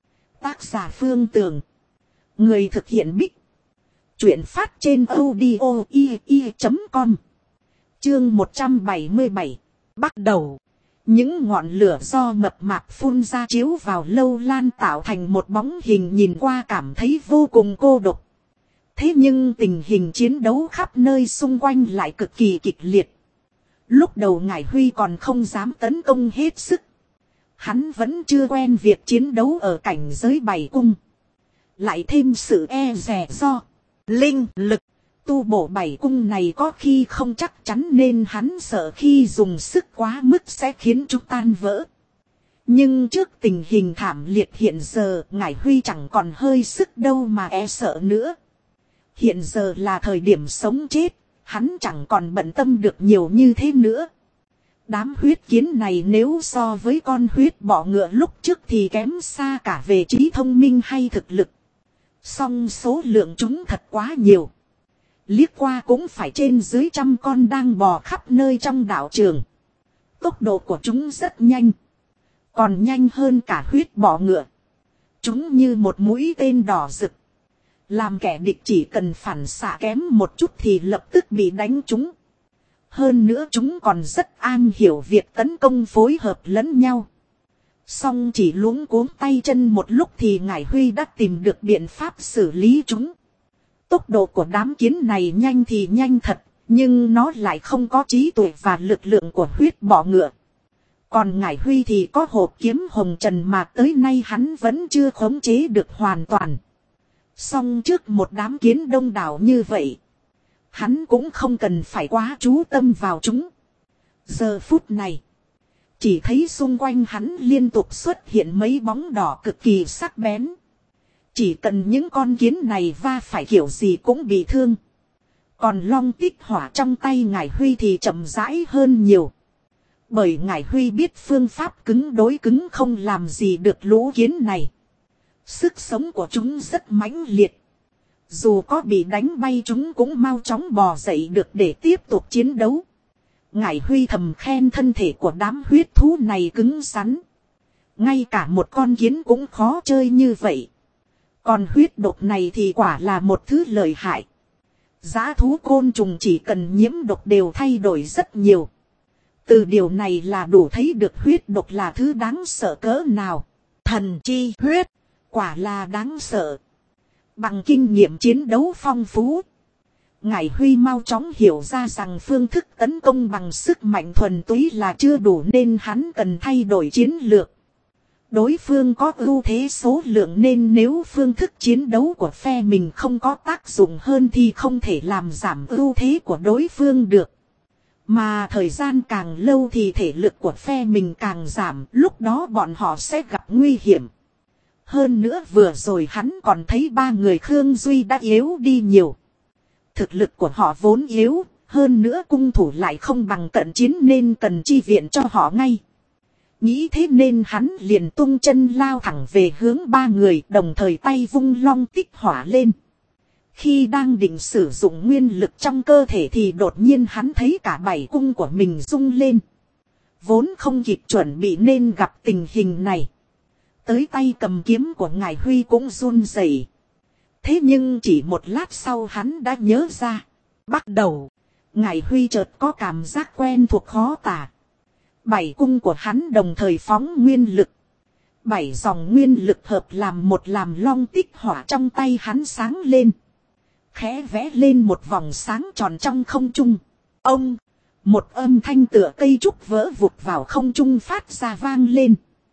Tác giả Phương Tưởng. Người thực hiện Bích. Chuyện phát trên audio.com. Chương 177. Bắt đầu. Những ngọn lửa do mập mạp phun ra chiếu vào Lâu Lan tạo thành một bóng hình nhìn qua cảm thấy vô cùng cô độc. Thế nhưng tình hình chiến đấu khắp nơi xung quanh lại cực kỳ kịch liệt. Lúc đầu Ngải Huy còn không dám tấn công hết sức. Hắn vẫn chưa quen việc chiến đấu ở cảnh giới bảy cung. Lại thêm sự e dè do linh lực tu bổ bảy cung này có khi không chắc chắn nên hắn sợ khi dùng sức quá mức sẽ khiến chúng tan vỡ. Nhưng trước tình hình thảm liệt hiện giờ Ngải Huy chẳng còn hơi sức đâu mà e sợ nữa. Hiện giờ là thời điểm sống chết, hắn chẳng còn bận tâm được nhiều như thế nữa. Đám huyết kiến này nếu so với con huyết bọ ngựa lúc trước thì kém xa cả về trí thông minh hay thực lực. Song số lượng chúng thật quá nhiều. Liếc qua cũng phải trên dưới 100 con đang bò khắp nơi trong đảo trường. Tốc độ của chúng rất nhanh. Còn nhanh hơn cả huyết bọ ngựa. Chúng như một mũi tên đỏ rực. Làm kẻ địch chỉ cần phản xạ kém một chút thì lập tức bị đánh trúng. Hơn nữa chúng còn rất am hiểu việc tấn công phối hợp lẫn nhau. Song chỉ luống cuống tay chân một lúc thì Ngải Huy đã tìm được biện pháp xử lý chúng. Tốc độ của đám kiến này nhanh thì nhanh thật, nhưng nó lại không có trí tuệ và lực lượng của huyết bọ ngựa. Còn Ngải Huy thì có hộp kiếm hồng trần mà tới nay hắn vẫn chưa khống chế được hoàn toàn. Song trước một đám kiến đông đảo như vậy, hắn cũng không cần phải quá chú tâm vào chúng. Giờ phút này, chỉ thấy xung quanh hắn liên tục xuất hiện mấy bóng đỏ cực kỳ sắc bén. Chỉ cần những con kiến này va phải kiểu gì cũng bị thương. Còn long tích hỏa trong tay Ngải Huy thì chậm rãi hơn nhiều. Bởi Ngải Huy biết phương pháp cứng đối cứng không làm gì được lũ kiến này. Sức sống của chúng rất mãnh liệt. Dù có bị đánh bay chúng cũng mau chóng bò dậy được để tiếp tục chiến đấu. Ngải Huy thầm khen thân thể của đám huyết thú này cứng rắn. Ngay cả một con kiến cũng khó chơi như vậy. Còn huyết độc này thì quả là một thứ lợi hại. Dã thú côn trùng chỉ cần nhiễm độc đều thay đổi rất nhiều. Từ điều này là đủ thấy được huyết độc là thứ đáng sợ cỡ nào. Thần chi huyết. Quả là đáng sợ. Bằng kinh nghiệm chiến đấu phong phú, Ngải Huy mau chóng hiểu ra rằng phương thức tấn công bằng sức mạnh thuần túy là chưa đủ nên hắn cần thay đổi chiến lược. Đối phương có ưu thế số lượng nên nếu phương thức chiến đấu của phe mình không có tác dụng hơn thì không thể làm giảm ưu thế của đối phương được. Mà thời gian càng lâu thì thể lực của phe mình càng giảm, lúc đó bọn họ sẽ gặp nguy hiểm. Hơn nữa vừa rồi hắn còn thấy ba người Khương Duy đã yếu đi nhiều. Thực lực của họ vốn yếu, hơn nữa cung thủ lại không bằng cận chiến nên cần chi viện cho họ ngay. Nghĩ thế nên hắn liền tung chân lao thẳng về hướng ba người, đồng thời tay vung long tích hỏa lên. Khi đang định sử dụng nguyên lực trong cơ thể thì đột nhiên hắn thấy cả bảy cung của mình rung lên. Vốn không kịp chuẩn bị nên gặp tình hình này. Tới tay cầm kiếm của Ngải Huy cũng run rẩy. Thế nhưng chỉ một lát sau hắn đã nhớ ra. Bắt đầu, Ngải Huy chợt có cảm giác quen thuộc khó tả. Bảy cung của hắn đồng thời phóng nguyên lực. Bảy dòng nguyên lực hợp làm một, làm long tích hỏa trong tay hắn sáng lên. Khẽ vẽ lên một vòng sáng tròn trong không trung. Ông, một âm thanh tựa cây trúc vỡ vụt vào không trung phát ra vang lên.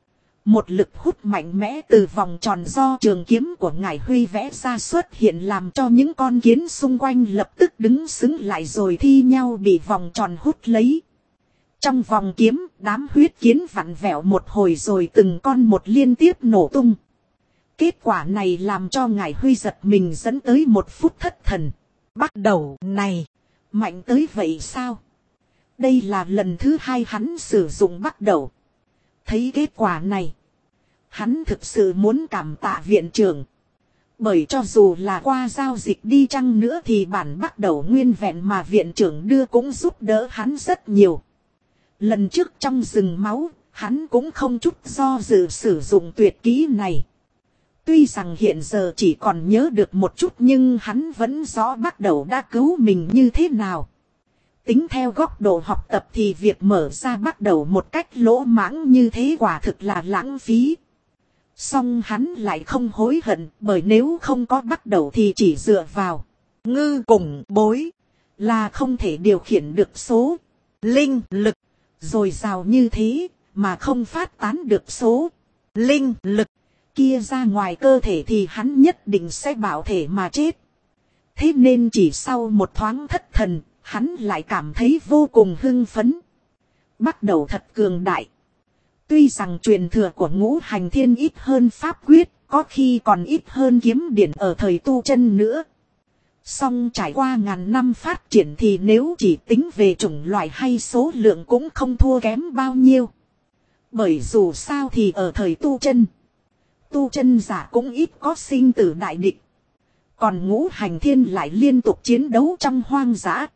Một lực hút mạnh mẽ từ vòng tròn do trường kiếm của Ngải Huy vẽ ra xuất hiện, làm cho những con kiến xung quanh lập tức đứng sững lại rồi thi nhau bị vòng tròn hút lấy. Trong vòng kiếm, đám huyết kiến vặn vẹo một hồi rồi từng con một liên tiếp nổ tung. Kết quả này làm cho Ngải Huy giật mình, dẫn tới một phút thất thần. Bắt đầu này, mạnh tới vậy sao? Đây là lần thứ hai hắn sử dụng bắt đầu. Thấy kết quả này, hắn thực sự muốn cảm tạ viện trưởng. Bởi cho dù là qua giao dịch đi chăng nữa thì bản bắt đầu nguyên vẹn mà viện trưởng đưa cũng giúp đỡ hắn rất nhiều. Lần trước trong rừng máu, hắn cũng không chút do dự sử dụng tuyệt kỹ này. Tuy rằng hiện giờ chỉ còn nhớ được một chút nhưng hắn vẫn rõ bắt đầu đã cứu mình như thế nào. Tính theo góc độ học tập thì việc mở ra bắt đầu một cách lỗ mãng như thế quả thực là lãng phí. Song hắn lại không hối hận, bởi nếu không có bắt đầu thì chỉ dựa vào ngư cùng bối là không thể điều khiển được số linh lực dồi dào như thế mà không phát tán được số linh lực kia ra ngoài cơ thể thì hắn nhất định sẽ bạo thể mà chết. Thế nên chỉ sau một thoáng thất thần, hắn lại cảm thấy vô cùng hưng phấn. Bắt đầu thật cường đại. Tuy rằng truyền thừa của Ngũ Hành Thiên ít hơn pháp quyết, có khi còn ít hơn kiếm điển ở thời tu chân nữa. Song trải qua ngàn năm phát triển thì nếu chỉ tính về chủng loại hay số lượng cũng không thua kém bao nhiêu. Bởi dù sao thì ở thời tu chân giả cũng ít có sinh tử đại địch. Còn Ngũ Hành Thiên lại liên tục chiến đấu trong hoang dã.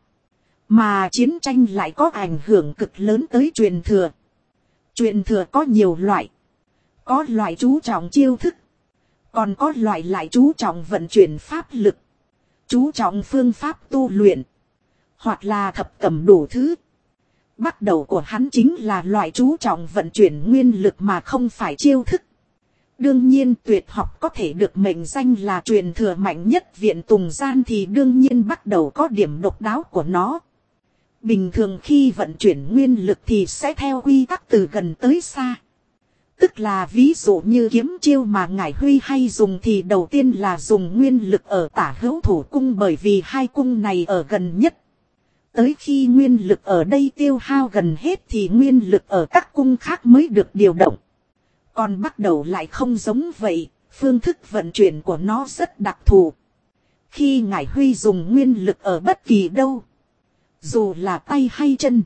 Mà chiến tranh lại có ảnh hưởng cực lớn tới truyền thừa. Truyền thừa có nhiều loại. Có loại chú trọng chiêu thức. Còn có loại lại chú trọng vận chuyển pháp lực. Chú trọng phương pháp tu luyện. Hoặc là thập cẩm đủ thứ. Bắt đầu của hắn chính là loại chú trọng vận chuyển nguyên lực mà không phải chiêu thức. Đương nhiên tuyệt học có thể được mệnh danh là truyền thừa mạnh nhất viện Tùng Gian thì đương nhiên bắt đầu có điểm độc đáo của nó. Bình thường khi vận chuyển nguyên lực thì sẽ theo quy tắc từ gần tới xa. Tức là ví dụ như kiếm chiêu mà Ngải Huy hay dùng thì đầu tiên là dùng nguyên lực ở tả hữu thủ cung, bởi vì hai cung này ở gần nhất. Tới khi nguyên lực ở đây tiêu hao gần hết thì nguyên lực ở các cung khác mới được điều động. Còn bắt đầu lại không giống vậy, phương thức vận chuyển của nó rất đặc thù. Khi Ngải Huy dùng nguyên lực ở bất kỳ đâu, dù là tay hay chân,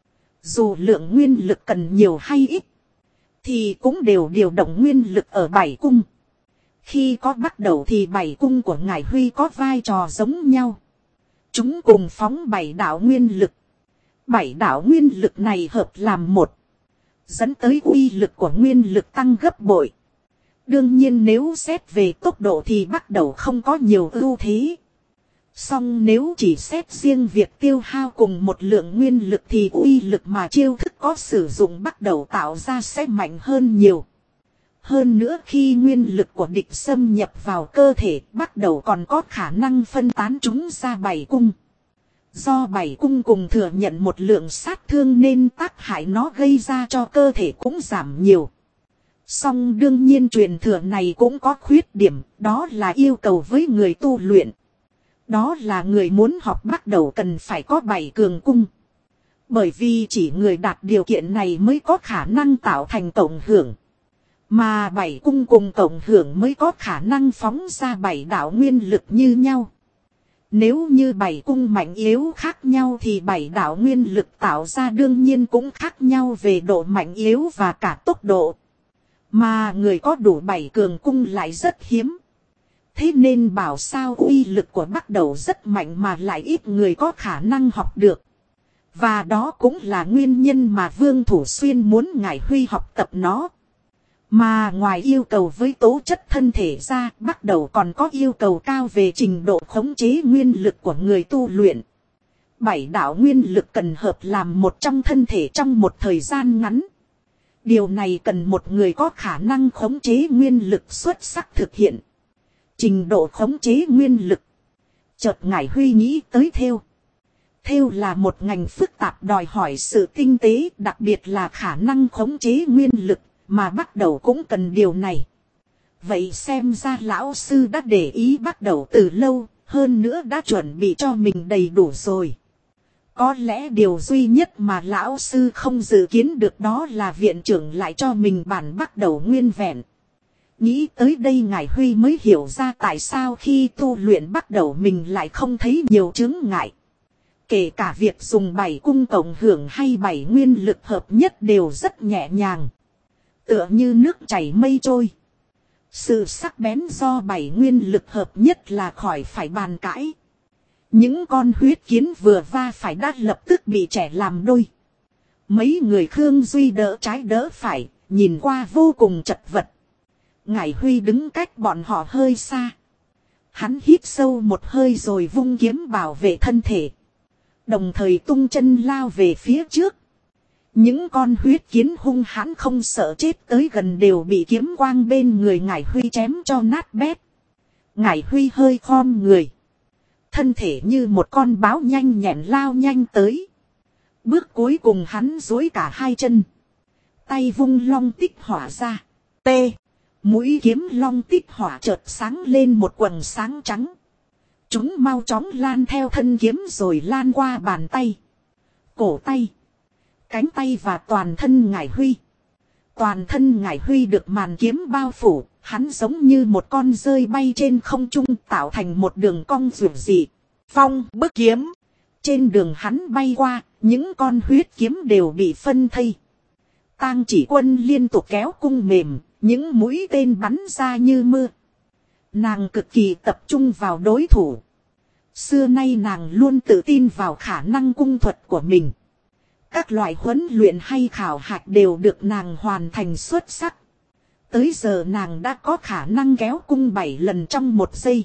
dù lượng nguyên lực cần nhiều hay ít, thì cũng đều điều động nguyên lực ở bảy cung. Khi có bắt đầu thì bảy cung của Ngải Huy có vai trò giống nhau. Chúng cùng phóng bảy đạo nguyên lực. Bảy đạo nguyên lực này hợp làm một, dẫn tới uy lực của nguyên lực tăng gấp bội. Đương nhiên nếu xét về tốc độ thì bắt đầu không có nhiều ưu thế. Song nếu chỉ xét riêng việc tiêu hao cùng một lượng nguyên lực thì uy lực mà chiêu thức có sử dụng bắt đầu tạo ra sẽ mạnh hơn nhiều. Hơn nữa khi nguyên lực của địch xâm nhập vào cơ thể bắt đầu còn có khả năng phân tán chúng ra 7 cung. Do 7 cung cùng thừa nhận một lượng sát thương nên tác hại nó gây ra cho cơ thể cũng giảm nhiều. Song đương nhiên truyền thừa này cũng có khuyết điểm, đó là yêu cầu với người tu luyện. Đó là người muốn học bắt đầu cần phải có 7 cường cung. Bởi vì chỉ người đạt điều kiện này mới có khả năng tạo thành cộng hưởng. Mà 7 cung cùng cộng hưởng mới có khả năng phóng ra 7 đạo nguyên lực như nhau. Nếu như 7 cung mạnh yếu khác nhau thì 7 đạo nguyên lực tạo ra đương nhiên cũng khác nhau về độ mạnh yếu và cả tốc độ. Mà người có đủ 7 cường cung lại rất hiếm. Thế nên bảo sao uy lực của bắt đầu rất mạnh mà lại ít người có khả năng học được. Và đó cũng là nguyên nhân mà Vương Thủ Xuyên muốn Ngải Huy học tập nó. Mà ngoài yêu cầu với tố chất thân thể ra, bắt đầu còn có yêu cầu cao về trình độ khống chế nguyên lực của người tu luyện. 7 đạo nguyên lực cần hợp làm một trong thân thể trong một thời gian ngắn. Điều này cần một người có khả năng khống chế nguyên lực xuất sắc thực hiện. Trình độ khống chế nguyên lực. Chợt Ngải Huy nghĩ tới thêu. Thêu là một ngành phức tạp đòi hỏi sự tinh tế, đặc biệt là khả năng khống chế nguyên lực, mà bắt đầu cũng cần điều này. Vậy xem ra lão sư đã để ý bắt đầu từ lâu, hơn nữa đã chuẩn bị cho mình đầy đủ rồi. Có lẽ điều duy nhất mà lão sư không dự kiến được đó là viện trưởng lại cho mình bản bắt đầu nguyên vẹn. Nghĩ tới đây Ngải Huy mới hiểu ra tại sao khi tu luyện bắt đầu mình lại không thấy nhiều chướng ngại. Kể cả việc dùng 7 cung cộng hưởng hay 7 nguyên lực hợp nhất đều rất nhẹ nhàng. Tựa như nước chảy mây trôi. Sự sắc bén do 7 nguyên lực hợp nhất là khỏi phải bàn cãi. Những con huyết kiến vừa va phải đã lập tức bị trẻ làm đôi. Mấy người Khương Duy đỡ trái đỡ phải, nhìn qua vô cùng chật vật. Ngải Huy đứng cách bọn họ hơi xa. Hắn hít sâu một hơi rồi vung kiếm bảo vệ thân thể. Đồng thời tung chân lao về phía trước. Những con huyết kiến hung hãn không sợ chết tới gần đều bị kiếm quang bên người Ngải Huy chém cho nát bét. Ngải Huy hơi khom người. Thân thể như một con báo nhanh nhẹn lao nhanh tới. Bước cuối cùng hắn duỗi cả hai chân. Tay vung long tích hỏa ra. T. Mũi kiếm long tích hỏa chợt sáng lên một quầng sáng trắng. Chúng mau chóng lan theo thân kiếm rồi lan qua bàn tay. Cổ tay. Cánh tay và toàn thân Ngải Huy. Toàn thân Ngải Huy được màn kiếm bao phủ. Hắn giống như một con rơi bay trên không trung tạo thành một đường cong rực dị. Phong bức kiếm. Trên đường hắn bay qua, những con huyết kiếm đều bị phân thây. Tang Chỉ Quân liên tục kéo cung mềm, những mũi tên bắn ra như mưa. Nàng cực kỳ tập trung vào đối thủ. Xưa nay nàng luôn tự tin vào khả năng cung thuật của mình. Các loại huấn luyện hay khảo hạch đều được nàng hoàn thành xuất sắc. Tới giờ nàng đã có khả năng kéo cung 7 lần trong 1 giây.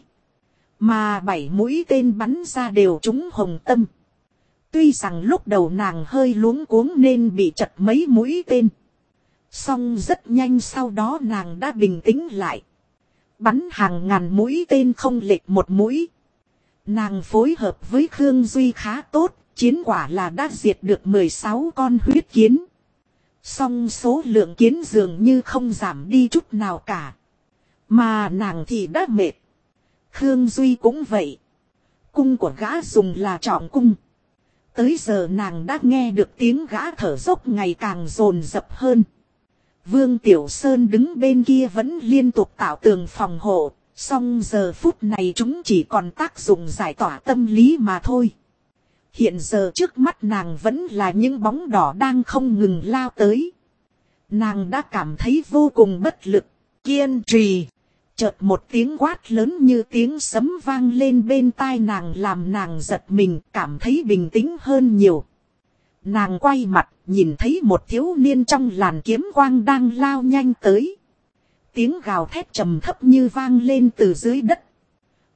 Mà 7 mũi tên bắn ra đều trúng hồng tâm. Tuy rằng lúc đầu nàng hơi luống cuống nên bị chật mấy mũi tên. Song rất nhanh sau đó nàng đã bình tĩnh lại. Bắn hàng ngàn mũi tên không lệch một mũi. Nàng phối hợp với Khương Duy khá tốt, chiến quả là đã diệt được 16 con huyết kiến. Song số lượng kiến dường như không giảm đi chút nào cả. Mà nàng thì đã mệt. Khương Duy cũng vậy. Cung của gã dùng là trọng cung. Tới giờ nàng đã nghe được tiếng gã thở dốc ngày càng dồn dập hơn. Vương Tiểu Sơn đứng bên kia vẫn liên tục tạo tường phòng hộ. Song giờ phút này chúng chỉ còn tác dụng giải tỏa tâm lý mà thôi. Hiện giờ trước mắt nàng vẫn là những bóng đỏ đang không ngừng lao tới. Nàng đã cảm thấy vô cùng bất lực. Kiên trì. Chợt một tiếng quát lớn như tiếng sấm vang lên bên tai nàng làm nàng giật mình, cảm thấy bình tĩnh hơn nhiều. Nàng quay mặt nhìn thấy một thiếu niên trong làn kiếm quang đang lao nhanh tới. Tiếng gào thét trầm thấp như vang lên từ dưới đất.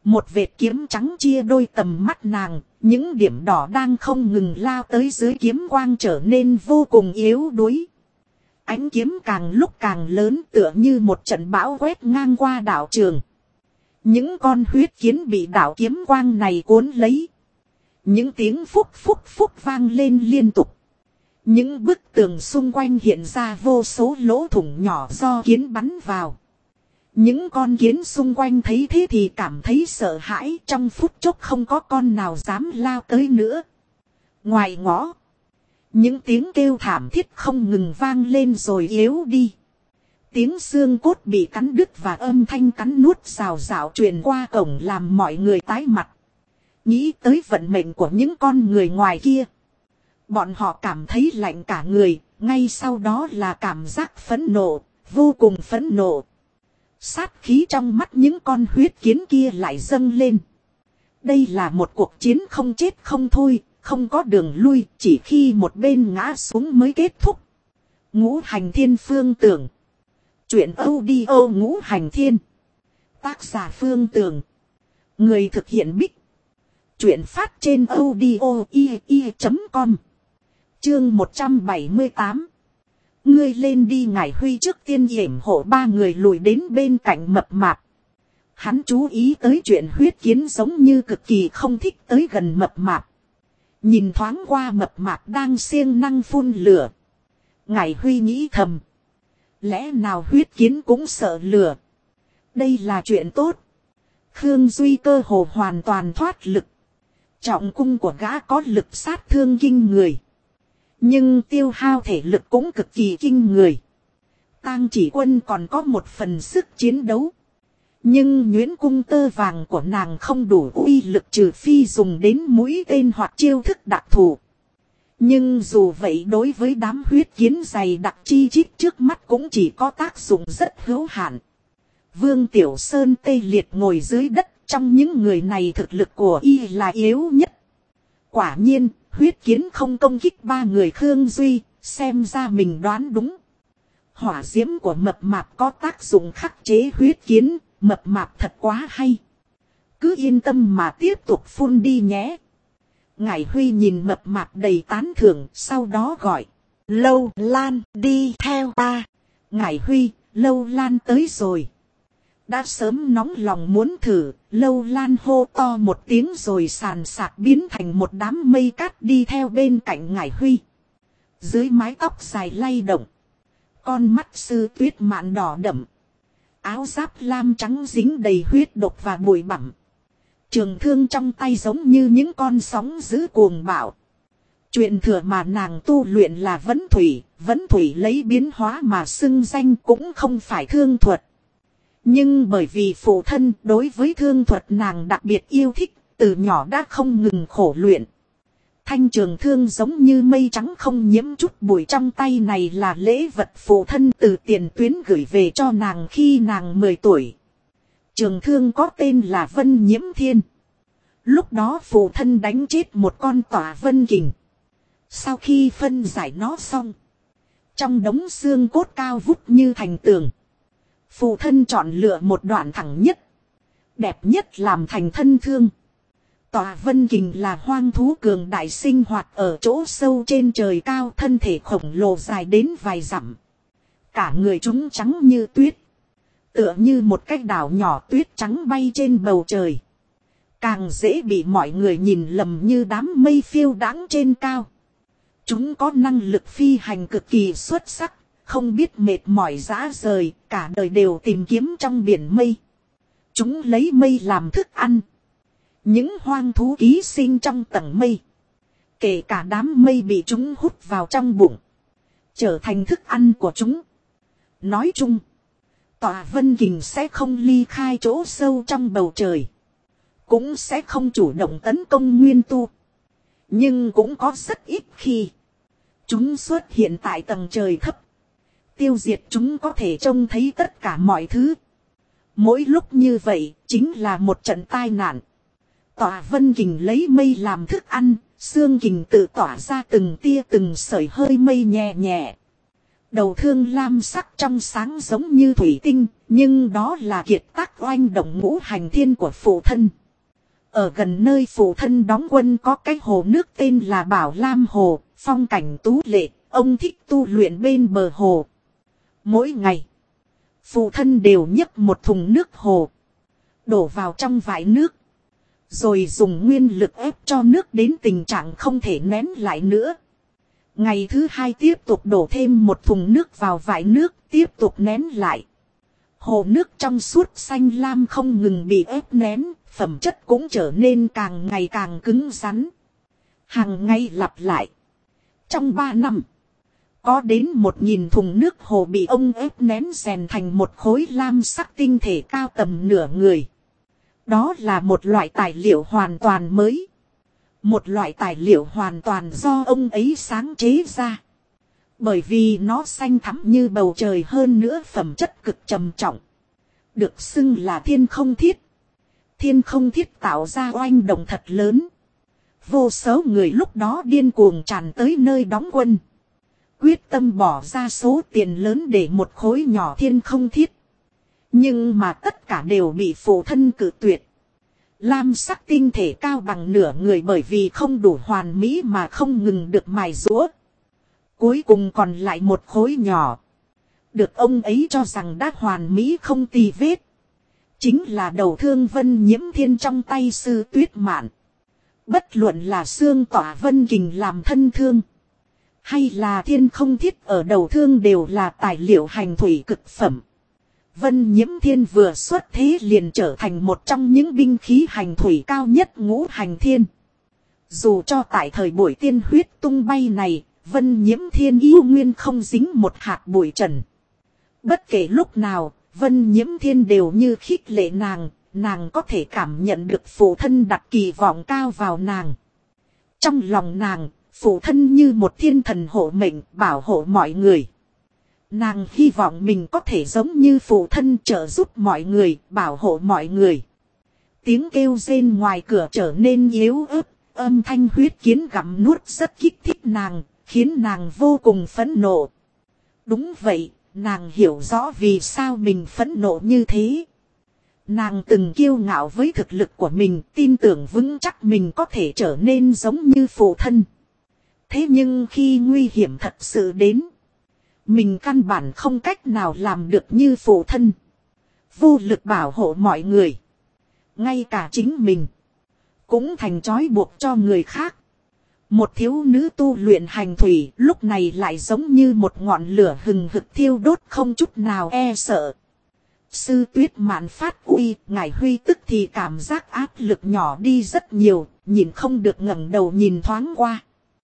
Một vệt kiếm trắng chia đôi tầm mắt nàng, những điểm đỏ đang không ngừng lao tới dưới kiếm quang trở nên vô cùng yếu đuối. Ánh kiếm càng lúc càng lớn tựa như một trận bão quét ngang qua đảo trường. Những con huyết kiến bị đảo kiếm quang này cuốn lấy. Những tiếng phúc phúc phúc vang lên liên tục. Những bức tường xung quanh hiện ra vô số lỗ thủng nhỏ do kiến bắn vào. Những con kiến xung quanh thấy thế thì cảm thấy sợ hãi, trong phút chốc không có con nào dám lao tới nữa. Ngoài ngõ, những tiếng kêu thảm thiết không ngừng vang lên rồi yếu đi. Tiếng xương cốt bị cắn đứt và âm thanh cắn nuốt rào rào truyền qua cổng làm mọi người tái mặt. Nghĩ tới vận mệnh của những con người ngoài kia. Bọn họ cảm thấy lạnh cả người, ngay sau đó là cảm giác phẫn nộ, vô cùng phẫn nộ. Sát khí trong mắt những con huyết kiến kia lại dâng lên. Đây là một cuộc chiến không chết không thôi, không có đường lui, chỉ khi một bên ngã xuống mới kết thúc. Ngũ Hành Thiên Phương Tưởng. Chuyện audio Ngũ Hành Thiên. Tác giả Phương Tưởng. Người thực hiện Bích. Chuyện phát trên audio.com. Chương 178. Ngươi lên đi. Ngải Huy trước tiên yểm hộ ba người lùi đến bên cạnh mập mạp. Hắn chú ý tới chuyện huyết kiến giống như cực kỳ không thích tới gần mập mạp. Nhìn thoáng qua mập mạp đang siêng năng phun lửa. Ngải Huy nghĩ thầm. Lẽ nào huyết kiến cũng sợ lửa. Đây là chuyện tốt. Khương Duy cơ hồ hoàn toàn thoát lực. Trọng cung của gã có lực sát thương kinh người. Nhưng tiêu hao thể lực cũng cực kỳ kinh người. Tang Chỉ Quân còn có một phần sức chiến đấu. Nhưng nhuyễn cung tơ vàng của nàng không đủ uy lực trừ phi dùng đến mũi tên hoặc chiêu thức đặc thù. Nhưng dù vậy đối với đám huyết kiến dày đặc chi chít trước mắt cũng chỉ có tác dụng rất hữu hạn. Vương Tiểu Sơn tê liệt ngồi dưới đất, trong những người này thực lực của y là yếu nhất. Quả nhiên, huyết kiến không công kích ba người Khương Duy, xem ra mình đoán đúng. Hỏa diễm của mập mạp có tác dụng khắc chế huyết kiến, mập mạp thật quá hay. Cứ yên tâm mà tiếp tục phun đi nhé. Ngải Huy nhìn mập mạp đầy tán thưởng, sau đó gọi. Lâu Lan đi theo ta. Ngải Huy, Lâu Lan tới rồi. Đã sớm nóng lòng muốn thử, Lâu Lan hô to một tiếng rồi sàn sạc biến thành một đám mây cát đi theo bên cạnh Ngải Huy. Dưới mái tóc dài lay động. Con mắt sư tuyết mạn đỏ đậm. Áo giáp lam trắng dính đầy huyết độc và bụi bặm. Trường thương trong tay giống như những con sóng dữ cuồng bạo. Chuyện thừa mà nàng tu luyện là vấn thủy lấy biến hóa mà xưng danh cũng không phải thương thuật. Nhưng bởi vì phụ thân đối với thương thuật nàng đặc biệt yêu thích, từ nhỏ đã không ngừng khổ luyện. Thanh trường thương giống như mây trắng không nhiễm chút bụi trong tay này là lễ vật phụ thân từ tiền tuyến gửi về cho nàng khi nàng 10 tuổi. Trường thương có tên là Vân Nhiễm Thiên. Lúc đó phụ thân đánh chết một con tỏa vân kình. Sau khi phân giải nó xong, trong đống xương cốt cao vút như thành tường, phụ thân chọn lựa một đoạn thẳng nhất, đẹp nhất làm thành thân thương. Tỏa vân kình là hoang thú cường đại sinh hoạt ở chỗ sâu trên trời cao, thân thể khổng lồ dài đến vài dặm. Cả người chúng trắng như tuyết, tựa như một cái đảo nhỏ tuyết trắng bay trên bầu trời. Càng dễ bị mọi người nhìn lầm như đám mây phiêu đãng trên cao. Chúng có năng lực phi hành cực kỳ xuất sắc, không biết mệt mỏi rã rời, cả đời đều tìm kiếm trong biển mây. Chúng lấy mây làm thức ăn. Những hoang thú ký sinh trong tầng mây, kể cả đám mây bị chúng hút vào trong bụng, trở thành thức ăn của chúng. Nói chung, tỏa vân kình sẽ không ly khai chỗ sâu trong bầu trời, cũng sẽ không chủ động tấn công nguyên tu. Nhưng cũng có rất ít khi chúng xuất hiện tại tầng trời thấp. Tiêu diệt chúng có thể trông thấy tất cả mọi thứ. Mỗi lúc như vậy chính là một trận tai nạn. Tỏa vân kình lấy mây làm thức ăn, xương kình tự tỏa ra từng tia từng sợi hơi mây nhẹ nhẹ. Đầu thương lam sắc trong sáng giống như thủy tinh, nhưng đó là kiệt tác oanh động ngũ hành thiên của phụ thân. Ở gần nơi phụ thân đóng quân có cái hồ nước tên là Bảo Lam Hồ, phong cảnh tú lệ, ông thích tu luyện bên bờ hồ. Mỗi ngày, phụ thân đều nhấc một thùng nước hồ, đổ vào trong vại nước, rồi dùng nguyên lực ép cho nước đến tình trạng không thể nén lại nữa. Ngày thứ hai tiếp tục đổ thêm một thùng nước vào vại nước, tiếp tục nén lại. Hồ nước trong suốt xanh lam không ngừng bị ép nén, phẩm chất cũng trở nên càng ngày càng cứng rắn. Hàng ngày lặp lại. Trong 3 năm, có đến 1000 thùng nước hồ bị ông ép nén rèn thành một khối lam sắc tinh thể cao tầm nửa người. Đó là một loại tài liệu hoàn toàn mới. Một loại tài liệu hoàn toàn do ông ấy sáng chế ra. Bởi vì nó xanh thẳm như bầu trời, hơn nữa phẩm chất cực trầm trọng. Được xưng là thiên không thiết. Thiên không thiết tạo ra oanh động thật lớn. Vô số người lúc đó điên cuồng tràn tới nơi đóng quân. Quyết tâm bỏ ra số tiền lớn để một khối nhỏ thiên không thiết. Nhưng mà tất cả đều bị phụ thân cự tuyệt. Lam sắc tinh thể cao bằng nửa người bởi vì không đủ hoàn mỹ mà không ngừng được mài giũa. Cuối cùng còn lại một khối nhỏ. Được ông ấy cho rằng đã hoàn mỹ không tì vết. Chính là đầu thương Vân Nhiễm Thiên trong tay Sư Tuyết Mạn. Bất luận là xương tỏa vân kình làm thân thương, hay là thiên không thiết ở đầu thương đều là tài liệu hành thủy cực phẩm. Vân Nhiễm Thiên vừa xuất thế liền trở thành một trong những binh khí hành thủy cao nhất ngũ hành thiên. Dù cho tại thời buổi tiên huyết tung bay này, Vân Nhiễm Thiên yêu nguyên không dính một hạt bụi trần. Bất kể lúc nào, Vân Nhiễm Thiên đều như khích lệ nàng có thể cảm nhận được phụ thân đặt kỳ vọng cao vào nàng. Trong lòng nàng, phụ thân như một thiên thần hộ mệnh, bảo hộ mọi người. Nàng hy vọng mình có thể giống như phụ thân trợ giúp mọi người, bảo hộ mọi người. Tiếng kêu rên ngoài cửa trở nên yếu ớt, âm thanh huyết kiến gặm nuốt rất kích thích nàng, khiến nàng vô cùng phẫn nộ. Đúng vậy, nàng hiểu rõ vì sao mình phẫn nộ như thế. Nàng từng kiêu ngạo với thực lực của mình, tin tưởng vững chắc mình có thể trở nên giống như phụ thân. Thế nhưng khi nguy hiểm thật sự đến, mình căn bản không cách nào làm được như phụ thân. Vô lực bảo hộ mọi người. Ngay cả chính mình cũng thành trói buộc cho người khác. Một thiếu nữ tu luyện hành thủy lúc này lại giống như một ngọn lửa hừng hực thiêu đốt không chút nào e sợ. Sư Tuyết Mạn phát uy, Ngải Huy tức thì cảm giác áp lực nhỏ đi rất nhiều, nhìn không được ngẩng đầu nhìn thoáng qua.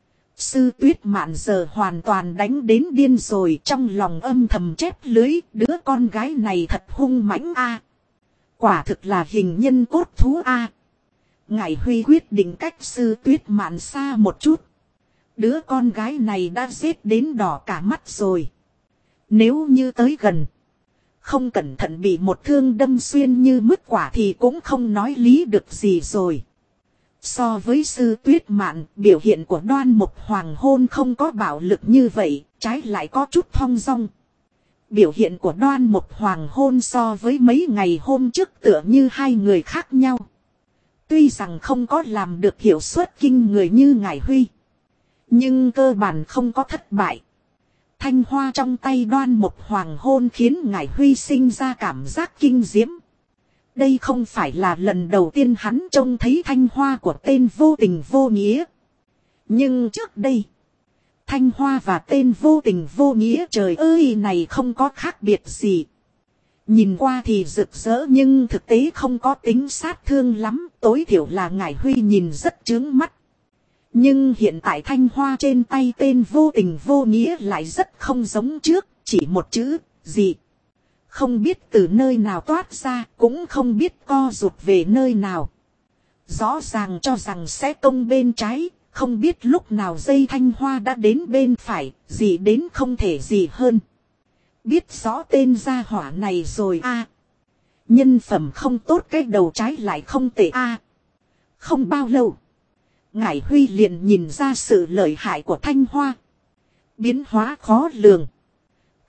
Sư Tuyết Mạn giờ hoàn toàn đánh đến điên rồi, trong lòng âm thầm chép lưới, đứa con gái này thật hung mãnh a. Quả thực là hình nhân cốt thú a. Ngải Huy quyết định cách Sư Tuyết Mạn xa một chút. Đứa con gái này đã giết đến đỏ cả mắt rồi. Nếu như tới gần, không cẩn thận bị một thương đâm xuyên như mứt quả thì cũng không nói lý được gì rồi. So với Sư Tuyết Mạn, biểu hiện của Đoan Mục Hoàng Hôn không có bạo lực như vậy, trái lại có chút thong dong. Biểu hiện của Đoan Mục Hoàng Hôn so với mấy ngày hôm trước tựa như hai người khác nhau. Tuy rằng không có làm được hiệu suất kinh người như Ngải Huy, nhưng cơ bản không có thất bại. Thanh hoa trong tay Đoan Mục Hoàng Hôn khiến Ngải Huy sinh ra cảm giác kinh diễm. Đây không phải là lần đầu tiên hắn trông thấy thanh hoa của tên vô tình vô nghĩa. Nhưng trước đây, thanh hoa và tên vô tình vô nghĩa trời ơi này không có khác biệt gì. Nhìn qua thì rực rỡ nhưng thực tế không có tính sát thương lắm, tối thiểu là Ngải Huy nhìn rất chướng mắt. Nhưng hiện tại thanh hoa trên tay tên vô tình vô nghĩa lại rất không giống trước, chỉ một chữ, gì. Không biết từ nơi nào toát ra, cũng không biết co rụt về nơi nào. Rõ ràng cho rằng sẽ công bên trái, không biết lúc nào dây thanh hoa đã đến bên phải, gì đến không thể gì hơn. Biết rõ tên gia hỏa này rồi a. Nhân phẩm không tốt cái đầu trái lại không tệ a. Không bao lâu, Ngải Huy liền nhìn ra sự lợi hại của thanh hoa. Biến hóa khó lường.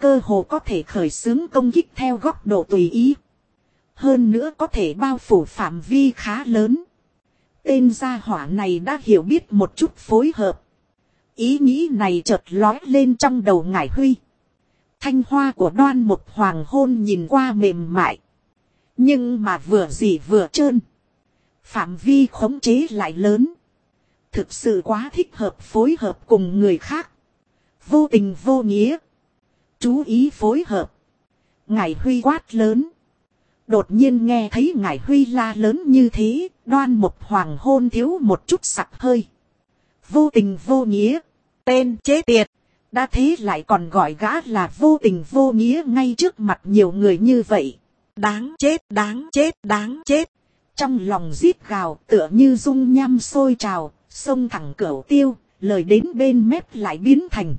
cơ hồ có thể khởi xướng công kích theo góc độ tùy ý. Hơn nữa có thể bao phủ phạm vi khá lớn. Tên gia hỏa này đã hiểu biết một chút phối hợp. Ý nghĩ này chợt lói lên trong đầu Ngải Huy. Thanh hoa của Đoan Mục Hoàng Hôn nhìn qua mềm mại. Nhưng mà vừa dỉ vừa trơn. Phạm vi khống chế lại lớn. Thực sự quá thích hợp phối hợp cùng người khác. Vô tình vô nghĩa. Chú ý phối hợp. Ngải Huy quát lớn. Đột nhiên nghe thấy Ngải Huy la lớn như thế. Đoan Mục Hoàng Hôn thiếu một chút sặc hơi. Vô tình vô nghĩa. Tên chết tiệt. Đã thế lại còn gọi gã là vô tình vô nghĩa ngay trước mặt nhiều người như vậy. Đáng chết, đáng chết, đáng chết. Trong lòng rít gào tựa như dung nham sôi trào, xông thẳng cửu tiêu, lời đến bên mép lại biến thành.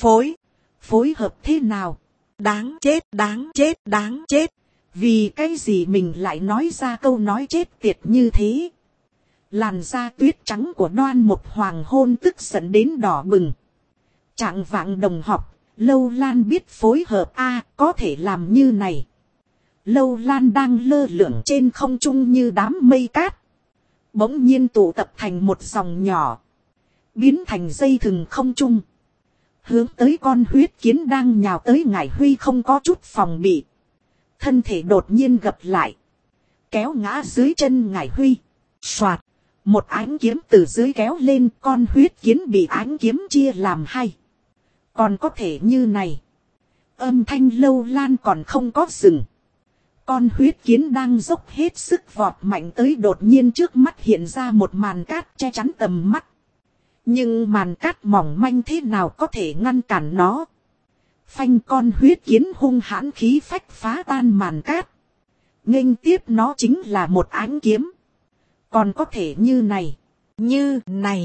Phối hợp thế nào? Đáng chết, đáng chết, đáng chết. Vì cái gì mình lại nói ra câu nói chết tiệt như thế? Làn da tuyết trắng của Đoan Mục Hoàng Hôn tức giận đến đỏ bừng. Trạng vạng đồng học, Lâu Lan biết phối hợp có thể làm như này. Lâu Lan đang lơ lửng trên không trung như đám mây cát. Bỗng nhiên tụ tập thành một dòng nhỏ. Biến thành dây thừng không trung. Hướng tới con huyết kiến đang nhào tới Ngải Huy không có chút phòng bị. Thân thể đột nhiên gập lại. Kéo ngã dưới chân Ngải Huy. Soạt. Một ánh kiếm từ dưới kéo lên, con huyết kiến bị ánh kiếm chia làm hai. Còn có thể như này. Âm thanh Lâu Lan còn không có dừng. Con huyết kiến đang dốc hết sức vọt mạnh tới, đột nhiên trước mắt hiện ra một màn cát che chắn tầm mắt. Nhưng màn cát mỏng manh thế nào có thể ngăn cản nó. Phanh, con huyết kiến hung hãn khí phách phá tan màn cát. Nghênh tiếp nó chính là một ánh kiếm. Còn có thể như này. Như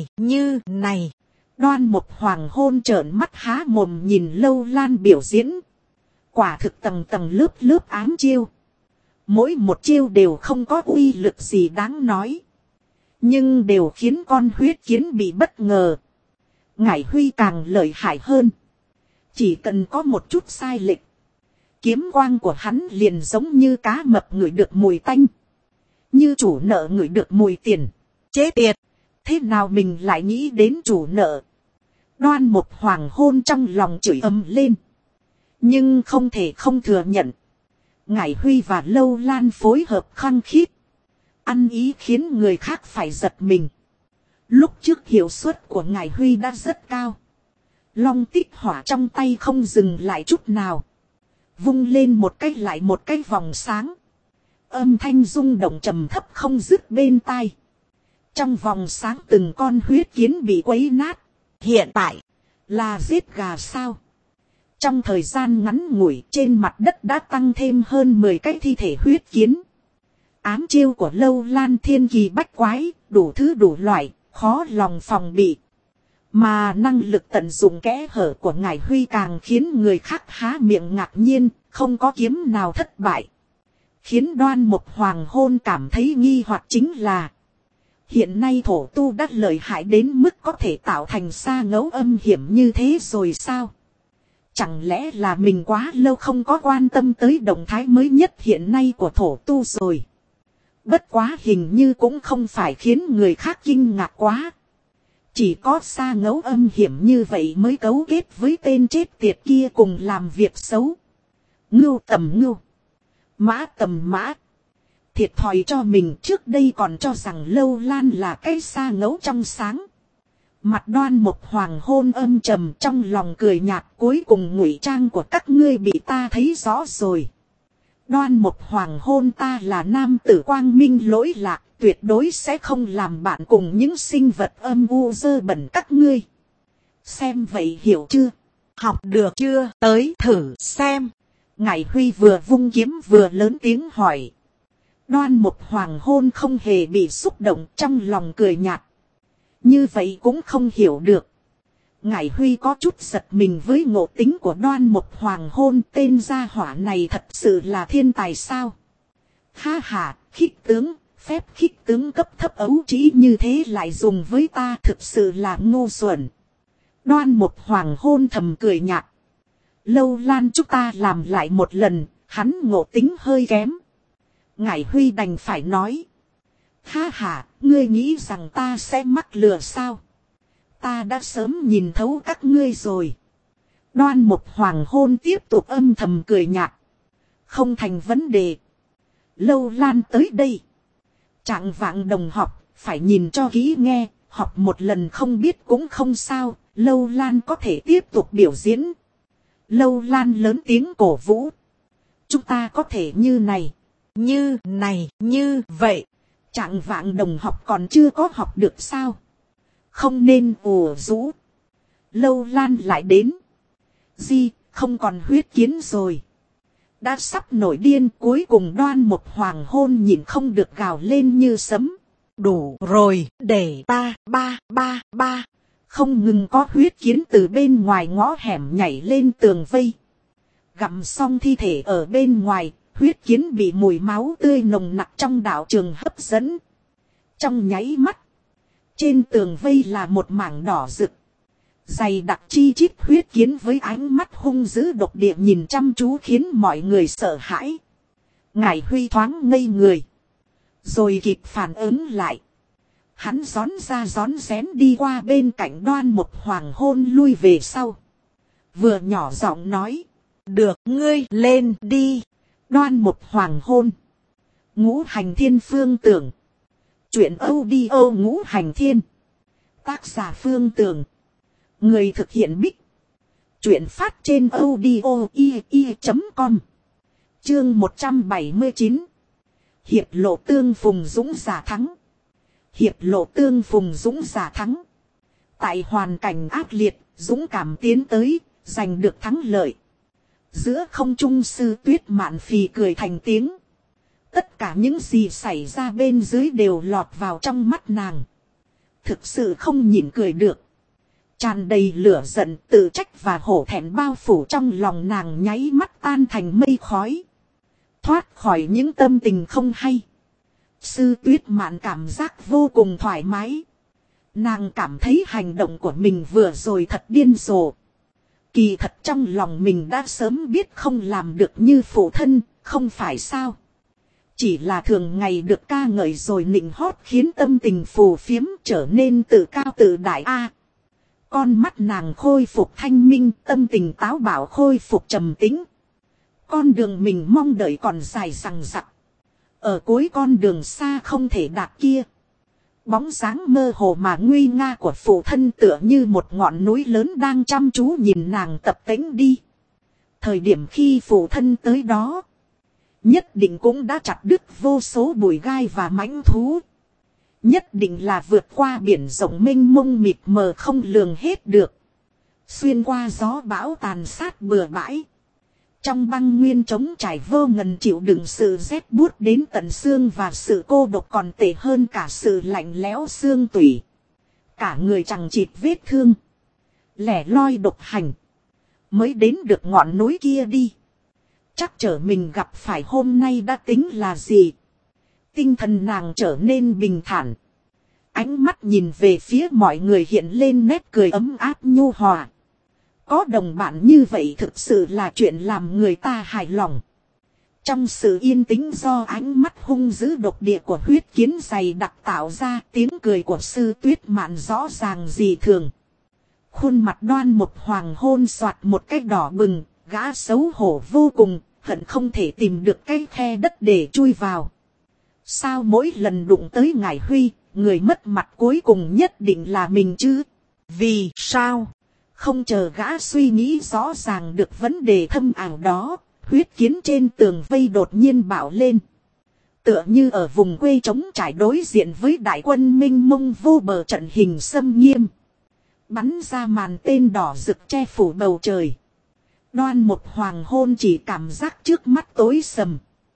này. Đoan Mục Hoàng Hôn trợn mắt há mồm nhìn Lâu Lan biểu diễn. Quả thực tầng tầng lớp lớp ám chiêu. Mỗi một chiêu đều không có uy lực gì đáng nói. Nhưng đều khiến con huyết kiến bị bất ngờ. Ngải Huy càng lợi hại hơn. Chỉ cần có một chút sai lệch. Kiếm quang của hắn liền giống như cá mập ngửi được mùi tanh. Như chủ nợ ngửi được mùi tiền. Chết tiệt. Thế nào mình lại nghĩ đến chủ nợ? Đoan Mục Hoàng Hôn trong lòng chửi ầm lên. Nhưng không thể không thừa nhận. Ngải Huy và Lâu Lan phối hợp khăng khít. Ăn ý khiến người khác phải giật mình. Lúc trước hiệu suất của Ngải Huy đã rất cao. Long tích hỏa trong tay không dừng lại chút nào. Vung lên một cái lại một cái vòng sáng. Âm thanh rung động trầm thấp không dứt bên tai. Trong vòng sáng từng con huyết kiến bị quấy nát. Hiện tại là giết gà sao? Trong thời gian ngắn ngủi trên mặt đất đã tăng thêm hơn 10 cái thi thể huyết kiến. Ám chiêu của Lâu Lan thiên kỳ bách quái, đủ thứ đủ loại, khó lòng phòng bị. Mà năng lực tận dụng kẽ hở của Ngải Huy càng khiến người khác há miệng ngạc nhiên, không có kiếm nào thất bại. Khiến Đoan Mục Hoàng Hôn cảm thấy nghi hoặc chính là hiện nay thổ tu đã lợi hại đến mức có thể tạo thành sa ngẫu âm hiểm như thế rồi sao? Chẳng lẽ là mình quá lâu không có quan tâm tới động thái mới nhất hiện nay của thổ tu rồi? Bất quá hình như cũng không phải khiến người khác kinh ngạc quá. Chỉ có sa ngẫu âm hiểm như vậy mới cấu kết với tên chết tiệt kia cùng làm việc xấu. Ngưu tầm ngưu. Mã tầm mã. Thiệt thòi cho mình, trước đây còn cho rằng Lâu Lan là cái sa ngẫu trong sáng. Mặt Đoan Mục Hoàng Hôn âm trầm, trong lòng cười nhạt, cuối cùng ngụy trang của các ngươi bị ta thấy rõ rồi. Đoan Mục Hoàng Hôn ta là nam tử quang minh lỗi lạc, tuyệt đối sẽ không làm bạn cùng những sinh vật âm u dơ bẩn các ngươi. Xem vậy hiểu chưa? Học được chưa? Tới thử xem. Ngải Huy vừa vung kiếm vừa lớn tiếng hỏi. Đoan Mục Hoàng Hôn không hề bị xúc động, trong lòng cười nhạt. Như vậy cũng không hiểu được. Ngải Huy có chút giật mình với ngộ tính của Đoan Mục Hoàng Hôn, tên gia hỏa này thật sự là thiên tài sao? Ha ha, khích tướng, phép khích tướng cấp thấp ấu trĩ như thế lại dùng với ta, thực sự là ngu xuẩn. Đoan Mục Hoàng Hôn thầm cười nhạt. Lâu Lan chúng ta làm lại một lần, hắn ngộ tính hơi kém. Ngải Huy đành phải nói. Ha ha, ngươi nghĩ rằng ta sẽ mắc lừa sao? Ta đã sớm nhìn thấu các ngươi rồi. Đoan Mục Hoàng Hôn tiếp tục âm thầm cười nhạt. Không thành vấn đề. Lâu Lan tới đây. Trạng vạng đồng học, phải nhìn cho kỹ nghe, học một lần không biết cũng không sao, Lâu Lan có thể tiếp tục biểu diễn. Lâu Lan lớn tiếng cổ vũ. Chúng ta có thể như này, như vậy. Trạng vạng đồng học còn chưa có học được sao? Không nên ùa rũ. Lâu Lan lại đến. Không còn huyết kiến rồi. Đã sắp nổi điên, cuối cùng Đoan Mục Hoàng Hôn nhìn không được gào lên như sấm. Đủ rồi, để ta ba. Không ngừng có huyết kiến từ bên ngoài ngõ hẻm nhảy lên tường vây. Gặm xong thi thể ở bên ngoài, huyết kiến bị mùi máu tươi nồng nặc trong đạo trường hấp dẫn. Trong nháy mắt, trên tường vây là một mảng đỏ rực. Dày đặc chi chít huyết kiến với ánh mắt hung dữ độc địa nhìn chăm chú khiến mọi người sợ hãi. Ngải Huy thoáng ngây người. Rồi kịp phản ứng lại. Hắn rón ra rón rén đi qua bên cạnh Đoan Mục Hoàng Hôn lui về sau. Vừa nhỏ giọng nói. Được, ngươi lên đi. Đoan Mục Hoàng Hôn. Ngũ Hành Thiên Phương Tưởng. Chuyện audio Ngũ Hành Thiên. Tác giả Phương Tưởng. Người thực hiện Bích. Chuyện phát trên audio.com. Chương 179. Hiệp lộ tương phùng dũng giả thắng. Hiệp lộ tương phùng dũng giả thắng. Tại hoàn cảnh ác liệt, dũng cảm tiến tới, giành được thắng lợi. Giữa không trung Sư Tuyết Mạn phì cười thành tiếng. Tất cả những gì xảy ra bên dưới đều lọt vào trong mắt nàng. Thực sự không nhịn cười được. Tràn đầy lửa giận, tự trách và hổ thẹn bao phủ trong lòng nàng nháy mắt tan thành mây khói. Thoát khỏi những tâm tình không hay. Sư Tuyết Mạn cảm giác vô cùng thoải mái. Nàng cảm thấy hành động của mình vừa rồi thật điên rồ. Kỳ thật trong lòng mình đã sớm biết không làm được như phụ thân, không phải sao. Chỉ là thường ngày được ca ngợi rồi nịnh hót khiến tâm tình phù phiếm trở nên tự cao tự đại a. Con mắt nàng khôi phục thanh minh, tâm tình táo bạo khôi phục trầm tĩnh. Con đường mình mong đợi còn dài dằng dặc. Ở cuối con đường xa không thể đạt kia. Bóng dáng mơ hồ mà nguy nga của phụ thân tựa như một ngọn núi lớn đang chăm chú nhìn nàng tập tễnh đi. Thời điểm khi phụ thân tới đó, nhất định cũng đã chặt đứt vô số bụi gai và mãnh thú. Nhất định là vượt qua biển rộng mênh mông mịt mờ không lường hết được. Xuyên qua gió bão tàn sát bừa bãi. Trong băng nguyên trống trải vô ngần chịu đựng sự rét buốt đến tận xương và sự cô độc còn tệ hơn cả sự lạnh lẽo xương tủy. Cả người chằng chịt vết thương. Lẻ loi độc hành. Mới đến được ngọn núi kia đi. Chắc trở mình gặp phải hôm nay đã tính là gì. Tinh thần nàng trở nên bình thản. Ánh mắt nhìn về phía mọi người hiện lên nét cười ấm áp nhu hòa. Có đồng bạn như vậy thực sự là chuyện làm người ta hài lòng. Trong sự yên tĩnh do ánh mắt hung dữ độc địa của huyết kiến dày đặc tạo ra, tiếng cười của Sư Tuyết Mạn rõ ràng dị thường. Khuôn mặt Đoan Mục Hoàng Hôn xoạt một cái đỏ bừng, gã xấu hổ vô cùng, hận không thể tìm được cái khe đất để chui vào. Sao mỗi lần đụng tới Ngải Huy, người mất mặt cuối cùng nhất định là mình chứ? Vì sao? Không chờ gã suy nghĩ rõ ràng được vấn đề thâm ảo đó, huyết kiến trên tường vây đột nhiên bạo lên. Tựa như ở vùng quê trống trải đối diện với đại quân minh mông vô bờ trận hình xâm nghiêm. Bắn ra màn tên đỏ rực che phủ bầu trời. Đoan Mục Hoàng Hôn chỉ cảm giác trước mắt tối sầm.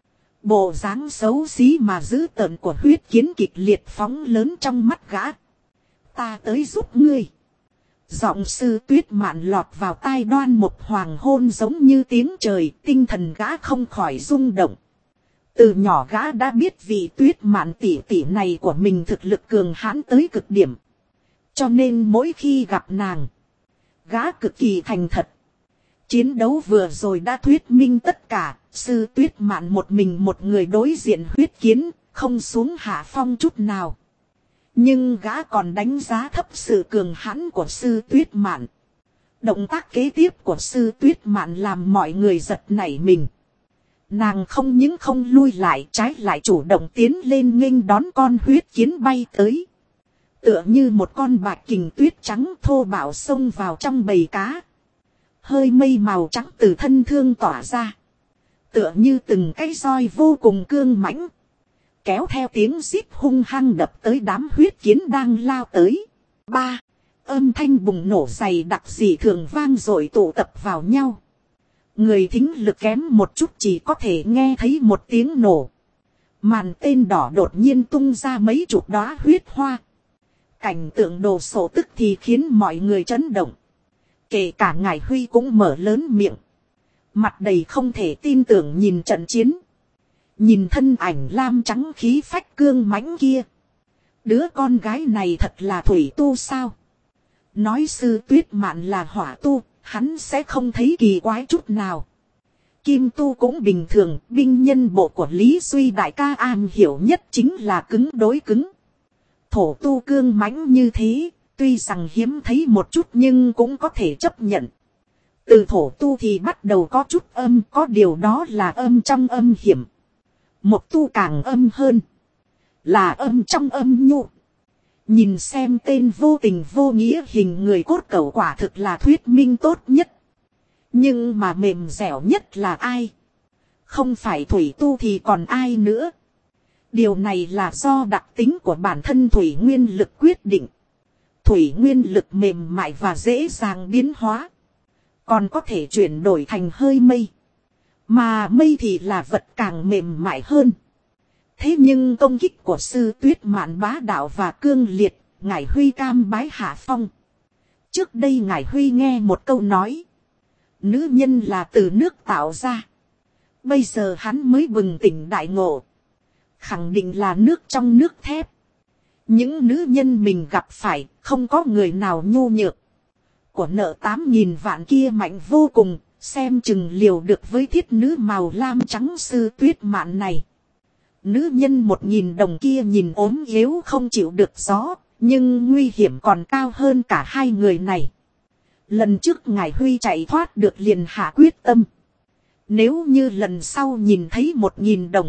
Bộ dáng xấu xí mà dữ tợn của huyết kiến kịch liệt phóng lớn trong mắt gã. Ta tới giúp ngươi. Giọng Sư Tuyết Mạn lọt vào tai Đoan Mục Hoàng Hôn giống như tiếng trời, tinh thần gã không khỏi rung động. Từ nhỏ gã đã biết vị Tuyết Mạn tỷ tỷ này của mình thực lực cường hãn tới cực điểm. Cho nên mỗi khi gặp nàng, gã cực kỳ thành thật. Chiến đấu vừa rồi đã thuyết minh tất cả, Sư Tuyết Mạn một mình một người đối diện huyết kiến, không xuống hạ phong chút nào. Nhưng gã còn đánh giá thấp sự cường hãn của Sư Tuyết Mạn. Động tác kế tiếp của Sư Tuyết Mạn làm mọi người giật nảy mình. Nàng không những không lui lại, trái lại chủ động tiến lên nghênh đón con huyết kiến bay tới. Tựa như một con bạch kình tuyết trắng thô bạo xông vào trong bầy cá. Hơi mây màu trắng từ thân thương tỏa ra. Tựa như từng cái roi vô cùng cương mãnh. Kéo theo tiếng rít hung hăng đập tới đám huyết kiến đang lao tới. Ba, âm thanh bùng nổ dày đặc dị thường vang dội tụ tập vào nhau. Người thính lực kém một chút chỉ có thể nghe thấy một tiếng nổ. Màn tên đỏ đột nhiên tung ra mấy chục đóa huyết hoa. Cảnh tượng đồ sộ tức thì khiến mọi người chấn động. Kể cả Ngải Huy cũng mở lớn miệng. Mặt đầy không thể tin tưởng nhìn trận chiến. Nhìn thân ảnh lam trắng khí phách cương mãnh kia. Đứa con gái này thật là thủy tu sao? Nói Sư Tuyết Mạn là hỏa tu, hắn sẽ không thấy kỳ quái chút nào. Kim tu cũng bình thường, binh nhân bộ của Lý Duy đại ca am hiểu nhất chính là cứng đối cứng. Thổ tu cương mãnh như thế, tuy rằng hiếm thấy một chút nhưng cũng có thể chấp nhận. Từ thổ tu thì bắt đầu có chút âm, có điều đó là âm trong âm hiểm. Một tu càng âm hơn, là âm trong âm nhu. Nhìn xem tên vô tình vô nghĩa hình người cốt cẩu quả thực là thuyết minh tốt nhất. Nhưng mà mềm dẻo nhất là ai? Không phải thủy tu thì còn ai nữa? Điều này là do đặc tính của bản thân thủy nguyên lực quyết định. Thủy nguyên lực mềm mại và dễ dàng biến hóa. Còn có thể chuyển đổi thành hơi mây. Mà mây thì là vật càng mềm mại hơn. Thế nhưng công kích của Sư Tuyết Mạn bá đạo và cương liệt, Ngải Huy cam bái hạ phong. Trước đây Ngải Huy nghe một câu nói. Nữ nhân là từ nước tạo ra. Bây giờ hắn mới bừng tỉnh đại ngộ. Khẳng định là nước trong nước thép. Những nữ nhân mình gặp phải không có người nào nhu nhược. Của nợ 8.000 vạn kia mạnh vô cùng, xem chừng liều được với thiết nữ màu lam trắng Sư Tuyết Mạn này. Nữ nhân 1.000 đồng kia nhìn ốm yếu không chịu được gió, nhưng nguy hiểm còn cao hơn cả hai người này. Lần trước Ngải Huy chạy thoát được liền hạ quyết tâm. Nếu như lần sau nhìn thấy 1.000 đồng,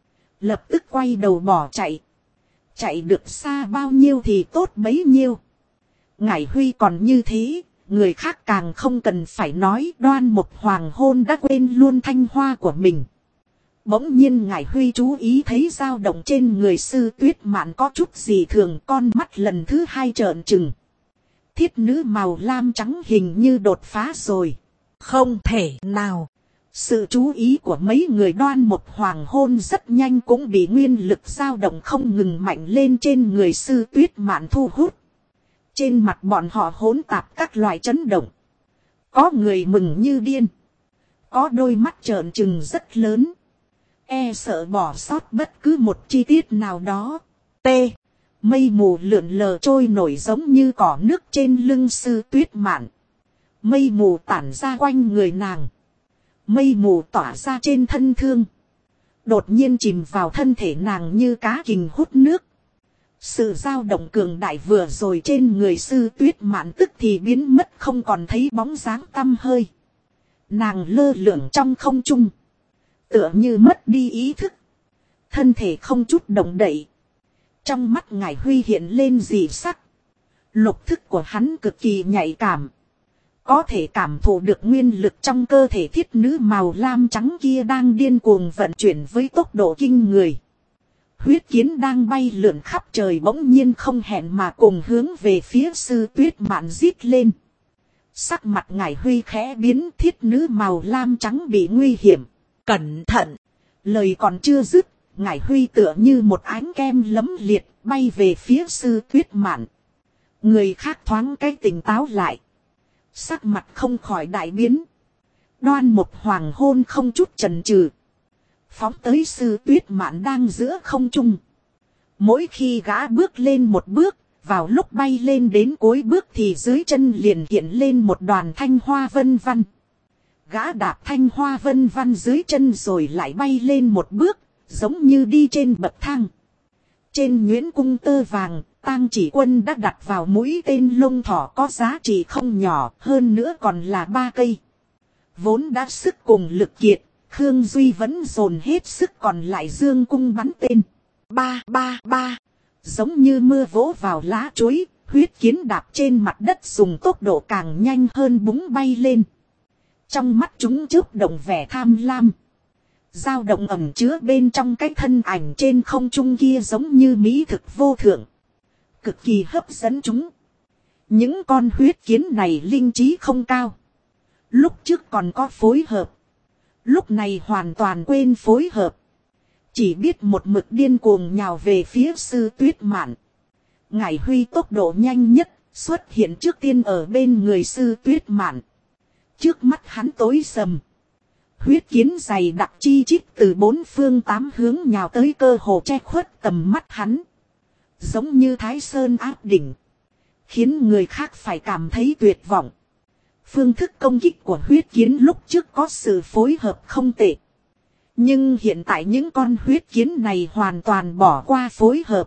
lập tức quay đầu bỏ chạy. Chạy được xa bao nhiêu thì tốt bấy nhiêu. Ngải Huy còn như thế, người khác càng không cần phải nói. Đoan Mục hoàng hôn đã quên luôn thanh hoa của mình. Bỗng nhiên Ngải Huy chú ý thấy dao động trên người Sư Tuyết Mạn có chút gì thường, con mắt lần thứ hai trợn trừng. Thiết nữ màu lam trắng hình như đột phá rồi. Không thể nào. Sự chú ý của mấy người Đoan Mục hoàng hôn rất nhanh cũng bị nguyên lực dao động không ngừng mạnh lên trên người Sư Tuyết Mạn thu hút. Trên mặt bọn họ hỗn tạp các loại chấn động. Có người mừng như điên. Có đôi mắt trợn trừng rất lớn. E sợ bỏ sót bất cứ một chi tiết nào đó. T. Mây mù lượn lờ trôi nổi giống như cỏ nước trên lưng Sư Tuyết Mạn. Mây mù tản ra quanh người nàng. Mây mù tỏa ra trên thân thương. Đột nhiên chìm vào thân thể nàng như cá kình hút nước. Sự dao động cường đại vừa rồi trên người Sư Tuyết Mạn tức thì biến mất không còn thấy bóng dáng tăm hơi. Nàng lơ lửng trong không trung. Tựa như mất đi ý thức. Thân thể không chút động đậy. Trong mắt Ngải Huy hiện lên dị sắc. Lục thức của hắn cực kỳ nhạy cảm. Có thể cảm thụ được nguyên lực trong cơ thể thiết nữ màu lam trắng kia đang điên cuồng vận chuyển với tốc độ kinh người. Huyết kiến đang bay lượn khắp trời bỗng nhiên không hẹn mà cùng hướng về phía Sư Tuyết Mạn rít lên. Sắc mặt Ngải Huy khẽ biến, thiết nữ màu lam trắng bị nguy hiểm. Cẩn thận. Lời còn chưa dứt, Ngải Huy tựa như một ánh kem lấm liệt bay về phía Sư Tuyết Mạn. Người khác thoáng cái tỉnh táo lại. Sắc mặt không khỏi đại biến. Đoan Mục hoàng hôn không chút chần chừ. Phóng tới Sư Tuyết Mạn đang giữa không trung. Mỗi khi gã bước lên một bước, vào lúc bay lên đến cuối bước thì dưới chân liền hiện lên một đoàn thanh hoa vân vân. Gã đạp thanh hoa vân văn dưới chân rồi lại bay lên một bước, giống như đi trên bậc thang. Trên nhuyễn cung tơ vàng, Tang Chỉ Quân đã đặt vào mũi tên lông thỏ có giá trị không nhỏ, hơn nữa còn là 3 cây. Vốn đã sức cùng lực kiệt, Khương Duy vẫn dồn hết sức còn lại dương cung bắn tên. Ba ba ba, giống như mưa vỗ vào lá chuối, huyết kiến đạp trên mặt đất dùng tốc độ càng nhanh hơn búng bay lên. Trong mắt chúng chớp động vẻ tham lam. Dao động ẩn chứa bên trong cái thân ảnh trên không trung kia giống như mỹ thực vô thượng. Cực kỳ hấp dẫn chúng. Những con huyết kiến này linh trí không cao. Lúc trước còn có phối hợp. Lúc này hoàn toàn quên phối hợp. Chỉ biết một mực điên cuồng nhào về phía Sư Tuyết Mạn. Ngải Huy tốc độ nhanh nhất xuất hiện trước tiên ở bên người Sư Tuyết Mạn. Trước mắt hắn tối sầm. Huyết kiến dày đặc chi chít từ 4 phương 8 hướng nhào tới cơ hồ che khuất tầm mắt hắn. Giống như Thái Sơn áp đỉnh. Khiến người khác phải cảm thấy tuyệt vọng. Phương thức công kích của huyết kiến lúc trước có sự phối hợp không tệ. Nhưng hiện tại những con huyết kiến này hoàn toàn bỏ qua phối hợp.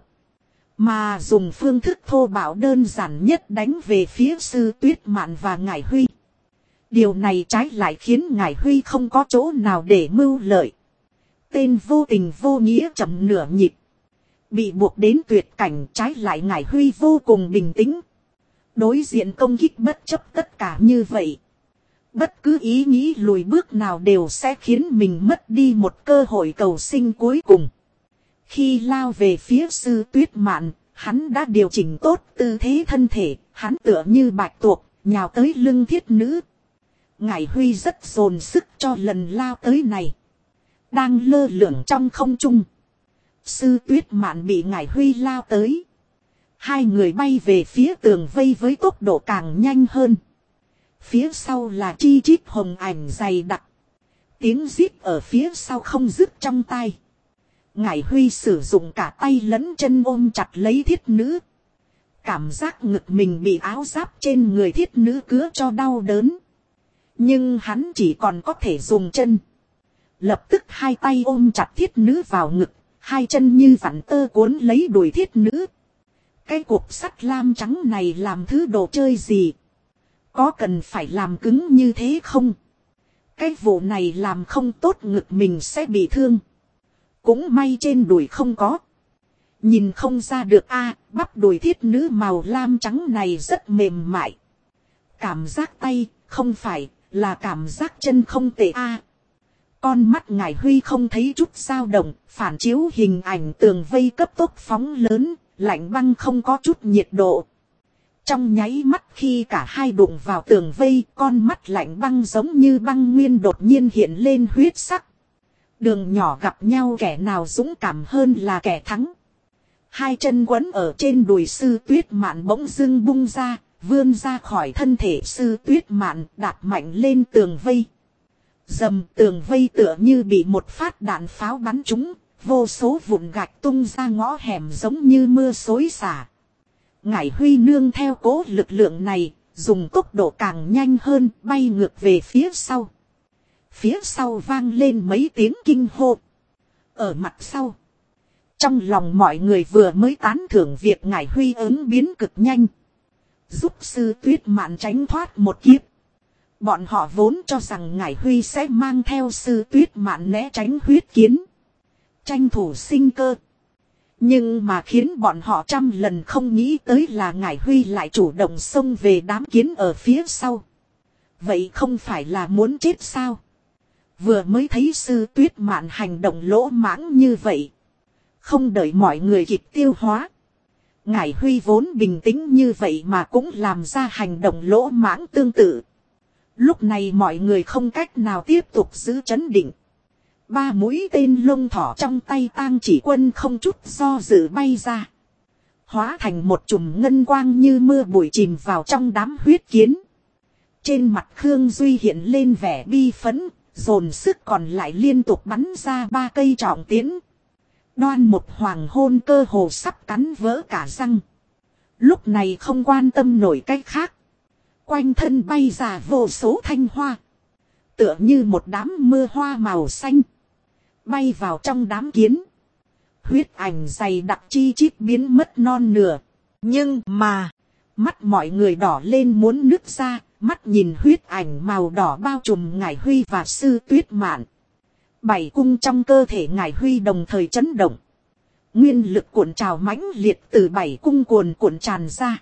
Mà dùng phương thức thô bạo đơn giản nhất đánh về phía Sư Tuyết Mạn và Ngải Huy. Điều này trái lại khiến Ngải Huy không có chỗ nào để mưu lợi. Tên vô tình vô nghĩa chậm nửa nhịp. Bị buộc đến tuyệt cảnh, trái lại Ngải Huy vô cùng bình tĩnh. Đối diện công kích bất chấp tất cả như vậy. Bất cứ ý nghĩ lùi bước nào đều sẽ khiến mình mất đi một cơ hội cầu sinh cuối cùng. Khi lao về phía Sư Tuyết Mạn, hắn đã điều chỉnh tốt tư thế thân thể, hắn tựa như bạch tuộc, nhào tới lưng thiết nữ. Ngải Huy rất dồn sức cho lần lao tới này. Đang lơ lửng trong không trung. Sư Tuyết Mạn bị Ngải Huy lao tới. Hai người bay về phía tường vây với tốc độ càng nhanh hơn. Phía sau là chi chít hồng ảnh dày đặc. Tiếng rít ở phía sau không dứt trong tai. Ngải Huy sử dụng cả tay lẫn chân ôm chặt lấy thiết nữ. Cảm giác ngực mình bị áo giáp trên người thiết nữ cứa cho đau đớn. Nhưng hắn chỉ còn có thể dùng chân. Lập tức hai tay ôm chặt thiết nữ vào ngực. Hai chân như vặn tơ cuốn lấy đùi thiết nữ. Cái cục sắt lam trắng này làm thứ đồ chơi gì? Có cần phải làm cứng như thế không? Cái vụ này làm không tốt ngực mình sẽ bị thương. Cũng may trên đùi không có. Nhìn không ra được bắp đùi thiết nữ màu lam trắng này rất mềm mại. Cảm giác tay, không phải, là cảm giác chân không tệ Con mắt Ngải Huy không thấy chút dao động, phản chiếu hình ảnh tường vây cấp tốc phóng lớn, lạnh băng không có chút nhiệt độ. Trong nháy mắt khi cả hai đụng vào tường vây, con mắt lạnh băng giống như băng nguyên đột nhiên hiện lên huyết sắc. Đường nhỏ gặp nhau kẻ nào dũng cảm hơn là kẻ thắng. Hai chân quấn ở trên đùi Sư Tuyết Mạn bỗng dưng bung ra, vươn ra khỏi thân thể Sư Tuyết Mạn, đạp mạnh lên tường vây. Dầm, tường vây tựa như bị một phát đạn pháo bắn trúng, vô số vụn gạch tung ra ngõ hẻm giống như mưa xối xả. Ngải Huy nương theo cố lực lượng này, dùng tốc độ càng nhanh hơn, bay ngược về phía sau. Phía sau vang lên mấy tiếng kinh hô. Ở mặt sau, trong lòng mọi người vừa mới tán thưởng việc Ngải Huy ứng biến cực nhanh, giúp Sư Tuyết Mạn tránh thoát một kiếp. Bọn họ vốn cho rằng Ngải Huy sẽ mang theo Sư Tuyết Mạn né tránh huyết kiến, tranh thủ sinh cơ. Nhưng mà khiến bọn họ trăm lần không nghĩ tới là Ngải Huy lại chủ động xông về đám kiến ở phía sau. Vậy không phải là muốn chết sao? Vừa mới thấy Sư Tuyết Mạn hành động lỗ mãng như vậy. Không đợi mọi người kịp tiêu hóa. Ngải Huy vốn bình tĩnh như vậy mà cũng làm ra hành động lỗ mãng tương tự. Lúc này mọi người không cách nào tiếp tục giữ chấn định. 3 mũi tên lông thỏ trong tay Tang Chỉ Quân không chút do dự bay ra. Hóa thành một chùm ngân quang như mưa bụi chìm vào trong đám huyết kiến. Trên mặt Khương Duy hiện lên vẻ bi phẫn, dồn sức còn lại liên tục bắn ra 3 cây trọng tiễn. Đoan một hoàng hôn cơ hồ sắp cắn vỡ cả răng. Lúc này không quan tâm nổi cách khác. Quanh thân bay ra vô số thanh hoa. Tựa như một đám mưa hoa màu xanh. Bay vào trong đám kiến. Huyết ảnh dày đặc chi chít biến mất non nửa. Nhưng mà, mắt mọi người đỏ lên muốn nứt ra. Mắt nhìn huyết ảnh màu đỏ bao trùm Ngải Huy và Sư Tuyết Mạn. 7 cung trong cơ thể Ngải Huy đồng thời chấn động. Nguyên lực cuộn trào mãnh liệt từ 7 cung cuồn cuộn tràn ra.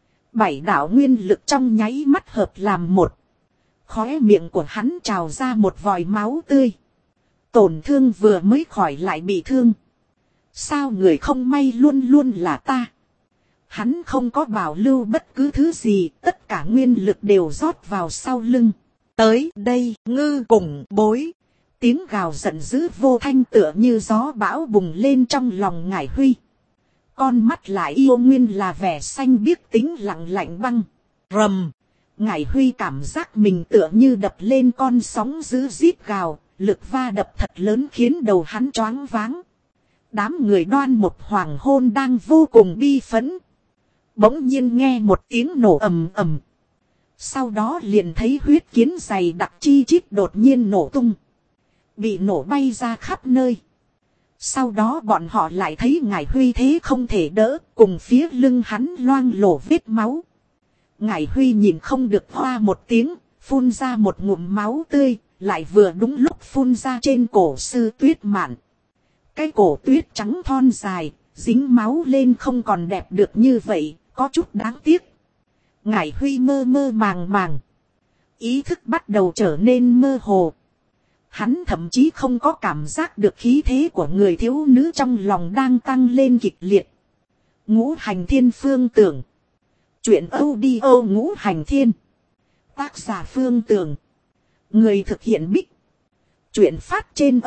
7 đạo nguyên lực trong nháy mắt hợp làm một. Khóe miệng của hắn trào ra một vòi máu tươi. Tổn thương vừa mới khỏi lại bị thương. Sao người không may luôn luôn là ta? Hắn không có bảo lưu bất cứ thứ gì, tất cả nguyên lực đều rót vào sau lưng. tới đây, ngư cùng bối. Tiếng gào giận dữ vô thanh tựa như gió bão bùng lên trong lòng Ngải Huy. Con mắt lại yêu nguyên là vẻ xanh biếc tính lặng lạnh băng. Rầm. Ngải Huy cảm giác mình tựa như đập lên con sóng dữ rít gào, lực va đập thật lớn khiến đầu hắn choáng váng. Đám người Đoan Mộc hoàng hôn đang vô cùng bi phẫn. Bỗng nhiên nghe một tiếng nổ ầm ầm. Sau đó liền thấy huyết kiến dày đặc chi chít đột nhiên nổ tung. Bị nổ bay ra khắp nơi. Sau đó bọn họ lại thấy Ngải Huy thế không thể đỡ, cùng phía lưng hắn loang lổ vết máu. Ngải Huy nhìn không được hoa một tiếng, phun ra một ngụm máu tươi, lại vừa đúng lúc phun ra trên cổ Sư Tuyết Mạn. Cái cổ tuyết trắng thon dài, dính máu lên không còn đẹp được như vậy, có chút đáng tiếc. Ngải Huy mơ mơ màng màng. Ý thức bắt đầu trở nên mơ hồ. Hắn thậm chí không có cảm giác được khí thế của người thiếu nữ trong lòng đang tăng lên kịch liệt. Ngũ Hành Thiên Phương Tưởng. Chuyện audio Ngũ Hành Thiên. Tác giả Phương Tưởng. Người thực hiện Bích. Chuyện phát trên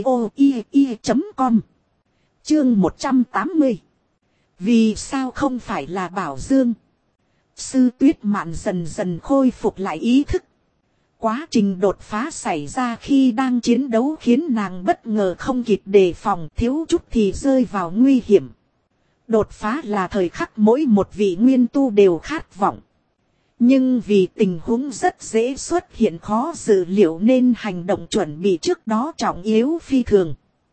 audio.com. Chương 180. Vì sao không phải là Bảo Dương? Sư Tuyết Mạn dần dần khôi phục lại ý thức. Quá trình đột phá xảy ra khi đang chiến đấu khiến nàng bất ngờ không kịp đề phòng, thiếu chút thì rơi vào nguy hiểm. Đột phá là thời khắc mỗi một vị nguyên tu đều khát vọng. Nhưng vì tình huống rất dễ xuất hiện khó dự liệu nên hành động chuẩn bị trước đó trọng yếu phi thường.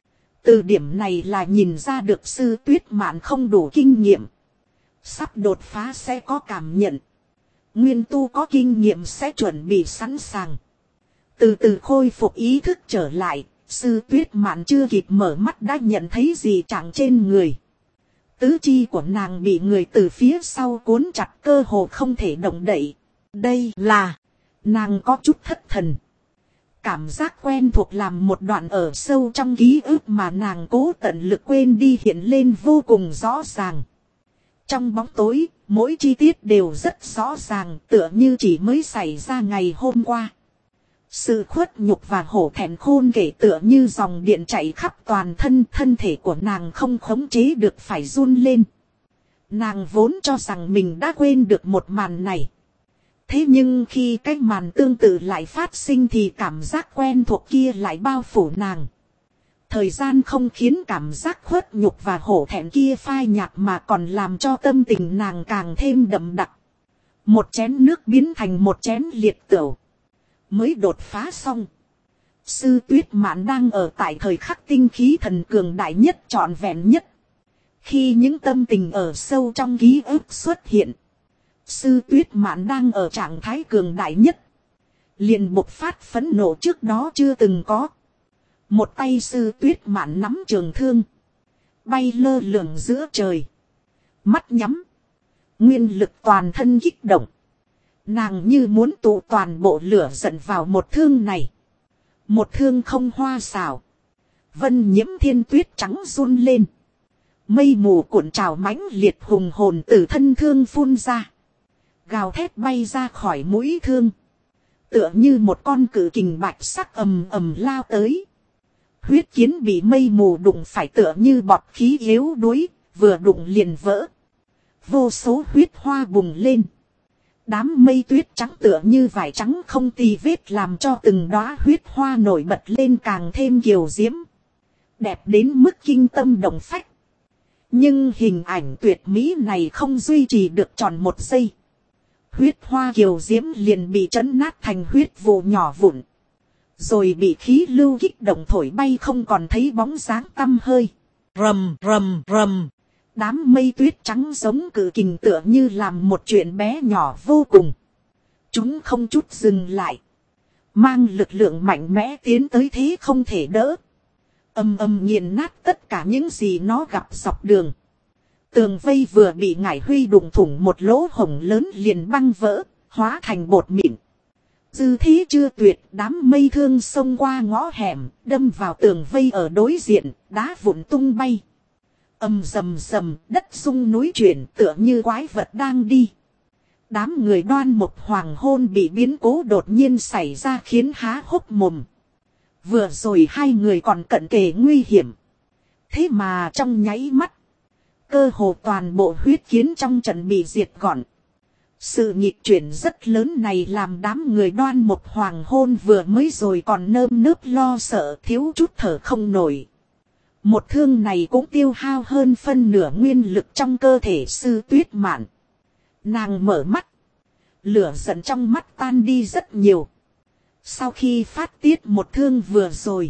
Từ điểm này là nhìn ra được Sư Tuyết Mạn không đủ kinh nghiệm. Sắp đột phá sẽ có cảm nhận. Nguyên tu có kinh nghiệm sẽ chuẩn bị sẵn sàng. Từ từ khôi phục ý thức trở lại, Sư Tuyết Mạn chưa kịp mở mắt đã nhận thấy gì chẳng trên người. Tứ chi của nàng bị người từ phía sau cuốn chặt, cơ hồ không thể động đậy. Đây là, nàng có chút thất thần. Cảm giác quen thuộc làm một đoạn ở sâu trong ký ức mà nàng cố tận lực quên đi hiện lên vô cùng rõ ràng. Trong bóng tối, mỗi chi tiết đều rất rõ ràng, tựa như chỉ mới xảy ra ngày hôm qua. Sự khuất nhục và hổ thẹn khôn kể tựa như dòng điện chạy khắp toàn thân, thân thể của nàng không khống chế được phải run lên. Nàng vốn cho rằng mình đã quên được một màn này. Thế nhưng khi cái màn tương tự lại phát sinh thì cảm giác quen thuộc kia lại bao phủ nàng. Thời gian không khiến cảm giác khuất nhục và hổ thẹn kia phai nhạt mà còn làm cho tâm tình nàng càng thêm đậm đặc. Một chén nước biến thành một chén liệt tửu. Mới đột phá xong. Sư Tuyết Mạn đang ở tại thời khắc tinh khí thần cường đại nhất, trọn vẹn nhất. Khi những tâm tình ở sâu trong ký ức xuất hiện, Sư Tuyết Mạn đang ở trạng thái cường đại nhất. Liền bộc phát phẫn nộ trước đó chưa từng có. Một tay Sư Tuyết Mạn nắm trường thương, bay lơ lửng giữa trời. Mắt nhắm, nguyên lực toàn thân kích động. Nàng như muốn tụ toàn bộ lửa giận vào một thương này. Một thương không hoa xảo. Vân Nhiễm Thiên tuyết trắng run lên. Mây mù cuộn trào mãnh liệt hùng hồn từ thân thương phun ra. Gào thét bay ra khỏi mũi thương. Tựa như một con cự kình bạch sắc ầm ầm lao tới. Huyết kiến bị mây mù đụng phải tựa như bọt khí yếu đuối, vừa đụng liền vỡ. Vô số huyết hoa bùng lên. Đám mây tuyết trắng tựa như vải trắng không tì vết làm cho từng đóa huyết hoa nổi bật lên càng thêm kiều diễm. Đẹp đến mức kinh tâm động phách. Nhưng hình ảnh tuyệt mỹ này không duy trì được tròn một giây. Huyết hoa kiều diễm liền bị trấn nát thành huyết vụ nhỏ vụn. Rồi bị khí lưu kích động thổi bay không còn thấy bóng dáng tăm hơi. Rầm rầm rầm. Đám mây tuyết trắng giống cự kình tựa như làm một chuyện bé nhỏ vô cùng. Chúng không chút dừng lại. Mang lực lượng mạnh mẽ tiến tới thế không thể đỡ. Âm âm nghiền nát tất cả những gì nó gặp dọc đường. Tường vây vừa bị Ngải Huy đụng thủng một lỗ hổng lớn liền băng vỡ, hóa thành bột mịn. Dư thế chưa tuyệt, đám mây thương xông qua ngõ hẻm, đâm vào tường vây ở đối diện, đá vụn tung bay. Âm rầm rầm, đất rung núi chuyển tựa như quái vật đang đi. Đám người Đoan Mộc hoàng hôn bị biến cố đột nhiên xảy ra khiến há hốc mồm. Vừa rồi hai người còn cận kề nguy hiểm. Thế mà trong nháy mắt, cơ hồ toàn bộ huyết kiến trong trận bị diệt gọn. Sự nghịch chuyển rất lớn này làm đám người Đoan Mộc hoàng hôn vừa mới rồi còn nơm nớp lo sợ thiếu chút thở không nổi. Một thương này cũng tiêu hao hơn phân nửa nguyên lực trong cơ thể Sư Tuyết Mạn. Nàng mở mắt. Lửa giận trong mắt tan đi rất nhiều. Sau khi phát tiết một thương vừa rồi,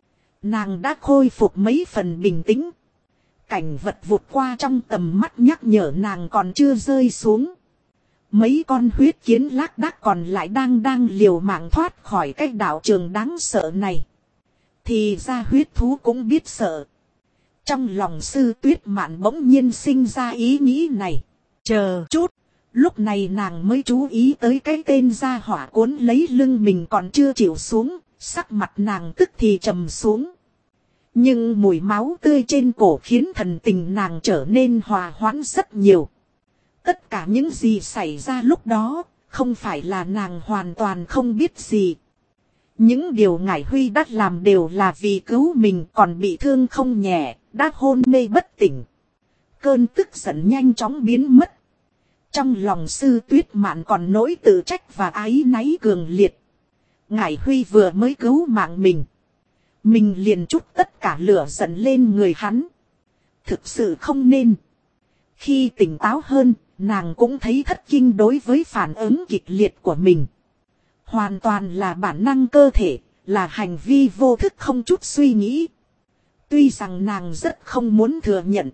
nàng đã khôi phục mấy phần bình tĩnh. Cảnh vật vụt qua trong tầm mắt nhắc nhở nàng còn chưa rơi xuống. Mấy con huyết kiến lác đác còn lại đang liều mạng thoát khỏi cái đạo trường đáng sợ này. Thì ra huyết thú cũng biết sợ. Trong lòng Sư Tuyết Mạn bỗng nhiên sinh ra ý nghĩ này. Chờ chút. Lúc này nàng mới chú ý tới cái tên gia hỏa cuốn lấy lưng mình còn chưa chịu xuống. Sắc mặt nàng tức thì trầm xuống. Nhưng mùi máu tươi trên cổ khiến thần tình nàng trở nên hòa hoãn rất nhiều. Tất cả những gì xảy ra lúc đó, không phải là nàng hoàn toàn không biết gì. Những điều Ngải Huy đã làm đều là vì cứu mình còn bị thương không nhẹ, đã hôn mê bất tỉnh. Cơn tức giận nhanh chóng biến mất. Trong lòng Sư Tuyết Mạn còn nỗi tự trách và áy náy cường liệt. Ngải Huy vừa mới cứu mạng mình. Mình liền trút tất cả lửa giận lên người hắn. Thực sự không nên. Khi tỉnh táo hơn, nàng cũng thấy thất kinh đối với phản ứng kịch liệt của mình. Hoàn toàn là bản năng cơ thể, là hành vi vô thức không chút suy nghĩ. Tuy rằng nàng rất không muốn thừa nhận.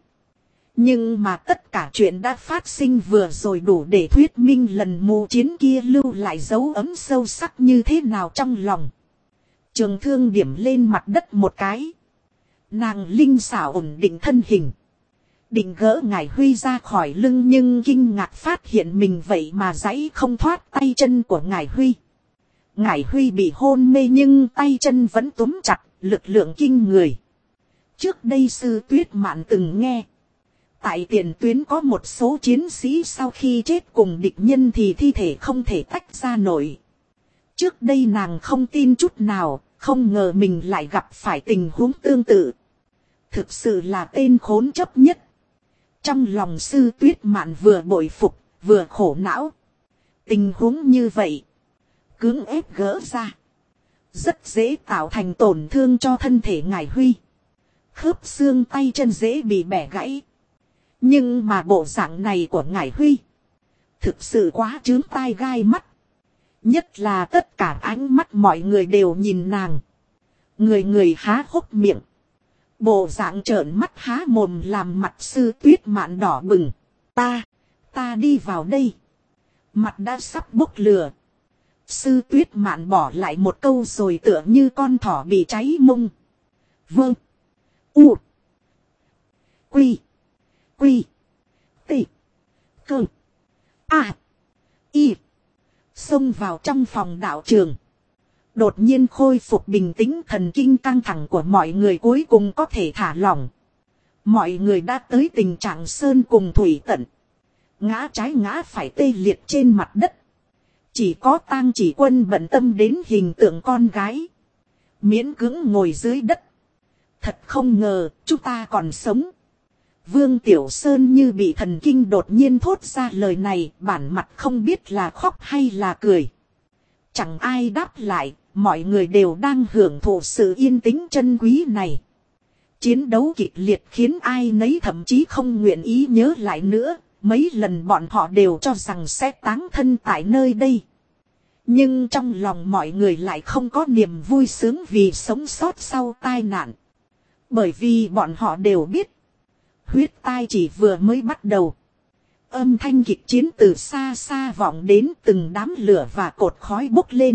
Nhưng mà tất cả chuyện đã phát sinh vừa rồi đủ để thuyết minh lần mù chiến kia lưu lại dấu ấn sâu sắc như thế nào trong lòng. Trường thương điểm lên mặt đất một cái. Nàng linh xảo ổn định thân hình. Định gỡ Ngải Huy ra khỏi lưng nhưng kinh ngạc phát hiện mình vậy mà giãy không thoát tay chân của Ngải Huy. Ngải Huy bị hôn mê nhưng tay chân vẫn túm chặt, lực lượng kinh người. Trước đây Sư Tuyết Mạn từng nghe. Tại tiền tuyến có một số chiến sĩ sau khi chết cùng địch nhân thì thi thể không thể tách ra nổi. Trước đây nàng không tin chút nào, không ngờ mình lại gặp phải tình huống tương tự. Thực sự là tên khốn chấp nhất. Trong lòng Sư Tuyết Mạn vừa bội phục, vừa khổ não. Tình huống như vậy, cưỡng ép gỡ ra, rất dễ tạo thành tổn thương cho thân thể Ngải Huy. Khớp xương tay chân dễ bị bẻ gãy. Nhưng mà bộ dạng này của Ngải Huy, thực sự quá chướng tai gai mắt. Nhất là tất cả ánh mắt mọi người đều nhìn nàng. Người người há hốc miệng. Bộ dạng trợn mắt há mồm làm mặt Sư Tuyết Mạn đỏ bừng. Ta đi vào đây. Mặt đã sắp bốc lửa. Sư Tuyết Mạn bỏ lại một câu rồi tựa như con thỏ bị cháy mông. Vâng. U. Quy. Quy. T. Cơ. A. Y. Xông vào trong phòng đạo trường. Đột nhiên khôi phục bình tĩnh, thần kinh căng thẳng của mọi người cuối cùng có thể thả lỏng. Mọi người đã tới tình trạng sơn cùng thủy tận. Ngã trái ngã phải tê liệt trên mặt đất. Chỉ có Tang Chỉ Quân bận tâm đến hình tượng con gái. Miễn cưỡng ngồi dưới đất. Thật không ngờ chúng ta còn sống. Vương Tiểu Sơn như bị thần kinh đột nhiên thốt ra lời này, bản mặt không biết là khóc hay là cười. Chẳng ai đáp lại, mọi người đều đang hưởng thụ sự yên tĩnh chân quý này. Chiến đấu kịch liệt khiến ai nấy thậm chí không nguyện ý nhớ lại nữa, mấy lần bọn họ đều cho rằng sẽ táng thân tại nơi đây. Nhưng trong lòng mọi người lại không có niềm vui sướng vì sống sót sau tai nạn. Bởi vì bọn họ đều biết. Huyết tai chỉ vừa mới bắt đầu. Âm thanh kịch chiến từ xa xa vọng đến, từng đám lửa và cột khói bốc lên.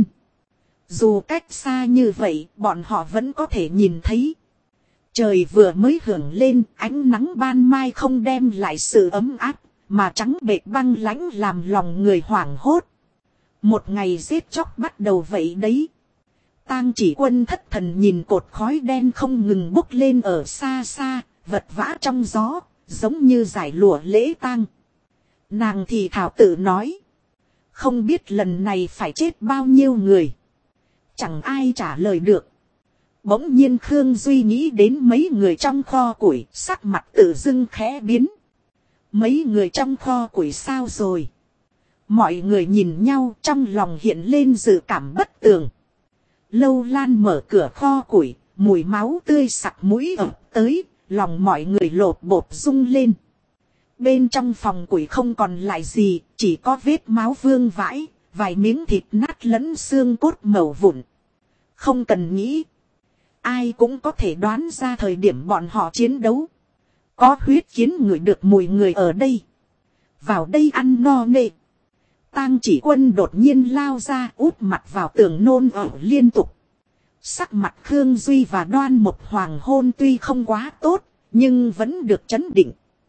Dù cách xa như vậy, bọn họ vẫn có thể nhìn thấy. Trời vừa mới hưởng lên, ánh nắng ban mai không đem lại sự ấm áp, mà trắng bệch băng lãnh làm lòng người hoảng hốt. Một ngày giết chóc bắt đầu vậy đấy. Tang Chỉ Quân thất thần nhìn cột khói đen không ngừng bốc lên ở xa xa, vật vã trong gió, giống như giải lụa lễ tang. Nàng thì thảo tự nói. Không biết lần này phải chết bao nhiêu người. Chẳng ai trả lời được. Bỗng nhiên Khương Duy nghĩ đến mấy người trong kho củi, sắc mặt tự dưng khẽ biến. Mấy người trong kho củi sao rồi? Mọi người nhìn nhau, trong lòng hiện lên dự cảm bất tường. Lâu Lan mở cửa kho củi, mùi máu tươi sặc mũi ập tới, lòng mọi người lột bột rung lên. Bên trong phòng củi không còn lại gì, chỉ có vết máu vương vãi, vài miếng thịt nát lẫn xương cốt màu vụn. Không cần nghĩ, ai cũng có thể đoán ra thời điểm bọn họ chiến đấu. Có huyết kiến ngửi được mùi người ở đây. Vào đây ăn no nê. Tang Chỉ Quân đột nhiên lao ra, úp mặt vào tường nôn ọe liên tục. Sắc mặt Khương Duy và Đoan Mục Hoàng hôn tuy không quá tốt, nhưng vẫn được trấn định.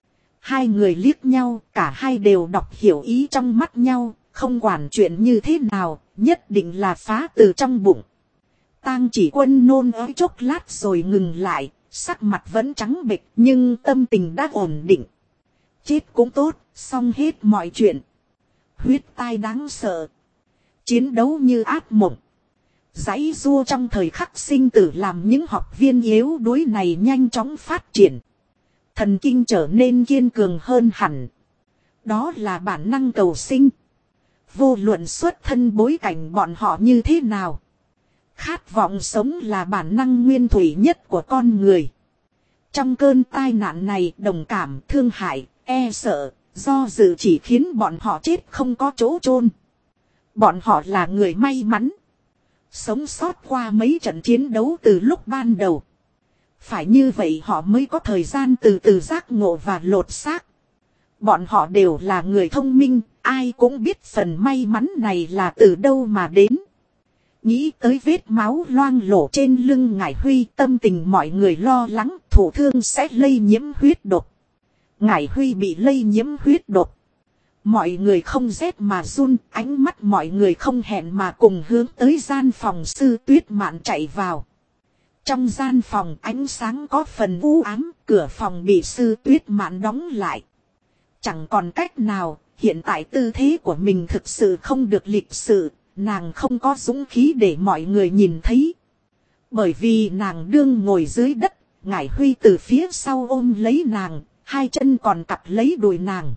Hai người liếc nhau, cả hai đều đọc hiểu ý trong mắt nhau, không quản chuyện như thế nào, nhất định là phá từ trong bụng. Tang Chỉ Quân nôn ói chốc lát rồi ngừng lại, sắc mặt vẫn trắng bệch nhưng tâm tình đã ổn định. Chết cũng tốt, xong hết mọi chuyện. Huyết tai đáng sợ. Chiến đấu như ác mộng. Giãy giụa trong thời khắc sinh tử làm những học viên yếu đuối này nhanh chóng phát triển. Thần kinh trở nên kiên cường hơn hẳn. Đó là bản năng cầu sinh. Vô luận xuất thân bối cảnh bọn họ như thế nào. Khát vọng sống là bản năng nguyên thủy nhất của con người. Trong cơn tai nạn này, đồng cảm, thương hại, e sợ, do dự chỉ khiến bọn họ chết không có chỗ chôn. Bọn họ là người may mắn. Sống sót qua mấy trận chiến đấu từ lúc ban đầu. Phải như vậy họ mới có thời gian từ từ giác ngộ và lột xác. Bọn họ đều là người thông minh, ai cũng biết phần may mắn này là từ đâu mà đến. Nghĩ tới vết máu loang lổ trên lưng Ngải Huy, tâm tình mọi người lo lắng thụ thương sẽ lây nhiễm huyết độc. Ngải Huy bị lây nhiễm huyết độc. Mọi người không rét mà run, ánh mắt mọi người không hẹn mà cùng hướng tới gian phòng Sư Tuyết Mạn chạy vào. Trong gian phòng ánh sáng có phần u ám, cửa phòng bị Sư Tuyết Mạn đóng lại. Chẳng còn cách nào, hiện tại tư thế của mình thực sự không được lịch sự, nàng không có dũng khí để mọi người nhìn thấy. Bởi vì nàng đương ngồi dưới đất, Ngải Huy từ phía sau ôm lấy nàng, hai chân còn cặp lấy đùi nàng.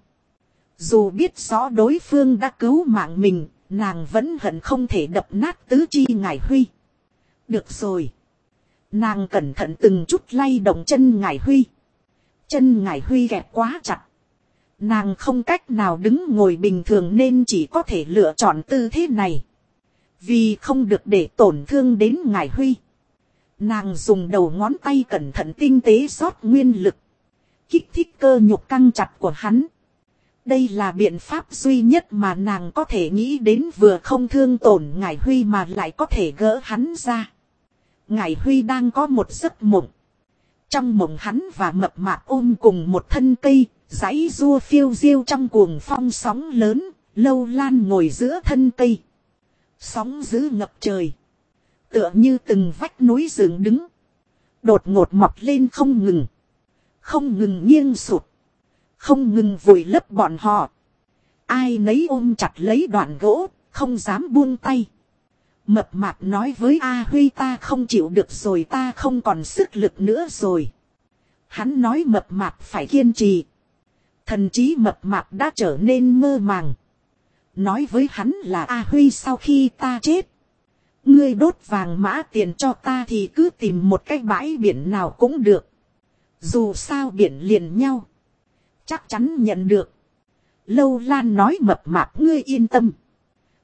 Dù biết rõ đối phương đã cứu mạng mình, nàng vẫn hận không thể đập nát tứ chi Ngải Huy. Được rồi. Nàng cẩn thận từng chút lay động chân Ngải Huy. Chân Ngải Huy gẹp quá chặt. Nàng không cách nào đứng ngồi bình thường nên chỉ có thể lựa chọn tư thế này. Vì không được để tổn thương đến Ngải Huy. Nàng dùng đầu ngón tay cẩn thận tinh tế rót nguyên lực. Kích thích cơ nhục căng chặt của hắn. Đây là biện pháp duy nhất mà nàng có thể nghĩ đến, vừa không thương tổn Ngải Huy mà lại có thể gỡ hắn ra. Ngải Huy đang có một giấc mộng. Trong mộng hắn và Mập Mạp ôm cùng một thân cây, giãy giụa phiêu diêu trong cuồng phong sóng lớn, Lâu Lan ngồi giữa thân cây. Sóng dữ ngập trời. Tựa như từng vách núi dựng đứng. Đột ngột mọc lên không ngừng. Không ngừng nghiêng sụp. Không ngừng vùi lấp bọn họ. Ai nấy ôm chặt lấy đoạn gỗ, không dám buông tay. Mập Mạp nói với A Huy, ta không chịu được rồi, ta không còn sức lực nữa rồi. Hắn nói Mập Mạp phải kiên trì. Thần trí Mập Mạp đã trở nên mơ màng. Nói với hắn là A Huy, sau khi ta chết, ngươi đốt vàng mã tiền cho ta thì cứ tìm một cái bãi biển nào cũng được. Dù sao biển liền nhau. Chắc chắn nhận được. Lâu Lan nói Mập Mạp, ngươi yên tâm.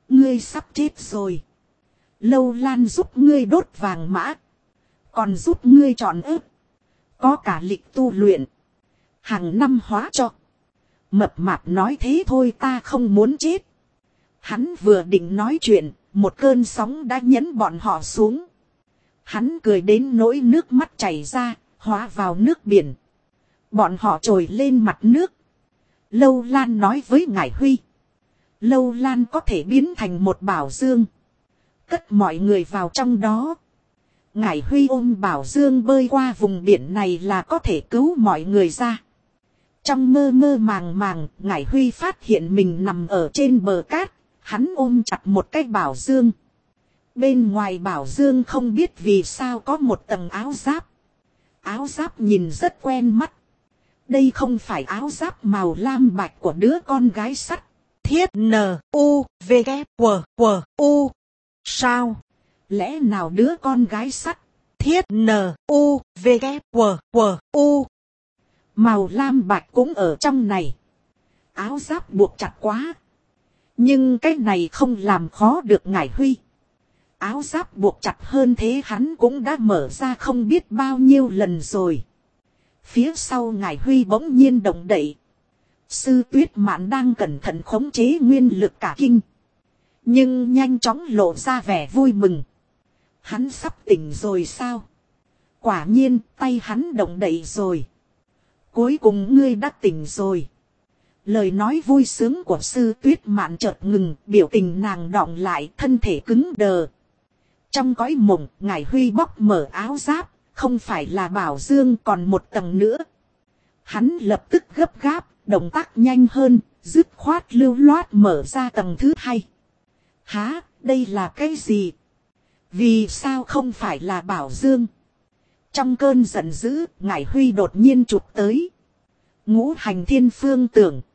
Ngươi sắp chết rồi. Lâu Lan giúp ngươi đốt vàng mã. Còn giúp ngươi chọn ớt. Có cả lịch tu luyện. Hàng năm hóa cho. Mập mạp nói thế thôi, ta không muốn chết. Hắn vừa định nói chuyện, một cơn sóng đã nhấn bọn họ xuống. Hắn cười đến nỗi nước mắt chảy ra, hóa vào nước biển. Bọn họ trồi lên mặt nước. Lâu Lan nói với Ngải Huy. Lâu Lan có thể biến thành một bảo dương. Cất mọi người vào trong đó. Ngải Huy ôm bảo dương bơi qua vùng biển này là có thể cứu mọi người ra. Trong mơ mơ màng màng, Ngải Huy phát hiện mình nằm ở trên bờ cát. Hắn ôm chặt một cái bảo dương. Bên ngoài bảo dương không biết vì sao có một tầng áo giáp. Áo giáp nhìn rất quen mắt. Đây không phải áo giáp màu lam bạch của đứa con gái sắt. Thiết N-U-V-K-W-U. Sao? Lẽ nào đứa con gái sắt? Thiết N-U-V-K-W-U. Màu lam bạch cũng ở trong này. Áo giáp buộc chặt quá. Nhưng cái này không làm khó được Ngải Huy. Áo giáp buộc chặt hơn thế hắn cũng đã mở ra không biết bao nhiêu lần rồi. Phía sau Ngải Huy bỗng nhiên động đậy. Sư Tuyết Mạn đang cẩn thận khống chế nguyên lực cả kinh. Nhưng nhanh chóng lộ ra vẻ vui mừng. Hắn sắp tỉnh rồi sao? Quả nhiên tay hắn động đậy rồi. Cuối cùng ngươi đã tỉnh rồi. Lời nói vui sướng của Sư Tuyết Mạn chợt ngừng, biểu tình nàng đọng lại, thân thể cứng đờ. Trong cõi mộng, Ngải Huy bóc mở áo giáp, không phải là bảo dương còn một tầng nữa. Hắn lập tức gấp gáp, động tác nhanh hơn, dứt khoát lưu loát mở ra tầng thứ hai. Hả, đây là cái gì? Vì sao không phải là bảo dương? Trong cơn giận dữ, Ngải Huy đột nhiên chụp tới. Ngũ hành thiên phương tưởng.